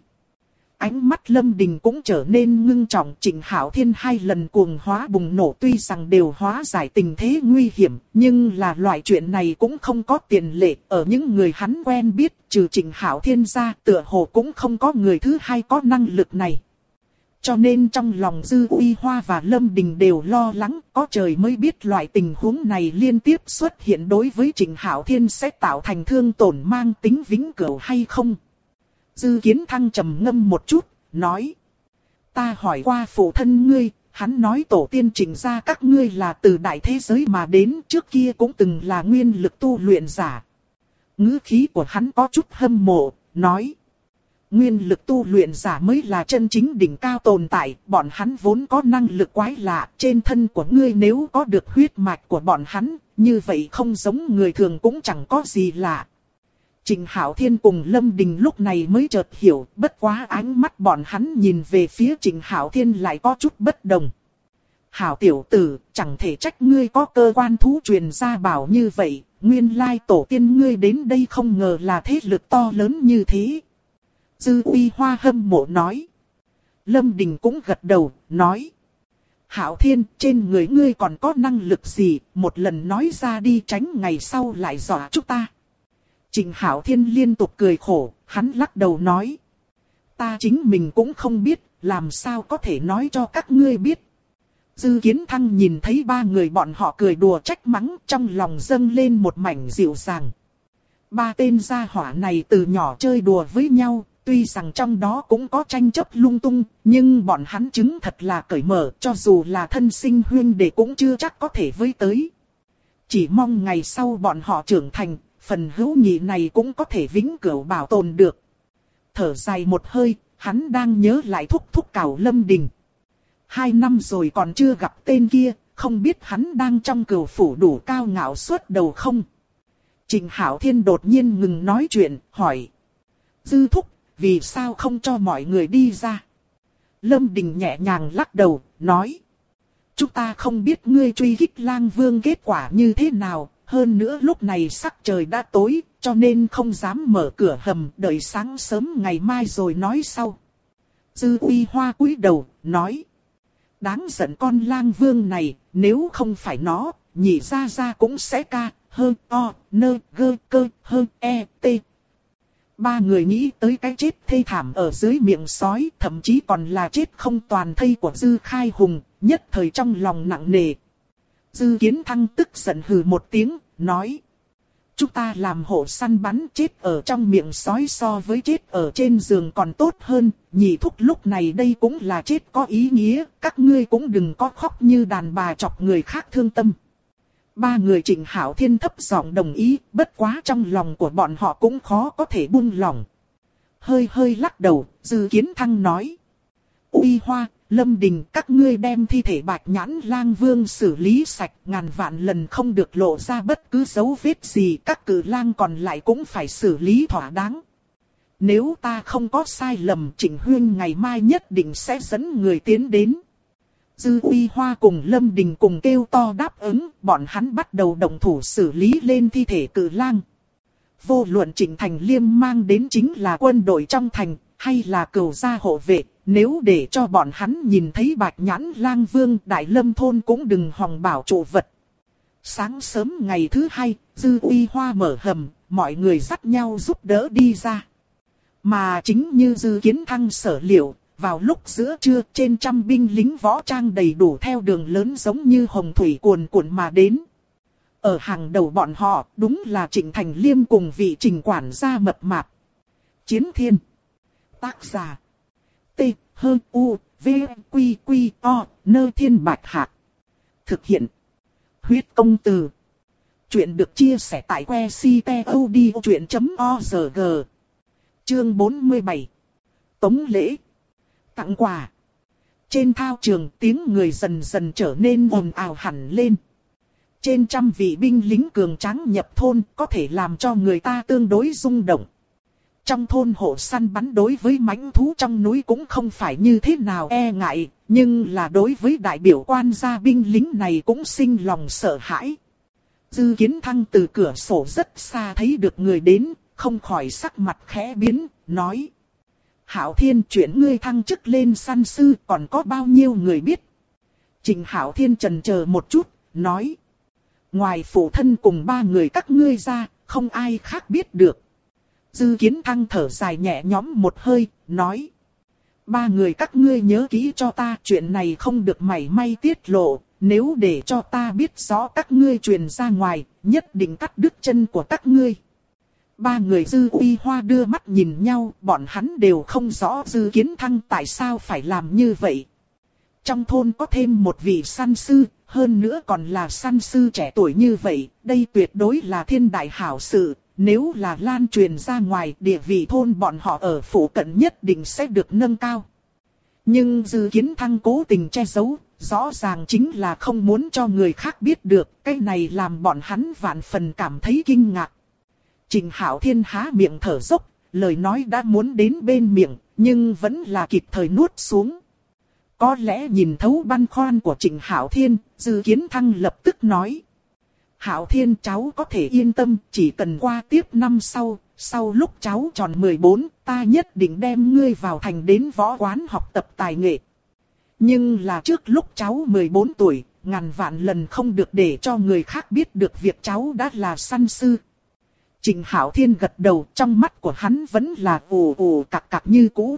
Ánh mắt Lâm Đình cũng trở nên ngưng trọng. Trịnh Hạo Thiên 2 lần cuồng hóa bùng nổ tuy rằng đều hóa giải tình thế nguy hiểm, nhưng là loại chuyện này cũng không có tiền lệ. Ở những người hắn quen biết, trừ Trịnh Hạo Thiên ra, tựa hồ cũng không có người thứ hai có năng lực này. Cho nên trong lòng Dư Uy Hoa và Lâm Đình đều lo lắng, có trời mới biết loại tình huống này liên tiếp xuất hiện đối với Trịnh Hạo Thiên sẽ tạo thành thương tổn mang tính vĩnh cửu hay không. Dư Kiến Thăng trầm ngâm một chút, nói. Ta hỏi qua phụ thân ngươi, hắn nói tổ tiên Trịnh gia các ngươi là từ đại thế giới mà đến, trước kia cũng từng là nguyên lực tu luyện giả. Ngữ khí của hắn có chút hâm mộ, nói. Nguyên lực tu luyện giả mới là chân chính đỉnh cao tồn tại, bọn hắn vốn có năng lực quái lạ, trên thân của ngươi nếu có được huyết mạch của bọn hắn, như vậy không giống người thường cũng chẳng có gì lạ. Trịnh Hạo Thiên cùng Lâm Đình lúc này mới chợt hiểu, bất quá ánh mắt bọn hắn nhìn về phía Trịnh Hạo Thiên lại có chút bất đồng. Hảo tiểu tử, chẳng thể trách ngươi có cơ quan thú truyền gia bảo như vậy, nguyên lai tổ tiên ngươi đến đây không ngờ là thế lực to lớn như thế. Dư Uy Hoa hâm mộ nói. Lâm Đình cũng gật đầu, nói. Hạo Thiên, trên người ngươi còn có năng lực gì, một lần nói ra đi tránh ngày sau lại dọa chúng ta. Trịnh Hạo Thiên liên tục cười khổ, hắn lắc đầu nói. Ta chính mình cũng không biết, làm sao có thể nói cho các ngươi biết. Dư Kiến Thăng nhìn thấy 3 người bọn họ cười đùa trách mắng, trong lòng dâng lên một mảnh dịu dàng. 3 tên gia hỏa này từ nhỏ chơi đùa với nhau, tuy rằng trong đó cũng có tranh chấp lung tung, nhưng bọn hắn chứng thật là cởi mở, cho dù là thân sinh huynh đệ cũng chưa chắc có thể với tới. Chỉ mong ngày sau bọn họ trưởng thành, phần hữu nghị này cũng có thể vĩnh cửu bảo tồn được. Thở dài một hơi, hắn đang nhớ lại thúc cảo Lâm Đình. 2 năm rồi còn chưa gặp tên kia, không biết hắn đang trong cửu phủ đủ cao ngạo suốt đầu không? Trịnh Hạo Thiên đột nhiên ngừng nói chuyện, hỏi. Dư thúc, vì sao không cho mọi người đi ra? Lâm Đình nhẹ nhàng lắc đầu, nói. Chúng ta không biết ngươi truy kích Lang Vương kết quả như thế nào, hơn nữa lúc này sắc trời đã tối, cho nên không dám mở cửa hầm, đợi sáng sớm ngày mai rồi nói sau. Dư Uy Hoa cúi đầu, nói. Đáng giận con Lang Vương này, nếu không phải nó, nhị gia cũng sẽ ca, hơn o, nơ, gơ, cơ, hơn e, t. Ba người nghĩ tới cái chết thê thảm ở dưới miệng sói, thậm chí còn là chết không toàn thây của Dư Khai Hùng, nhất thời trong lòng nặng nề. Dư Kiến Thăng tức giận hừ một tiếng, nói. Chúng ta làm hộ săn bắn, chết ở trong miệng sói so với chết ở trên giường còn tốt hơn, nhị thúc lúc này đây cũng là chết có ý nghĩa, các ngươi cũng đừng có khóc như đàn bà chọc người khác thương tâm. Ba người Trịnh Hạo Thiên thấp giọng đồng ý, bất quá trong lòng của bọn họ cũng khó có thể buông lỏng. Hơi hơi lắc đầu, Dư Kiến Thăng nói. Uy Hoa, Lâm Đình, các ngươi đem thi thể Bạch Nhãn Lang Vương xử lý sạch, ngàn vạn lần không được lộ ra bất cứ dấu vết gì, các cử lang còn lại cũng phải xử lý thỏa đáng. Nếu ta không có sai lầm, Trịnh Huyên ngày mai nhất định sẽ dẫn người tiến đến. Dư Uy Hoa cùng Lâm Đình cùng kêu to đáp ứng, bọn hắn bắt đầu động thủ xử lý lên thi thể cử lang. Vô luận Trịnh Thành Liêm mang đến chính là quân đội trong thành, hay là cửu gia hộ vệ, nếu để cho bọn hắn nhìn thấy Bạch Nhãn Lang Vương, Đại Lâm thôn cũng đừng hòng bảo trụ vật. Sáng sớm ngày thứ hai, Dư Uy Hoa mở hầm, mọi người dắt nhau giúp đỡ đi ra. Mà chính như Dư Kiến Thăng sở liệu, vào lúc giữa trưa trên trăm binh lính võ trang đầy đủ theo đường lớn giống như hồng thủy cuồn cuộn mà đến. Ở hàng đầu bọn họ đúng là Trịnh Thành Liêm cùng vị Trình quản gia mập mạp. Chiến Thiên. Tác giả. T, H, U, V, Quy, Quy, O, Nơ Thiên Bạch Hạc. Thực hiện. Huyết công từ. Chuyện được chia sẻ tại que ctod.org. Chương 47. Tống lễ. Tặng quà. Trên thao trường tiếng người dần dần trở nên ồn ào hẳn lên. Trên trăm vị binh lính cường tráng nhập thôn có thể làm cho người ta tương đối rung động. Trong thôn hộ săn bắn đối với mãnh thú trong núi cũng không phải như thế nào e ngại, nhưng là đối với đại biểu quan gia binh lính này cũng sinh lòng sợ hãi. Dư Kiến Thăng từ cửa sổ rất xa thấy được người đến, không khỏi sắc mặt khẽ biến, nói. Hạo Thiên, chuyện ngươi thăng chức lên săn sư còn có bao nhiêu người biết? Trịnh Hạo Thiên chần chờ một chút, nói. Ngoài phụ thân cùng ba người các ngươi ra, không ai khác biết được. Dư Kiến Thăng thở dài nhẹ nhõm một hơi, nói. Ba người các ngươi nhớ kỹ cho ta, chuyện này không được mảy may tiết lộ, nếu để cho ta biết rõ các ngươi truyền ra ngoài, nhất định cắt đứt chân của các ngươi. Ba người Dư Uy Hoa đưa mắt nhìn nhau, bọn hắn đều không rõ Dư Kiến Thăng tại sao phải làm như vậy. Trong thôn có thêm một vị săn sư, hơn nữa còn là săn sư trẻ tuổi như vậy, đây tuyệt đối là thiên đại hảo sự. Nếu là lan truyền ra ngoài, địa vị thôn bọn họ ở phủ cận nhất định sẽ được nâng cao. Nhưng Dư Kiến Thăng cố tình che giấu, rõ ràng chính là không muốn cho người khác biết được, cái này làm bọn hắn vạn phần cảm thấy kinh ngạc. Trịnh Hạo Thiên há miệng thở dốc, lời nói đã muốn đến bên miệng, nhưng vẫn là kịp thời nuốt xuống. Có lẽ nhìn thấu băn khoăn của Trịnh Hạo Thiên, Dư Kiến Thăng lập tức nói. Hạo Thiên, cháu có thể yên tâm, chỉ cần qua tiếp năm sau lúc cháu tròn 14, ta nhất định đem ngươi vào thành đến võ quán học tập tài nghệ. Nhưng là trước lúc cháu 14 tuổi, ngàn vạn lần không được để cho người khác biết được việc cháu đã là săn sư. Trịnh Hạo Thiên gật đầu, trong mắt của hắn vẫn là ù ù cặc cặc như cũ.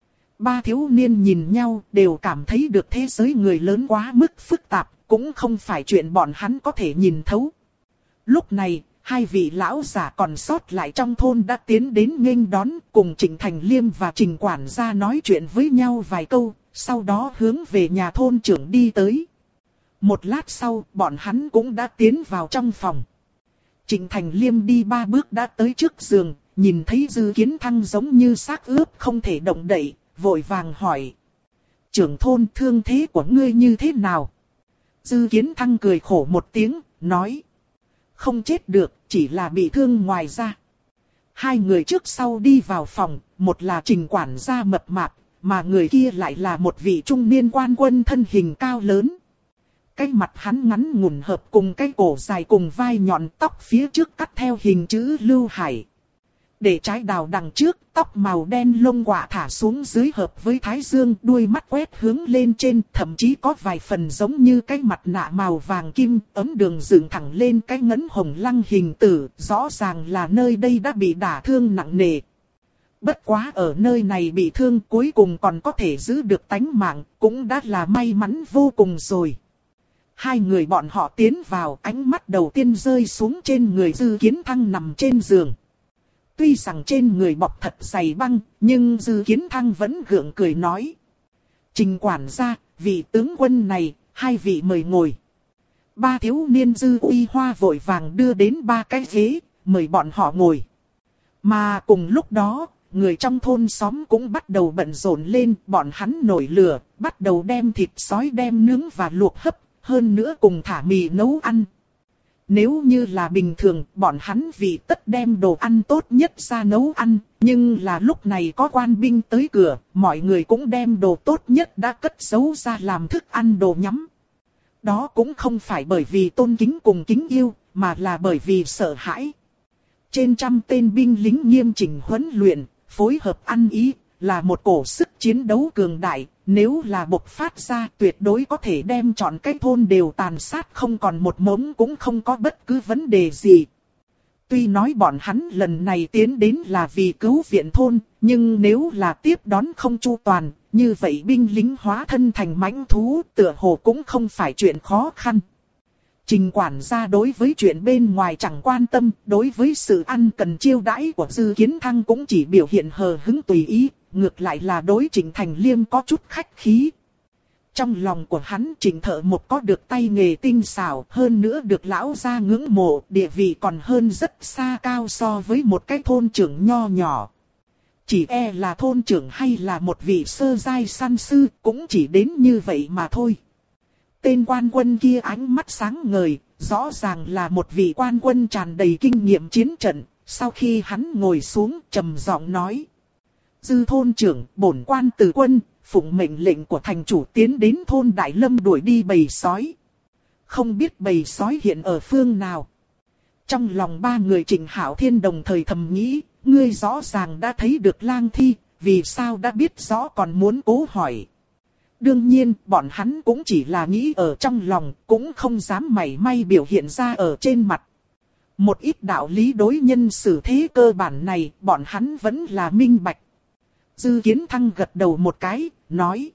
Ba thiếu niên nhìn nhau đều cảm thấy được thế giới người lớn quá mức phức tạp, cũng không phải chuyện bọn hắn có thể nhìn thấu. Lúc này, hai vị lão giả còn sót lại trong thôn đã tiến đến nghênh đón, cùng Trịnh Thành Liêm và Trình quản gia nói chuyện với nhau vài câu, sau đó hướng về nhà thôn trưởng đi tới. Một lát sau, bọn hắn cũng đã tiến vào trong phòng. Trịnh Thành Liêm đi 3 bước đã tới trước giường, nhìn thấy Dư Kiến Thăng giống như xác ướp không thể động đậy, vội vàng hỏi. Trưởng thôn, thương thế của ngươi như thế nào? Dư Kiến Thăng cười khổ một tiếng, nói. Không chết được, chỉ là bị thương ngoài da. Hai người trước sau đi vào phòng, một là Trình quản gia mập mạp, mà người kia lại là một vị trung niên quan quân thân hình cao lớn. Cái mặt hắn ngắn ngủn hợp cùng cái cổ dài cùng vai nhọn, tóc phía trước cắt theo hình chữ Lưu Hải. Để trái đào đằng trước, tóc màu đen lông quạ thả xuống dưới hợp với thái dương, đuôi mắt quét hướng lên trên, thậm chí có vài phần giống như cái mặt nạ màu vàng kim, ấm đường dựng thẳng lên cái ngấn hồng lăng hình tử, rõ ràng là nơi đây đã bị đả thương nặng nề. Bất quá ở nơi này bị thương cuối cùng còn có thể giữ được tánh mạng, cũng đã là may mắn vô cùng rồi. Hai người bọn họ tiến vào, ánh mắt đầu tiên rơi xuống trên người Dư Kiến Thăng nằm trên giường. Tuy rằng trên người bọc thật dày băng, nhưng Dư Kiến Thăng vẫn gượng cười nói. Trình quản gia, vị tướng quân này, hai vị mời ngồi. Ba thiếu niên Dư Uy Hoa vội vàng đưa đến ba cái ghế, mời bọn họ ngồi. Mà cùng lúc đó, người trong thôn xóm cũng bắt đầu bận rộn lên, bọn hắn nổi lửa, bắt đầu đem thịt sói đem nướng và luộc hấp, hơn nữa cùng thả mì nấu ăn. Nếu như là bình thường, bọn hắn vì tất đem đồ ăn tốt nhất ra nấu ăn, nhưng là lúc này có quan binh tới cửa, mọi người cũng đem đồ tốt nhất đã cất giấu ra làm thức ăn đồ nhắm. Đó cũng không phải bởi vì tôn kính cùng kính yêu, mà là bởi vì sợ hãi. Trên trăm tên binh lính nghiêm chỉnh huấn luyện, phối hợp ăn ý, là một cổ sức chiến đấu cường đại, nếu là bộc phát ra tuyệt đối có thể đem trọn cái thôn đều tàn sát không còn một mống cũng không có bất cứ vấn đề gì. Tuy nói bọn hắn lần này tiến đến là vì cứu viện thôn, nhưng nếu là tiếp đón không chu toàn, như vậy binh lính hóa thân thành mãnh thú tựa hồ cũng không phải chuyện khó khăn. Trình quản gia đối với chuyện bên ngoài chẳng quan tâm, đối với sự ăn cần chiêu đãi của Dư Kiến Thăng cũng chỉ biểu hiện hờ hững tùy ý, ngược lại là đối Trình Thành Liêm có chút khách khí. Trong lòng của hắn Trình Thợ Một có được tay nghề tinh xảo, hơn nữa được lão gia ngưỡng mộ, địa vị còn hơn rất xa cao so với một cái thôn trưởng nho nhỏ. Chỉ là thôn trưởng hay là một vị sơ giai săn sư, cũng chỉ đến như vậy mà thôi. Tên quan quân kia ánh mắt sáng ngời, rõ ràng là một vị quan quân tràn đầy kinh nghiệm chiến trận. Sau khi hắn ngồi xuống trầm giọng nói. Dư thôn trưởng, bổn quan từ quân, phụng mệnh lệnh của thành chủ tiến đến thôn Đại Lâm đuổi đi bầy sói. Không biết bầy sói hiện ở phương nào. Trong lòng ba người Trịnh Hạo Thiên đồng thời thầm nghĩ, ngươi rõ ràng đã thấy được lang thi, vì sao đã biết rõ còn muốn cố hỏi. Đương nhiên, bọn hắn cũng chỉ là nghĩ ở trong lòng, cũng không dám mảy may biểu hiện ra ở trên mặt. Một ít đạo lý đối nhân xử thế cơ bản này, bọn hắn vẫn là minh bạch. Dư Kiến Thăng gật đầu một cái, nói.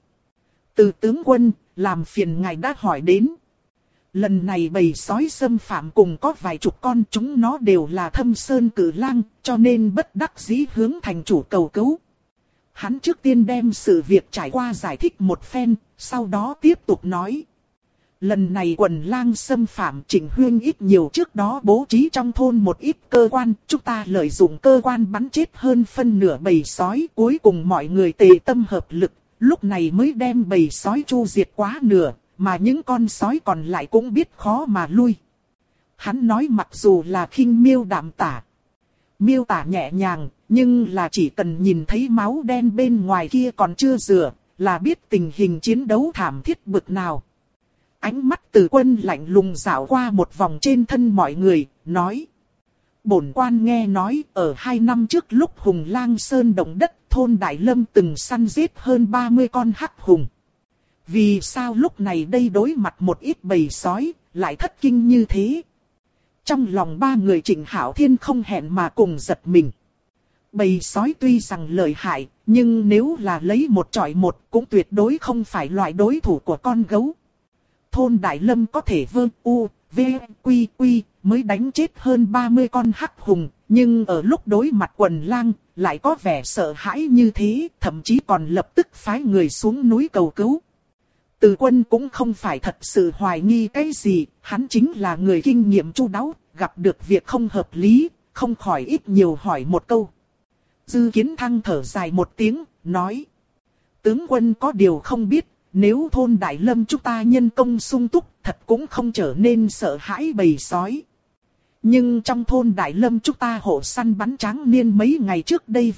Từ tướng quân, làm phiền ngài đã hỏi đến. Lần này bầy sói xâm phạm cùng có vài chục con, chúng nó đều là Thâm Sơn Cử Lang, cho nên bất đắc dĩ hướng thành chủ cầu cứu. Hắn trước tiên đem sự việc trải qua giải thích một phen, sau đó tiếp tục nói. Lần này quần lang xâm phạm Trịnh Huyên ít nhiều trước đó bố trí trong thôn một ít cơ quan, chúng ta lợi dụng cơ quan bắn chết hơn phân nửa bầy sói, cuối cùng mọi người tề tâm hợp lực, lúc này mới đem bầy sói chu diệt quá nửa, mà những con sói còn lại cũng biết khó mà lui. Hắn nói mặc dù là khinh miêu đạm tả, miêu tả nhẹ nhàng, nhưng là chỉ cần nhìn thấy máu đen bên ngoài kia còn chưa rửa, là biết tình hình chiến đấu thảm thiết bực nào. Ánh mắt Từ Quân lạnh lùng dạo qua một vòng trên thân mọi người, nói. Bổn quan nghe nói, ở 2 năm trước lúc Hùng Lang Sơn động đất, thôn Đại Lâm từng săn giết hơn 30 con hắc hùng. Vì sao lúc này đây đối mặt một ít bầy sói, lại thất kinh như thế? Trong lòng ba người Trịnh Hạo Thiên không hẹn mà cùng giật mình. Bầy sói tuy rằng lợi hại, nhưng nếu là lấy một chọi một cũng tuyệt đối không phải loại đối thủ của con gấu. Thôn Đại Lâm có thể mới đánh chết hơn 30 con hắc hùng, nhưng ở lúc đối mặt quần lang, lại có vẻ sợ hãi như thế, thậm chí còn lập tức phái người xuống núi cầu cứu. Từ Quân cũng không phải thật sự hoài nghi cái gì, hắn chính là người kinh nghiệm chu đáo, gặp được việc không hợp lý, không khỏi ít nhiều hỏi một câu. Dư Kiến Thăng thở dài một tiếng, nói. Tướng quân có điều không biết, nếu thôn Đại Lâm chúng ta nhân công sung túc, thật cũng không trở nên sợ hãi bầy sói. Nhưng trong thôn Đại Lâm chúng ta hộ săn bắn tráng niên mấy ngày trước đây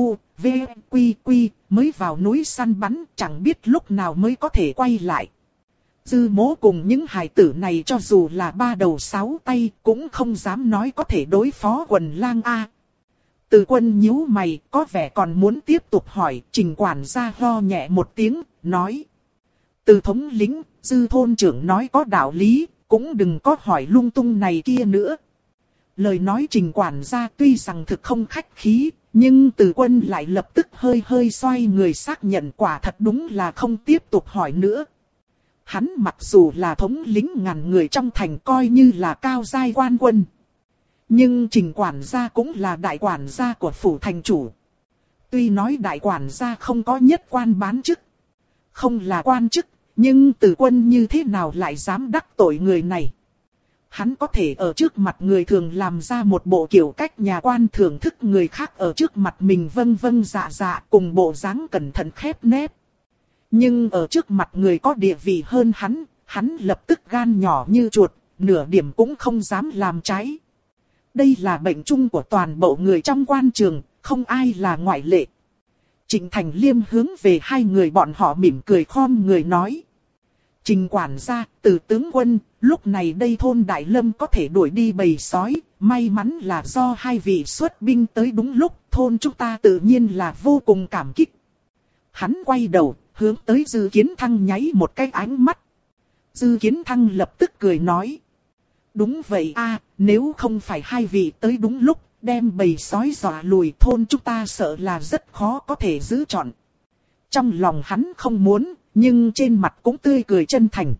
mới vào núi săn bắn, chẳng biết lúc nào mới có thể quay lại. Dư Mỗ cùng những hài tử này cho dù là 3 đầu 6 tay, cũng không dám nói có thể đối phó quần lang a. Từ Quân nhíu mày, có vẻ còn muốn tiếp tục hỏi, Trình quản gia ho nhẹ một tiếng, nói. Từ thống lĩnh, Dư thôn trưởng nói có đạo lý, cũng đừng có hỏi lung tung này kia nữa. Lời nói Trình quản gia tuy rằng thực không khách khí, Nhưng Từ Quân lại lập tức hơi hơi xoay người xác nhận quả thật đúng là không tiếp tục hỏi nữa. Hắn mặc dù là thống lĩnh ngàn người trong thành coi như là cao giai quan quân. Nhưng Trình quản gia cũng là đại quản gia của phủ thành chủ. Tuy nói đại quản gia không có nhất quan bán chức, không là quan chức, nhưng Từ Quân như thế nào lại dám đắc tội người này. Hắn có thể ở trước mặt người thường làm ra một bộ kiểu cách nhà quan thưởng thức người khác ở trước mặt mình vâng vâng dạ dạ cùng bộ dáng cẩn thận khép nép. Nhưng ở trước mặt người có địa vị hơn hắn lập tức gan nhỏ như chuột, nửa điểm cũng không dám làm trái. Đây là bệnh chung của toàn bộ người trong quan trường, không ai là ngoại lệ. Trịnh Thành Liêm hướng về hai người bọn họ mỉm cười khom người nói. Trình quản gia, Từ tướng quân, lúc này đây thôn Đại Lâm có thể đuổi đi bầy sói, may mắn là do hai vị xuất binh tới đúng lúc, thôn chúng ta tự nhiên là vô cùng cảm kích. Hắn quay đầu, hướng tới Dư Kiến Thăng nháy một cái ánh mắt. Dư Kiến Thăng lập tức cười nói. Đúng vậy a, nếu không phải hai vị tới đúng lúc, đem bầy sói dọa lùi thôn chúng ta sợ là rất khó có thể giữ trọn. Trong lòng hắn không muốn, nhưng trên mặt cũng tươi cười chân thành.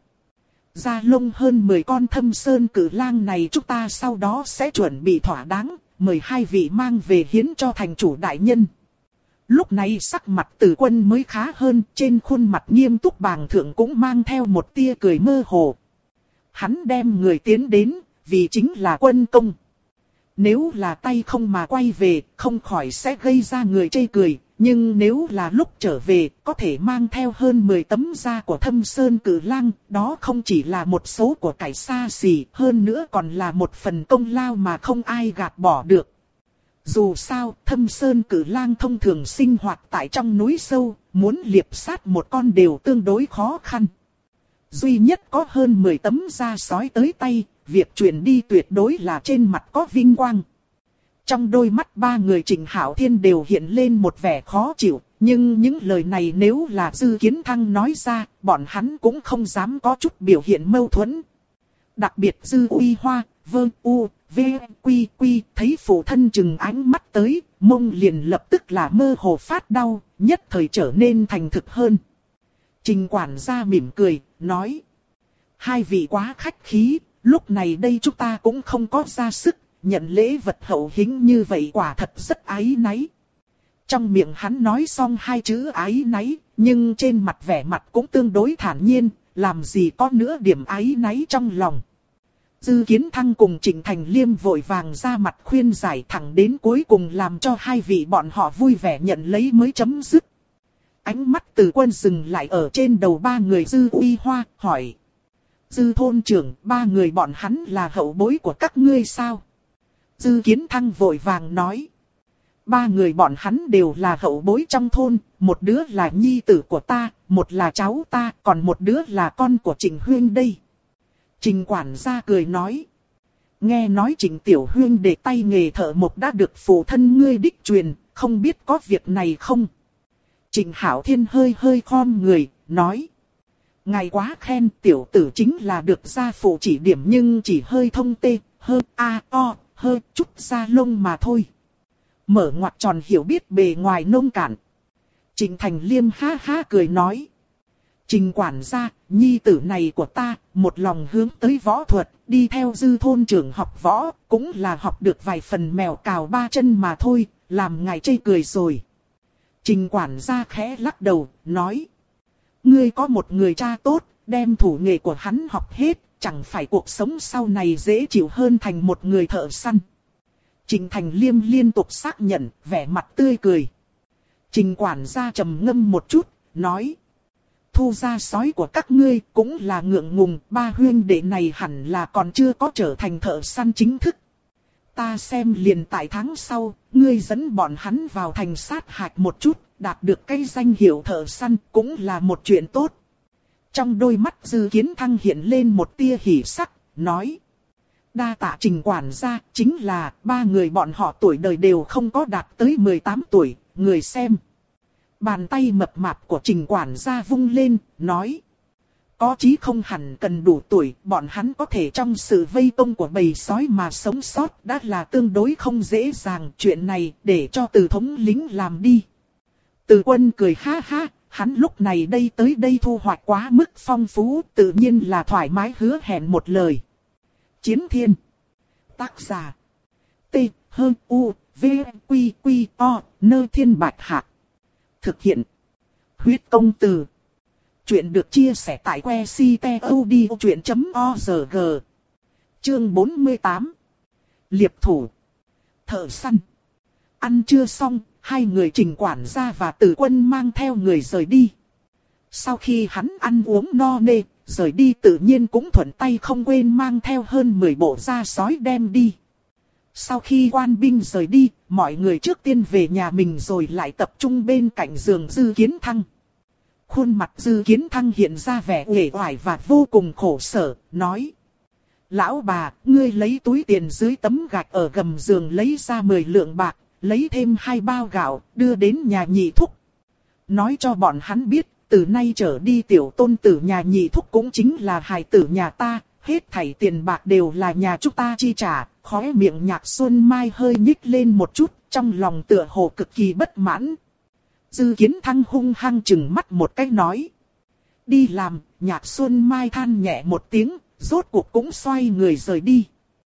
Ra lông hơn 10 con Thâm Sơn Cử Lang này chúng ta sau đó sẽ chuẩn bị thỏa đáng, mời hai vị mang về hiến cho thành chủ đại nhân. Lúc này sắc mặt Từ Quân mới khá hơn, trên khuôn mặt nghiêm túc bàng thượng cũng mang theo một tia cười mơ hồ. Hắn đem người tiến đến, vì chính là quân công. Nếu là tay không mà quay về, không khỏi sẽ gây ra người chê cười. Nhưng nếu là lúc trở về, có thể mang theo hơn 10 tấm da của Thâm Sơn Cử Lang, đó không chỉ là một số của cải xa xỉ, hơn nữa còn là một phần công lao mà không ai gạt bỏ được. Dù sao, Thâm Sơn Cử Lang thông thường sinh hoạt tại trong núi sâu, muốn liệp sát một con đều tương đối khó khăn. Duy nhất có hơn 10 tấm da sói tới tay, việc chuyển đi tuyệt đối là trên mặt có vinh quang. Trong đôi mắt ba người Trịnh Hạo Thiên đều hiện lên một vẻ khó chịu, nhưng những lời này nếu là Dư Kiến Thăng nói ra, bọn hắn cũng không dám có chút biểu hiện mâu thuẫn. Đặc biệt Dư Uy Hoa, Vương U, V, Quy Quy, thấy phụ thân chừng ánh mắt tới, mông liền lập tức là mơ hồ phát đau, nhất thời trở nên thành thực hơn. Trình quản gia mỉm cười, nói. Hai vị quá khách khí, lúc này đây chúng ta cũng không có ra sức. Nhận lễ vật hậu hĩnh như vậy quả thật rất áy náy. Trong miệng hắn nói xong hai chữ áy náy, nhưng trên mặt vẻ mặt cũng tương đối thản nhiên, làm gì có nữa điểm áy náy trong lòng. Dư Kiến Thăng cùng Trịnh Thành Liêm vội vàng ra mặt khuyên giải thẳng đến cuối cùng làm cho hai vị bọn họ vui vẻ nhận lấy mới chấm dứt. Ánh mắt Từ Quân dừng lại ở trên đầu ba người Dư Uy Hoa, hỏi. Dư thôn trưởng, ba người bọn hắn là hậu bối của các ngươi sao? Dư Kiến Thăng vội vàng nói. Ba người bọn hắn đều là hậu bối trong thôn, một đứa là nhi tử của ta, một là cháu ta, còn một đứa là con của Trình Huyên đây. Trình quản gia cười nói. Nghe nói Trình Tiểu Huyên để tay nghề thợ mộc đã được phụ thân ngươi đích truyền, không biết có việc này không? Trình Hạo Thiên hơi hơi khom người, nói. Ngài quá khen, tiểu tử chính là được gia phụ chỉ điểm nhưng chỉ hơi thông tê, hơi hơi chút da lông mà thôi. Mở ngoặc tròn hiểu biết bề ngoài nông cạn. Trịnh Thành Liêm ha ha cười nói. Trình quản gia, nhi tử này của ta, một lòng hướng tới võ thuật, đi theo Dư thôn trưởng học võ, cũng là học được vài phần mèo cào ba chân mà thôi, làm ngài chê cười rồi. Trình quản gia khẽ lắc đầu, nói. Ngươi có một người cha tốt, đem thủ nghệ của hắn học hết. Chẳng phải cuộc sống sau này dễ chịu hơn thành một người thợ săn. Trịnh Thành Liêm liên tục xác nhận, vẻ mặt tươi cười. Trình quản gia trầm ngâm một chút, nói. Thu ra sói của các ngươi cũng là ngượng ngùng, ba huynh đệ này hẳn là còn chưa có trở thành thợ săn chính thức. Ta xem liền tại tháng sau, ngươi dẫn bọn hắn vào thành sát hạch một chút, đạt được cái danh hiệu thợ săn cũng là một chuyện tốt. Trong đôi mắt Dư Kiến Thăng hiện lên một tia hỉ sắc, nói. Đa tạ Trình quản gia, chính là ba người bọn họ tuổi đời đều không có đạt tới 18 tuổi, người xem. Bàn tay mập mạp của Trình quản gia vung lên, nói. có chí không hẳn cần đủ tuổi, bọn hắn có thể trong sự vây công của bầy sói mà sống sót đã là tương đối không dễ dàng. Chuyện này để cho Từ thống lĩnh làm đi. Từ Quân cười ha ha, hắn lúc này đây tới đây thu hoạch quá mức phong phú, tự nhiên là thoải mái hứa hẹn một lời. Chiến Thiên. Tác giả. T, H, U, V, Quy, Quy, O, Nơ Thiên Bạch Hạc. Thực hiện. Huyết Công Từ. Chuyện được chia sẻ tại que ctod.org. Chương 48. Liệp thủ. Thợ săn. Ăn trưa xong, hai người Trình quản gia và Từ Quân mang theo người rời đi. Sau khi hắn ăn uống no nê, rời đi tự nhiên cũng thuận tay không quên mang theo hơn 10 bộ da sói đem đi. Sau khi quan binh rời đi, mọi người trước tiên về nhà mình rồi lại tập trung bên cạnh giường Dư Kiến Thăng. Khuôn mặt Dư Kiến Thăng hiện ra vẻ uể oải và vô cùng khổ sở, nói: Lão bà, ngươi lấy túi tiền dưới tấm gạch ở gầm giường lấy ra 10 lượng bạc, lấy thêm 2 bao gạo, đưa đến nhà nhị thúc. Nói cho bọn hắn biết, từ nay trở đi tiểu tôn tử nhà nhị thúc cũng chính là hài tử nhà ta, hết thảy tiền bạc đều là nhà chúng ta chi trả. Khóe miệng Nhạc Xuân Mai hơi nhích lên một chút, trong lòng tựa hồ cực kỳ bất mãn. Dư Kiến Thăng hung hăng chừng mắt một cái nói: Đi làm. Nhạc Xuân Mai than nhẹ một tiếng, rốt cuộc cũng xoay người rời đi.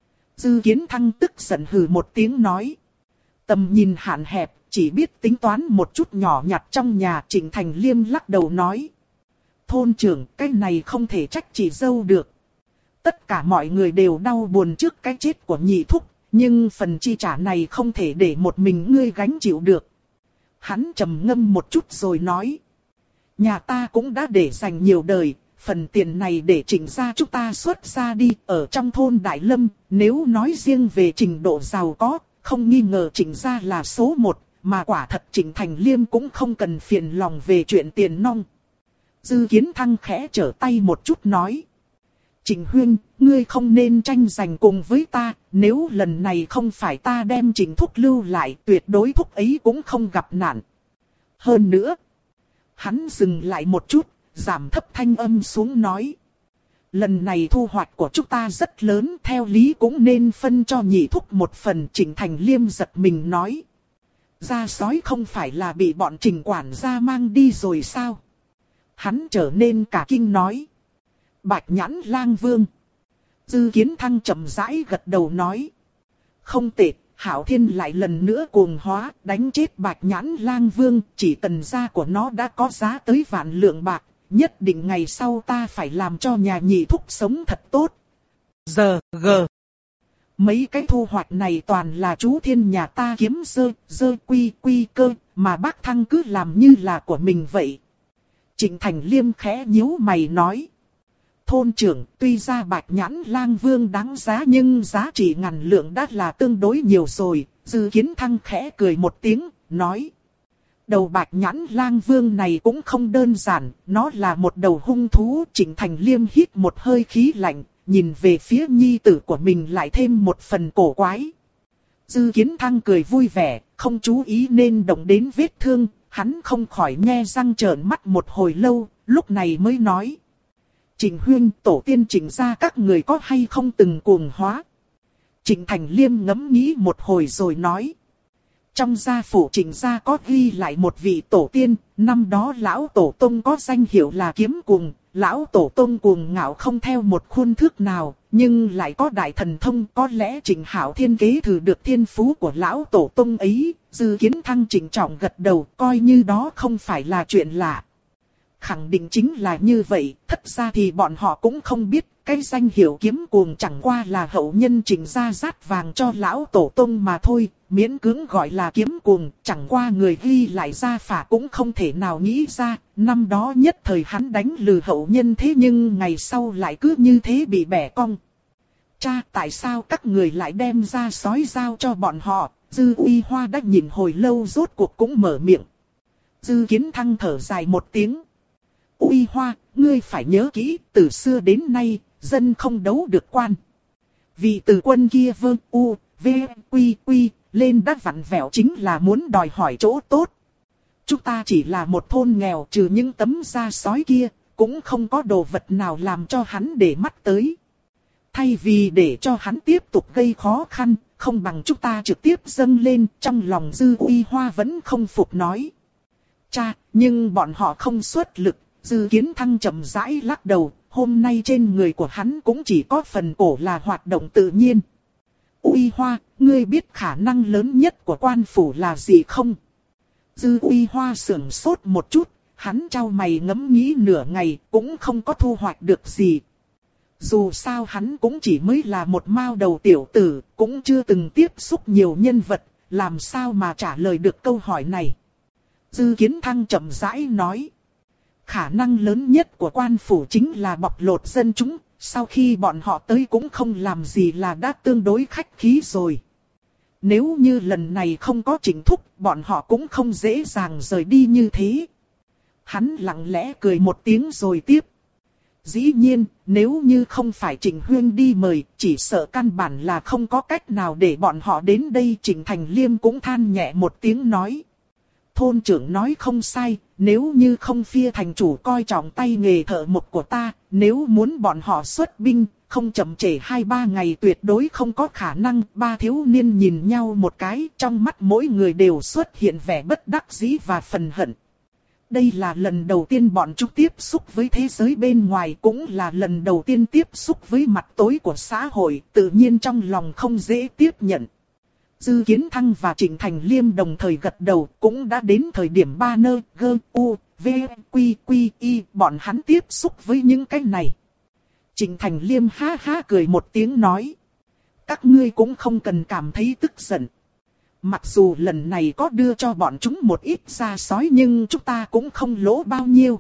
Dư Kiến Thăng tức giận hừ một tiếng nói: Tầm nhìn hạn hẹp, chỉ biết tính toán một chút nhỏ nhặt trong nhà. Trịnh Thành Liêm lắc đầu nói: Thôn trưởng, cái này không thể trách chị dâu được. Tất cả mọi người đều đau buồn trước cái chết của nhị thúc, nhưng phần chi trả này không thể để một mình ngươi gánh chịu được. Hắn trầm ngâm một chút rồi nói: Nhà ta cũng đã để dành nhiều đời, phần tiền này để Trịnh gia chúng ta xuất ra đi. Ở trong thôn Đại Lâm, nếu nói riêng về trình độ giàu có, không nghi ngờ Trịnh gia là số 1, mà quả thật Trịnh Thành Liêm cũng không cần phiền lòng về chuyện tiền nong. Dư Kiến Thăng khẽ trở tay một chút nói: Trịnh huynh, ngươi không nên tranh giành cùng với ta, nếu lần này không phải ta đem Trịnh thúc lưu lại, tuyệt đối thúc ấy cũng không gặp nạn. Hơn nữa, hắn dừng lại một chút, giảm thấp thanh âm xuống nói: Lần này thu hoạch của chúng ta rất lớn, theo lý cũng nên phân cho nhị thúc một phần. Trịnh Thành Liêm giật mình nói: Da sói không phải là bị bọn Trịnh quản gia mang đi rồi sao? Hắn trở nên cả kinh nói: Bạch Nhãn Lang Vương. Dư Kiến Thăng chậm rãi gật đầu nói: Không tệ, Hạo Thiên lại lần nữa cuồng hóa, đánh chết Bạch Nhãn Lang Vương. Chỉ cần da của nó đã có giá tới vạn lượng bạc, nhất định ngày sau ta phải làm cho nhà nhị thúc sống thật tốt. Mấy cái thu hoạch này toàn là chú Thiên nhà ta kiếm dơ quy cơ, mà bác Thăng cứ làm như là của mình vậy. Trịnh Thành Liêm khẽ nhíu mày nói: Thôn trưởng, tuy ra Bạch Nhãn Lang Vương đáng giá nhưng giá trị ngàn lượng đã là tương đối nhiều rồi. Dư Kiến Thăng khẽ cười một tiếng, nói: Đầu Bạch Nhãn Lang Vương này cũng không đơn giản, nó là một đầu hung thú. Trịnh Thành Liêm hít một hơi khí lạnh, nhìn về phía nhi tử của mình lại thêm một phần cổ quái. Dư Kiến Thăng cười vui vẻ, không chú ý nên động đến vết thương, hắn không khỏi nhe răng trợn mắt một hồi lâu, lúc này mới nói: Trịnh huynh, tổ tiên Trịnh gia các người có hay không từng cuồng hóa? Trịnh Thành Liêm ngẫm nghĩ một hồi rồi nói: Trong gia phủ Trịnh gia có ghi lại một vị tổ tiên, năm đó lão tổ tông có danh hiệu là kiếm cuồng. Lão tổ tông cuồng ngạo không theo một khuôn thước nào, nhưng lại có đại thần thông. Có lẽ Trịnh Hạo Thiên kế thừa được thiên phú của lão tổ tông ấy. Dư Kiến Thăng trịnh trọng gật đầu, coi như đó không phải là chuyện lạ. Khẳng định chính là như vậy, thật ra thì bọn họ cũng không biết, cái danh hiệu kiếm cuồng chẳng qua là hậu nhân Trịnh gia dát vàng cho lão tổ tông mà thôi, miễn cưỡng gọi là kiếm cuồng, chẳng qua người ghi lại gia phả cũng không thể nào nghĩ ra, năm đó nhất thời hắn đánh lừa hậu nhân thế nhưng ngày sau lại cứ như thế bị bẻ cong. Cha, tại sao các người lại đem ra sói giao cho bọn họ? Dư Uy Hoa đã nhìn hồi lâu rốt cuộc cũng mở miệng. Dư Kiến Thăng thở dài một tiếng. Uy Hoa, ngươi phải nhớ kỹ, từ xưa đến nay, dân không đấu được quan. Vì từ quân kia quy lên đắt vặn vẹo chính là muốn đòi hỏi chỗ tốt. Chúng ta chỉ là một thôn nghèo, trừ những tấm da sói kia, cũng không có đồ vật nào làm cho hắn để mắt tới. Thay vì để cho hắn tiếp tục gây khó khăn, không bằng chúng ta trực tiếp dâng lên. Trong lòng Dư Uy Hoa vẫn không phục nói. Cha, nhưng bọn họ không xuất lực. Dư Kiến Thăng chậm rãi lắc đầu, hôm nay trên người của hắn cũng chỉ có phần cổ là hoạt động tự nhiên. Uy Hoa, ngươi biết khả năng lớn nhất của quan phủ là gì không? Dư Uy Hoa sững sốt một chút, hắn chau mày ngẫm nghĩ nửa ngày cũng không có thu hoạch được gì. Dù sao hắn cũng chỉ mới là một mao đầu tiểu tử, cũng chưa từng tiếp xúc nhiều nhân vật, làm sao mà trả lời được câu hỏi này. Dư Kiến Thăng chậm rãi nói. Khả năng lớn nhất của quan phủ chính là bọc lột dân chúng, sau khi bọn họ tới cũng không làm gì là đã tương đối khách khí rồi. Nếu như lần này không có Trịnh Thúc, bọn họ cũng không dễ dàng rời đi như thế. Hắn lặng lẽ cười một tiếng rồi tiếp. Dĩ nhiên, nếu như không phải Trịnh Huyên đi mời, chỉ sợ căn bản là không có cách nào để bọn họ đến đây. Trịnh Thành Liêm cũng than nhẹ một tiếng nói. Thôn trưởng nói không sai, nếu như không Phia thành chủ coi trọng tay nghề thợ mộc của ta, nếu muốn bọn họ xuất binh, không chậm trễ 2-3 ngày tuyệt đối không có khả năng. Ba thiếu niên nhìn nhau một cái, trong mắt mỗi người đều xuất hiện vẻ bất đắc dĩ và phần hận. Đây là lần đầu tiên bọn chúng tiếp xúc với thế giới bên ngoài, cũng là lần đầu tiên tiếp xúc với mặt tối của xã hội, tự nhiên trong lòng không dễ tiếp nhận. Dư Kiến Thăng và Trịnh Thành Liêm đồng thời gật đầu, cũng đã đến thời điểm ba nơ, gơ, u, v, quy, quy, y, bọn hắn tiếp xúc với những cái này. Trịnh Thành Liêm ha ha cười một tiếng nói. Các ngươi cũng không cần cảm thấy tức giận. Mặc dù lần này có đưa cho bọn chúng một ít da sói nhưng chúng ta cũng không lỗ bao nhiêu.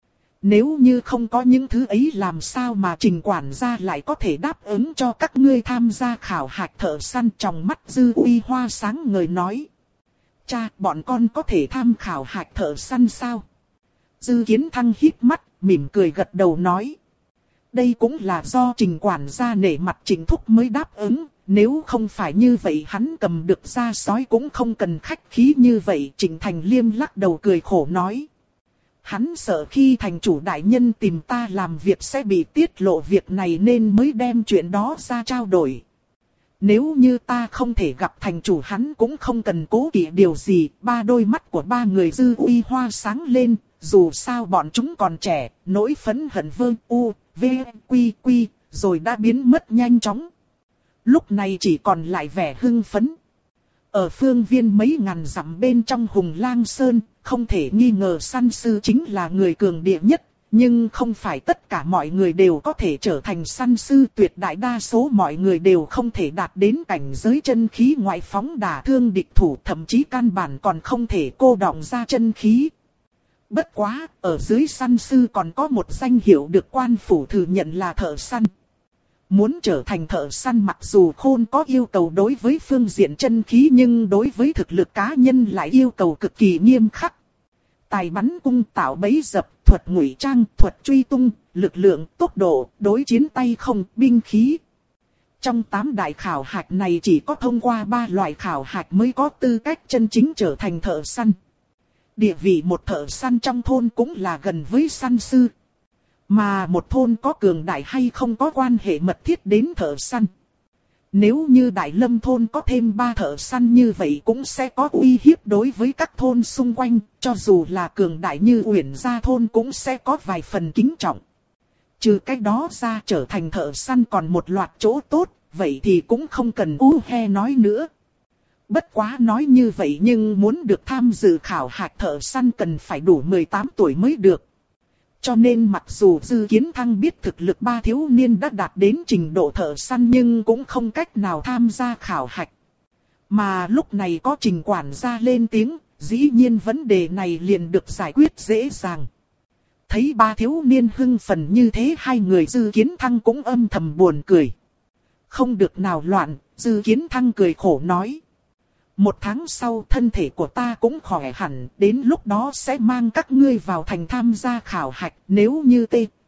Nếu như không có những thứ ấy làm sao mà Trình quản gia lại có thể đáp ứng cho các ngươi tham gia khảo hạch thợ săn. Trong mắt Dư Uy Hoa sáng ngời nói. Cha, bọn con có thể tham khảo hạch thợ săn sao? Dư Kiến Thăng híp mắt, mỉm cười gật đầu nói. Đây cũng là do Trình quản gia nể mặt Trịnh Thúc mới đáp ứng. Nếu không phải như vậy hắn cầm được da sói cũng không cần khách khí như vậy. Trịnh Thành Liêm lắc đầu cười khổ nói. Hắn sợ khi thành chủ đại nhân tìm ta làm việc sẽ bị tiết lộ việc này nên mới đem chuyện đó ra trao đổi. Nếu như ta không thể gặp thành chủ hắn cũng không cần cố kỵ điều gì. Ba đôi mắt của ba người Dư Uy Hoa sáng lên, dù sao bọn chúng còn trẻ, nỗi phẫn hận vương u, v, quy quy, rồi đã biến mất nhanh chóng. Lúc này chỉ còn lại vẻ hưng phấn. Ở phương viên mấy ngàn dặm bên trong Hùng Lang Sơn, không thể nghi ngờ săn sư chính là người cường địa nhất. Nhưng không phải tất cả mọi người đều có thể trở thành săn sư. Tuyệt đại đa số mọi người đều không thể đạt đến cảnh giới chân khí ngoại phóng đả thương địch thủ. Thậm chí căn bản còn không thể cô đọng ra chân khí. Bất quá, ở dưới săn sư còn có một danh hiệu được quan phủ thừa nhận là thợ săn. Muốn trở thành thợ săn mặc dù khôn có yêu cầu đối với phương diện chân khí nhưng đối với thực lực cá nhân lại yêu cầu cực kỳ nghiêm khắc. Tài bắn cung tạo bẫy dập, thuật ngụy trang, thuật truy tung, lực lượng, tốc độ, đối chiến tay không, binh khí. Trong 8 đại khảo hạch này chỉ có thông qua 3 loại khảo hạch mới có tư cách chân chính trở thành thợ săn. Địa vị một thợ săn trong thôn cũng là gần với săn sư. Mà một thôn có cường đại hay không có quan hệ mật thiết đến thợ săn. Nếu như Đại Lâm thôn có thêm 3 thợ săn như vậy cũng sẽ có uy hiếp đối với các thôn xung quanh. Cho dù là cường đại như Uyển Gia thôn cũng sẽ có vài phần kính trọng. Trừ cái đó ra trở thành thợ săn còn một loạt chỗ tốt, vậy thì cũng không cần he nói nữa. Bất quá nói như vậy nhưng muốn được tham dự khảo hạch thợ săn cần phải đủ 18 tuổi mới được. Cho nên mặc dù Dư Kiến Thăng biết thực lực ba thiếu niên đã đạt đến trình độ thợ săn nhưng cũng không cách nào tham gia khảo hạch. Mà lúc này có Trình quản gia lên tiếng, dĩ nhiên vấn đề này liền được giải quyết dễ dàng. Thấy ba thiếu niên hưng phấn như thế hai người Dư Kiến Thăng cũng âm thầm buồn cười. Không được nào loạn, Dư Kiến Thăng cười khổ nói. 1 tháng sau thân thể của ta cũng khỏe hẳn, đến lúc đó sẽ mang các ngươi vào thành tham gia khảo hạch. Nếu như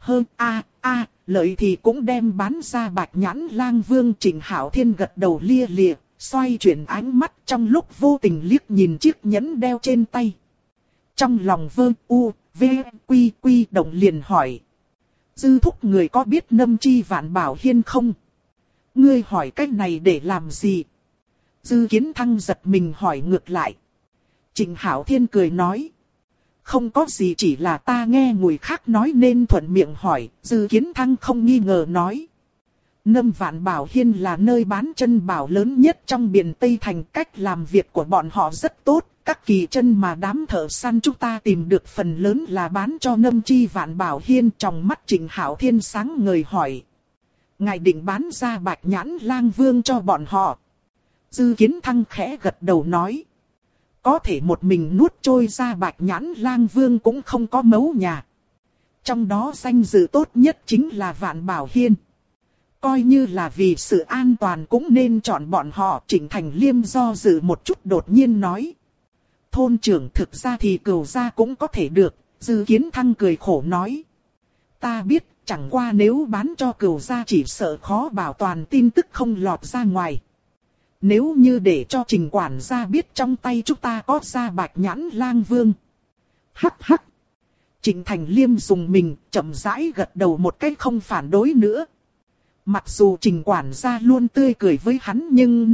lợi thì cũng đem bán ra Bạch Nhãn Lang Vương. Trịnh Hạo Thiên gật đầu lia lịa, xoay chuyển ánh mắt trong lúc vô tình liếc nhìn chiếc nhẫn đeo trên tay. Trong lòng V, Quy Động liền hỏi. Dư thúc người có biết Nâm Chi Vạn Bảo Hiên không? Ngươi hỏi cách này để làm gì? Dư Kiến Thăng giật mình hỏi ngược lại. Trịnh Hạo Thiên cười nói. Không có gì, chỉ là ta nghe người khác nói nên thuận miệng hỏi. Dư Kiến Thăng không nghi ngờ nói. Nâm Vạn Bảo Hiên là nơi bán chân bảo lớn nhất trong biển Tây Thành. Cách làm việc của bọn họ rất tốt. Các kỳ chân mà đám thợ săn chúng ta tìm được phần lớn là bán cho Nâm Chi Vạn Bảo Hiên. Trong mắt Trịnh Hạo Thiên sáng ngời hỏi. Ngài định bán ra Bạch Nhãn Lang Vương cho bọn họ? Dư Kiến Thăng khẽ gật đầu nói. Có thể một mình nuốt trôi ra Bạch Nhãn Lang Vương cũng không có mấu nhà. Trong đó danh dự tốt nhất chính là Vạn Bảo Hiên. Coi như là vì sự an toàn cũng nên chọn bọn họ. Trịnh Thành Liêm do dự một chút đột nhiên nói. Thôn trưởng, thực ra thì Cửu gia cũng có thể được. Dư Kiến Thăng cười khổ nói. Ta biết, chẳng qua nếu bán cho Cửu gia chỉ sợ khó bảo toàn tin tức không lọt ra ngoài. Nếu như để cho Trình quản gia biết trong tay chúng ta có ra Bạch Nhãn Lang Vương. Hắc hắc. Trịnh Thành Liêm dùng mình, chậm rãi gật đầu một cách không phản đối nữa. Mặc dù Trình quản gia luôn tươi cười với hắn nhưng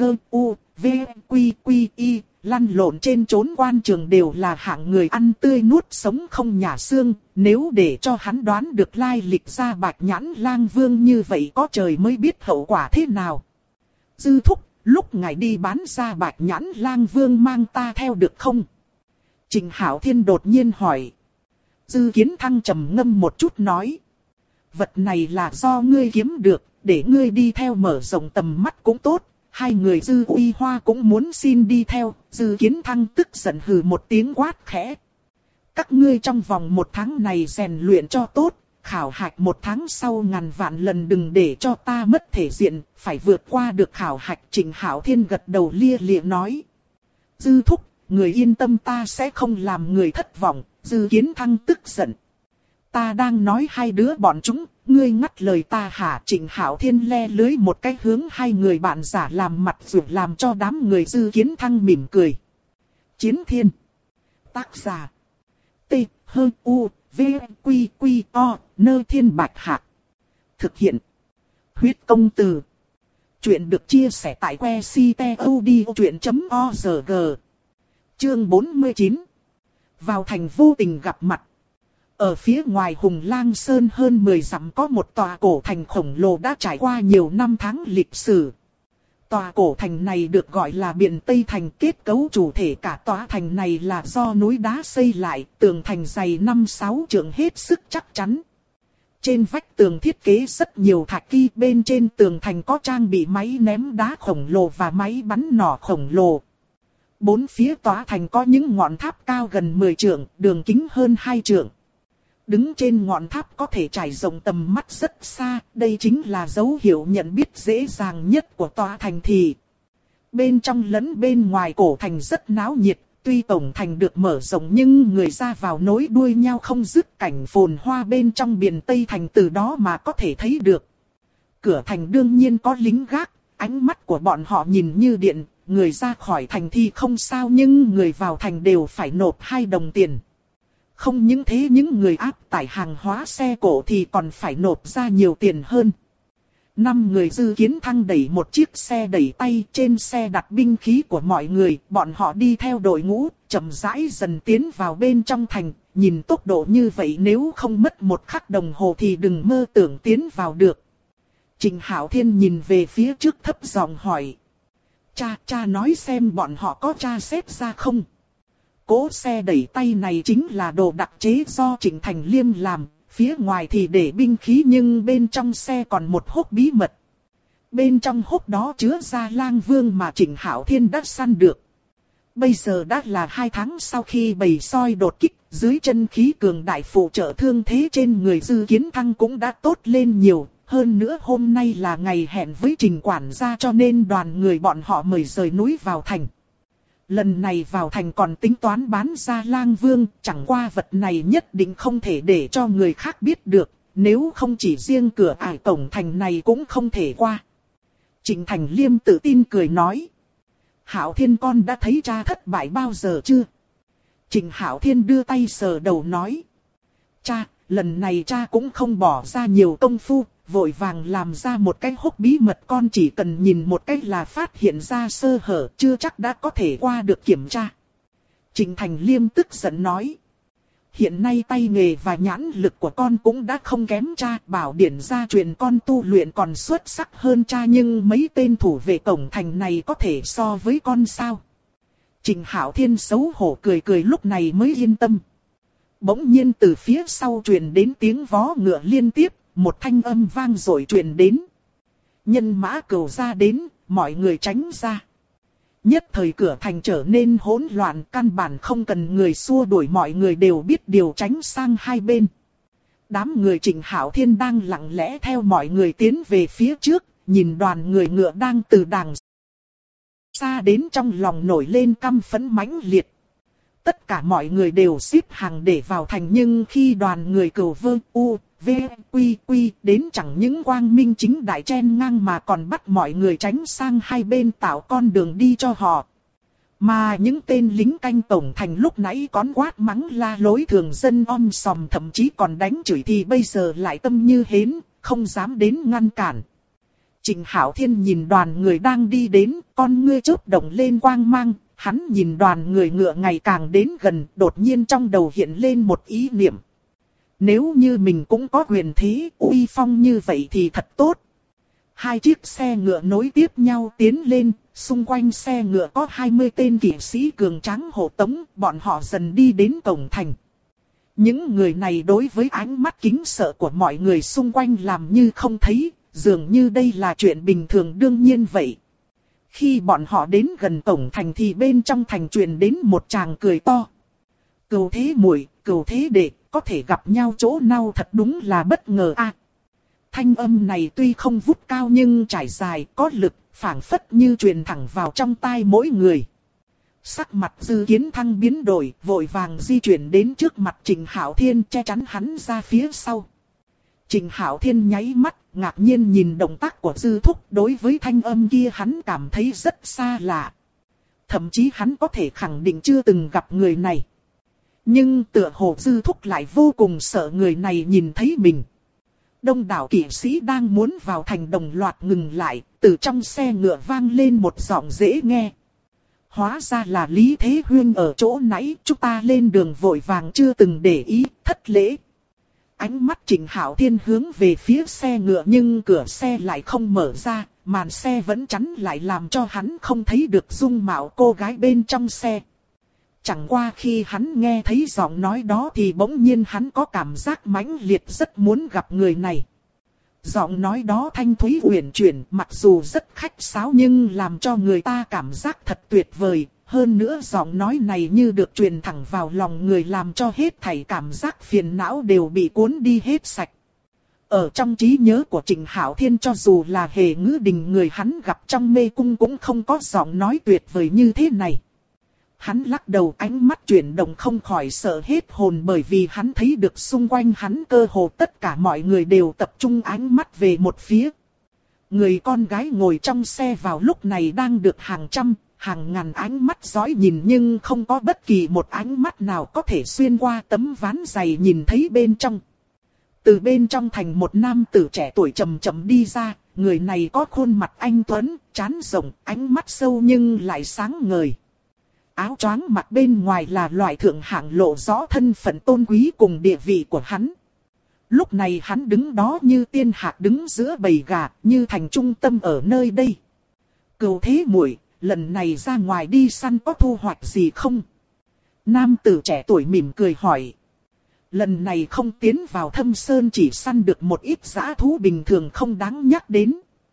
quy lăn lộn trên chốn quan trường đều là hạng người ăn tươi nuốt sống không nhả xương. Nếu để cho hắn đoán được lai lịch ra Bạch Nhãn Lang Vương như vậy có trời mới biết hậu quả thế nào. Dư thúc, lúc ngài đi bán ra Bạch Nhãn Lang Vương mang ta theo được không? Trịnh Hạo Thiên đột nhiên hỏi. Dư Kiến Thăng trầm ngâm một chút nói. Vật này là do ngươi kiếm được, để ngươi đi theo mở rộng tầm mắt cũng tốt. Hai người Dư Uy Hoa cũng muốn xin đi theo. Dư Kiến Thăng tức giận hừ một tiếng quát khẽ. Các ngươi trong vòng 1 tháng này rèn luyện cho tốt. Khảo hạch 1 tháng sau ngàn vạn lần đừng để cho ta mất thể diện. Phải vượt qua được khảo hạch. Trịnh Hạo Thiên gật đầu lia lịa nói. Dư thúc, người yên tâm, ta sẽ không làm người thất vọng. Dư Kiến Thăng tức giận. Ta đang nói hai đứa bọn chúng, ngươi ngắt lời ta hả? Trịnh Hạo Thiên le lưới một cái hướng hai người bạn giả làm mặt dù làm cho đám người Dư Kiến Thăng mỉm cười. Chiến Thiên. Tác giả. T-H-U-V-Q-Q-O, Nơ Thiên Bạch Hạc. Thực hiện. Huyết Công Từ. Chuyện được chia sẻ tại que ctod.org. Chương 49. Vào thành vô tình gặp mặt. Ở phía ngoài Hùng Lang Sơn hơn 10 dặm có một tòa cổ thành khổng lồ đã trải qua nhiều năm tháng lịch sử. Tòa cổ thành này được gọi là Biển Tây Thành. Kết cấu chủ thể cả tòa thành này là do núi đá xây lại, tường thành dày 5-6 trượng hết sức chắc chắn. Trên vách tường thiết kế rất nhiều thạch kỳ, bên trên tường thành có trang bị máy ném đá khổng lồ và máy bắn nỏ khổng lồ. Bốn phía tòa thành có những ngọn tháp cao gần 10 trượng, đường kính hơn 2 trượng. Đứng trên ngọn tháp có thể trải rộng tầm mắt rất xa, đây chính là dấu hiệu nhận biết dễ dàng nhất của tòa thành thị. Bên trong lẫn bên ngoài cổ thành rất náo nhiệt, tuy tổng thành được mở rộng nhưng người ra vào nối đuôi nhau không dứt, cảnh phồn hoa bên trong Biển Tây Thành từ đó mà có thể thấy được. Cửa thành đương nhiên có lính gác, ánh mắt của bọn họ nhìn như điện, người ra khỏi thành thì không sao nhưng người vào thành đều phải nộp 2 đồng tiền. Không những thế, những người áp tải hàng hóa xe cộ thì còn phải nộp ra nhiều tiền hơn. 5 người Dư Kiến Thăng đẩy một chiếc xe đẩy tay, trên xe đặt binh khí của mọi người, bọn họ đi theo đội ngũ, chậm rãi dần tiến vào bên trong thành. Nhìn tốc độ như vậy nếu không mất 1 khắc đồng hồ thì đừng mơ tưởng tiến vào được. Trịnh Hạo Thiên nhìn về phía trước thấp giọng hỏi. Cha nói xem bọn họ có tra xét ra không? Cỗ xe đẩy tay này chính là đồ đặc chế do Trịnh Thành Liêm làm, phía ngoài thì để binh khí nhưng bên trong xe còn một hốc bí mật. Bên trong hốc đó chứa ra Lang Vương mà Trịnh Hạo Thiên đã săn được. Bây giờ đã là 2 tháng sau khi bầy soi đột kích, dưới chân khí cường đại phụ trợ thương thế trên người Dư Kiến Thăng cũng đã tốt lên nhiều. Hơn nữa hôm nay là ngày hẹn với Trình quản gia cho nên đoàn người bọn họ mời rời núi vào thành. Lần này vào thành còn tính toán bán ra Lang Vương, chẳng qua vật này nhất định không thể để cho người khác biết được, nếu không chỉ riêng cửa ải cổng thành này cũng không thể qua. Trịnh Thành Liêm tự tin cười nói. Hạo Thiên, con đã thấy cha thất bại bao giờ chưa? Trịnh Hạo Thiên đưa tay sờ đầu nói. Cha, lần này cha cũng không bỏ ra nhiều công phu, vội vàng làm ra một cái hốc bí mật, con chỉ cần nhìn một cách là phát hiện ra sơ hở, chưa chắc đã có thể qua được kiểm tra. Trịnh Thành Liêm tức giận nói. Hiện nay tay nghề và nhãn lực của con cũng đã không kém cha, bảo điển gia truyền con tu luyện còn xuất sắc hơn cha, nhưng mấy tên thủ vệ cổng thành này có thể so với con sao? Trịnh Hạo Thiên xấu hổ cười cười, lúc này mới yên tâm. Bỗng nhiên từ phía sau truyền đến tiếng vó ngựa liên tiếp, một thanh âm vang dội truyền đến. Nhân mã Cừu gia đến, mọi người tránh ra. Nhất thời cửa thành trở nên hỗn loạn, căn bản không cần người xua đuổi, mọi người đều biết điều tránh sang hai bên. Đám người Trịnh Hạo Thiên đang lặng lẽ theo mọi người tiến về phía trước, nhìn đoàn người ngựa đang từ đàng xa đến, trong lòng nổi lên căm phẫn mãnh liệt. Tất cả mọi người đều xếp hàng để vào thành, nhưng khi đoàn người Cừu Vơ U, V, Quy Quy đến, chẳng những quang minh chính đại chen ngang mà còn bắt mọi người tránh sang hai bên tạo con đường đi cho họ. Mà những tên lính canh tổng thành lúc nãy cón quát mắng la lối thường dân om sòm, thậm chí còn đánh chửi, thì bây giờ lại tâm như hến, không dám đến ngăn cản. Trịnh Hạo Thiên nhìn đoàn người đang đi đến, con ngươi chớp động lên quang mang. Hắn nhìn đoàn người ngựa ngày càng đến gần, đột nhiên trong đầu hiện lên một ý niệm. Nếu như mình cũng có quyền thế, uy phong như vậy thì thật tốt. Hai chiếc xe ngựa nối tiếp nhau tiến lên, xung quanh xe ngựa có 20 tên kỵ sĩ cường tráng hộ tống, bọn họ dần đi đến cổng thành. Những người này đối với ánh mắt kính sợ của mọi người xung quanh làm như không thấy, dường như đây là chuyện bình thường đương nhiên vậy. Khi bọn họ đến gần cổng thành thì bên trong thành truyền đến một tràng cười to. Cừu thế muội, Cừu thế đệ, có thể gặp nhau chỗ nào thật đúng là bất ngờ a. Thanh âm này tuy không vút cao nhưng trải dài, có lực, phảng phất như truyền thẳng vào trong tai mỗi người. Sắc mặt Dư Kiến Thăng biến đổi, vội vàng di chuyển đến trước mặt Trịnh Hạo Thiên, che chắn hắn ra phía sau. Trịnh Hạo Thiên nháy mắt, ngạc nhiên nhìn động tác của Dư Thúc, đối với thanh âm kia hắn cảm thấy rất xa lạ. Thậm chí hắn có thể khẳng định chưa từng gặp người này. Nhưng tựa hồ Dư Thúc lại vô cùng sợ người này nhìn thấy mình. Đông đảo kỵ sĩ đang muốn vào thành đồng loạt ngừng lại, từ trong xe ngựa vang lên một giọng dễ nghe. Hóa ra là Lý Thế Huyên ở chỗ nãy, chúng ta lên đường vội vàng chưa từng để ý, thất lễ. Ánh mắt Trịnh Hạo Thiên hướng về phía xe ngựa nhưng cửa xe lại không mở ra, màn xe vẫn chắn lại làm cho hắn không thấy được dung mạo cô gái bên trong xe. Chẳng qua khi hắn nghe thấy giọng nói đó thì bỗng nhiên hắn có cảm giác mãnh liệt rất muốn gặp người này. Giọng nói đó thanh thúy uyển chuyển, mặc dù rất khách sáo nhưng làm cho người ta cảm giác thật tuyệt vời. Hơn nữa giọng nói này như được truyền thẳng vào lòng người, làm cho hết thảy cảm giác phiền não đều bị cuốn đi hết sạch. Ở trong trí nhớ của Trịnh Hạo Thiên, cho dù là Hề Ngữ Đình người hắn gặp trong mê cung cũng không có giọng nói tuyệt vời như thế này. Hắn lắc đầu, ánh mắt chuyển động không khỏi sợ hết hồn, bởi vì hắn thấy được xung quanh hắn cơ hồ tất cả mọi người đều tập trung ánh mắt về một phía. Người con gái ngồi trong xe vào lúc này đang được hàng trăm, hàng ngàn ánh mắt dõi nhìn, nhưng không có bất kỳ một ánh mắt nào có thể xuyên qua tấm ván dày nhìn thấy bên trong. Từ bên trong thành một nam tử trẻ tuổi chậm chậm đi ra, người này có khuôn mặt anh tuấn, trán rộng, ánh mắt sâu nhưng lại sáng ngời. Áo choàng mặc bên ngoài là loại thượng hạng, lộ rõ thân phận tôn quý cùng địa vị của hắn. Lúc này hắn đứng đó như tiên hạc đứng giữa bầy gà, như thành trung tâm ở nơi đây. Cừu thế muội, lần này ra ngoài đi săn có thu hoạch gì không? Nam tử trẻ tuổi mỉm cười hỏi. Lần này không tiến vào thâm sơn, chỉ săn được một ít dã thú bình thường không đáng nhắc đến.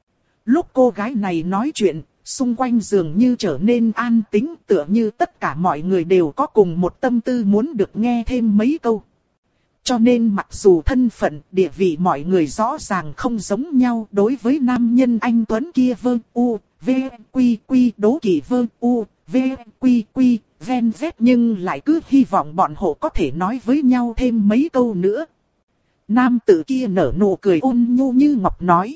Lúc cô gái này nói chuyện, xung quanh dường như trở nên an tĩnh, tựa như tất cả mọi người đều có cùng một tâm tư muốn được nghe thêm mấy câu. Cho nên mặc dù thân phận, địa vị mọi người rõ ràng không giống nhau, đối với nam nhân anh tuấn kia Vơ U, V, Quy Quy đố kỵ Vơ U, V, Quy Quy, ven vét, nhưng lại cứ hy vọng bọn họ có thể nói với nhau thêm mấy câu nữa. Nam tử kia nở nụ cười ôn nhu như ngọc nói.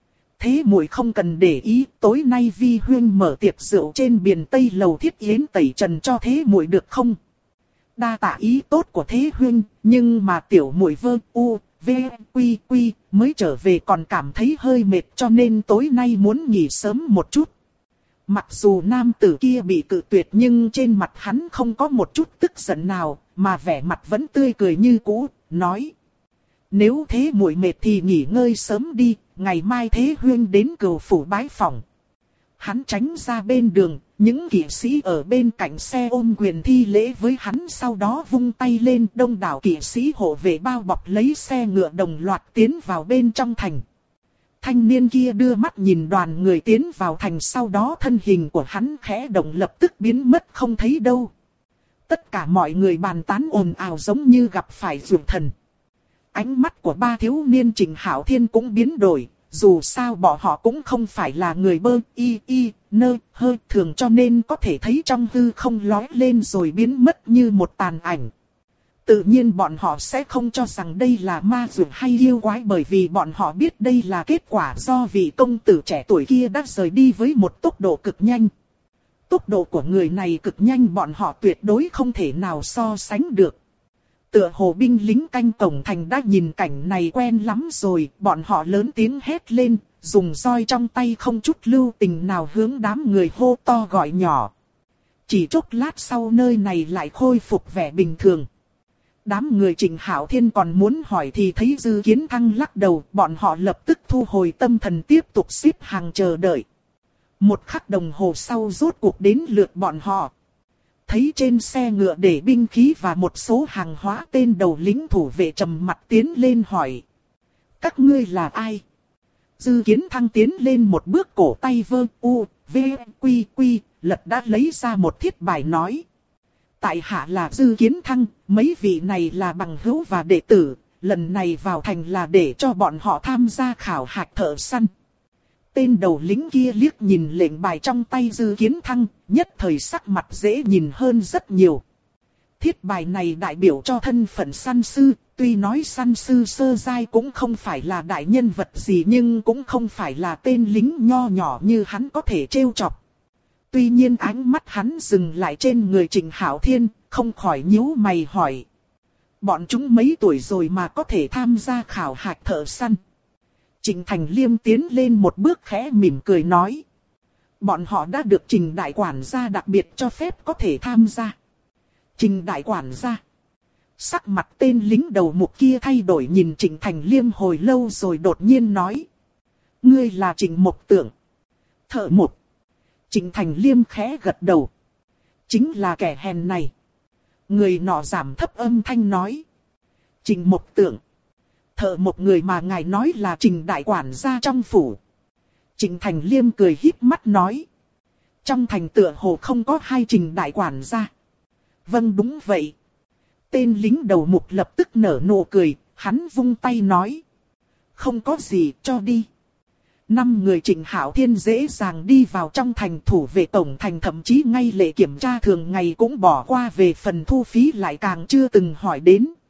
Thế muội không cần để ý, tối nay Vi Huyên mở tiệc rượu trên biển Tây lầu Thiết Yến tẩy trần cho thế muội được không? Đa tạ ý tốt của Thế Huynh, nhưng mà tiểu muội vơ u, v, quy quy, mới trở về còn cảm thấy hơi mệt cho nên tối nay muốn nghỉ sớm một chút. Mặc dù nam tử kia bị cự tuyệt nhưng trên mặt hắn không có một chút tức giận nào, mà vẻ mặt vẫn tươi cười như cũ, nói. Nếu thế muội mệt thì nghỉ ngơi sớm đi, ngày mai Thế Huynh đến Cửu phủ bái phỏng. Hắn tránh ra bên đường, những kỵ sĩ ở bên cạnh xe ôm quyền thi lễ với hắn, sau đó vung tay lên, đông đảo kỵ sĩ hộ vệ bao bọc lấy xe ngựa đồng loạt tiến vào bên trong thành. Thanh niên kia đưa mắt nhìn đoàn người tiến vào thành, sau đó thân hình của hắn khẽ động lập tức biến mất không thấy đâu. Tất cả mọi người bàn tán ồn ào giống như gặp phải dược thần. Ánh mắt của ba thiếu niên Trịnh Hạo Thiên cũng biến đổi, dù sao bọn họ cũng không phải là người bơ nơ hơi thường cho nên có thể thấy trong hư không lói lên rồi biến mất như một tàn ảnh. Tự nhiên bọn họ sẽ không cho rằng đây là ma dược hay yêu quái, bởi vì bọn họ biết đây là kết quả do vị công tử trẻ tuổi kia đã rời đi với một tốc độ cực nhanh. Tốc độ của người này cực nhanh, bọn họ tuyệt đối không thể nào so sánh được. Tựa hồ binh lính canh cổng thành đã nhìn cảnh này quen lắm rồi, bọn họ lớn tiếng hét lên, dùng roi trong tay không chút lưu tình nào hướng đám người hô to gọi nhỏ. Chỉ chốc lát sau nơi này lại khôi phục vẻ bình thường. Đám người Trịnh Hạo Thiên còn muốn hỏi thì thấy Dư Kiến Thăng lắc đầu, bọn họ lập tức thu hồi tâm thần tiếp tục xếp hàng chờ đợi. Một khắc đồng hồ sau rốt cuộc đến lượt bọn họ. Thấy trên xe ngựa để binh khí và một số hàng hóa, tên đầu lính thủ vệ trầm mặt tiến lên hỏi. Các ngươi là ai? Dư Kiến Thăng tiến lên một bước, cổ tay vơ u, v, quy quy, lật đã lấy ra một thiết bài nói. Tại hạ là Dư Kiến Thăng, mấy vị này là bằng hữu và đệ tử, lần này vào thành là để cho bọn họ tham gia khảo hạch thợ săn. Tên đầu lính kia liếc nhìn lệnh bài trong tay Dư Kiến Thăng, nhất thời sắc mặt dễ nhìn hơn rất nhiều. Thiết bài này đại biểu cho thân phận săn sư, tuy nói săn sư sơ giai cũng không phải là đại nhân vật gì nhưng cũng không phải là tên lính nho nhỏ như hắn có thể trêu chọc. Tuy nhiên ánh mắt hắn dừng lại trên người Trịnh Hạo Thiên, không khỏi nhíu mày hỏi. Bọn chúng mấy tuổi rồi mà có thể tham gia khảo hạch thợ săn? Trịnh Thành Liêm tiến lên một bước khẽ mỉm cười nói. Bọn họ đã được Trình đại quản gia đặc biệt cho phép có thể tham gia. Trình đại quản gia. Sắc mặt tên lính đầu mục kia thay đổi, nhìn Trịnh Thành Liêm hồi lâu rồi đột nhiên nói. Ngươi là Trịnh Mộc Tưởng. Thợ một. Trịnh Thành Liêm khẽ gật đầu. Chính là kẻ hèn này. Người nọ giảm thấp âm thanh nói. Trịnh Mộc Tưởng. Thợ một người mà ngài nói là Trình đại quản gia trong phủ. Trịnh Thành Liêm cười híp mắt nói. Trong thành tựa hồ không có hai Trình đại quản gia. Vâng đúng vậy. Tên lính đầu mục lập tức nở nụ cười, hắn vung tay nói. Không có gì, cho đi. 5 người Trịnh Hạo Thiên dễ dàng đi vào trong thành, thủ vệ tổng thành thậm chí ngay lệ kiểm tra thường ngày cũng bỏ qua, về phần thu phí lại càng chưa từng hỏi đến.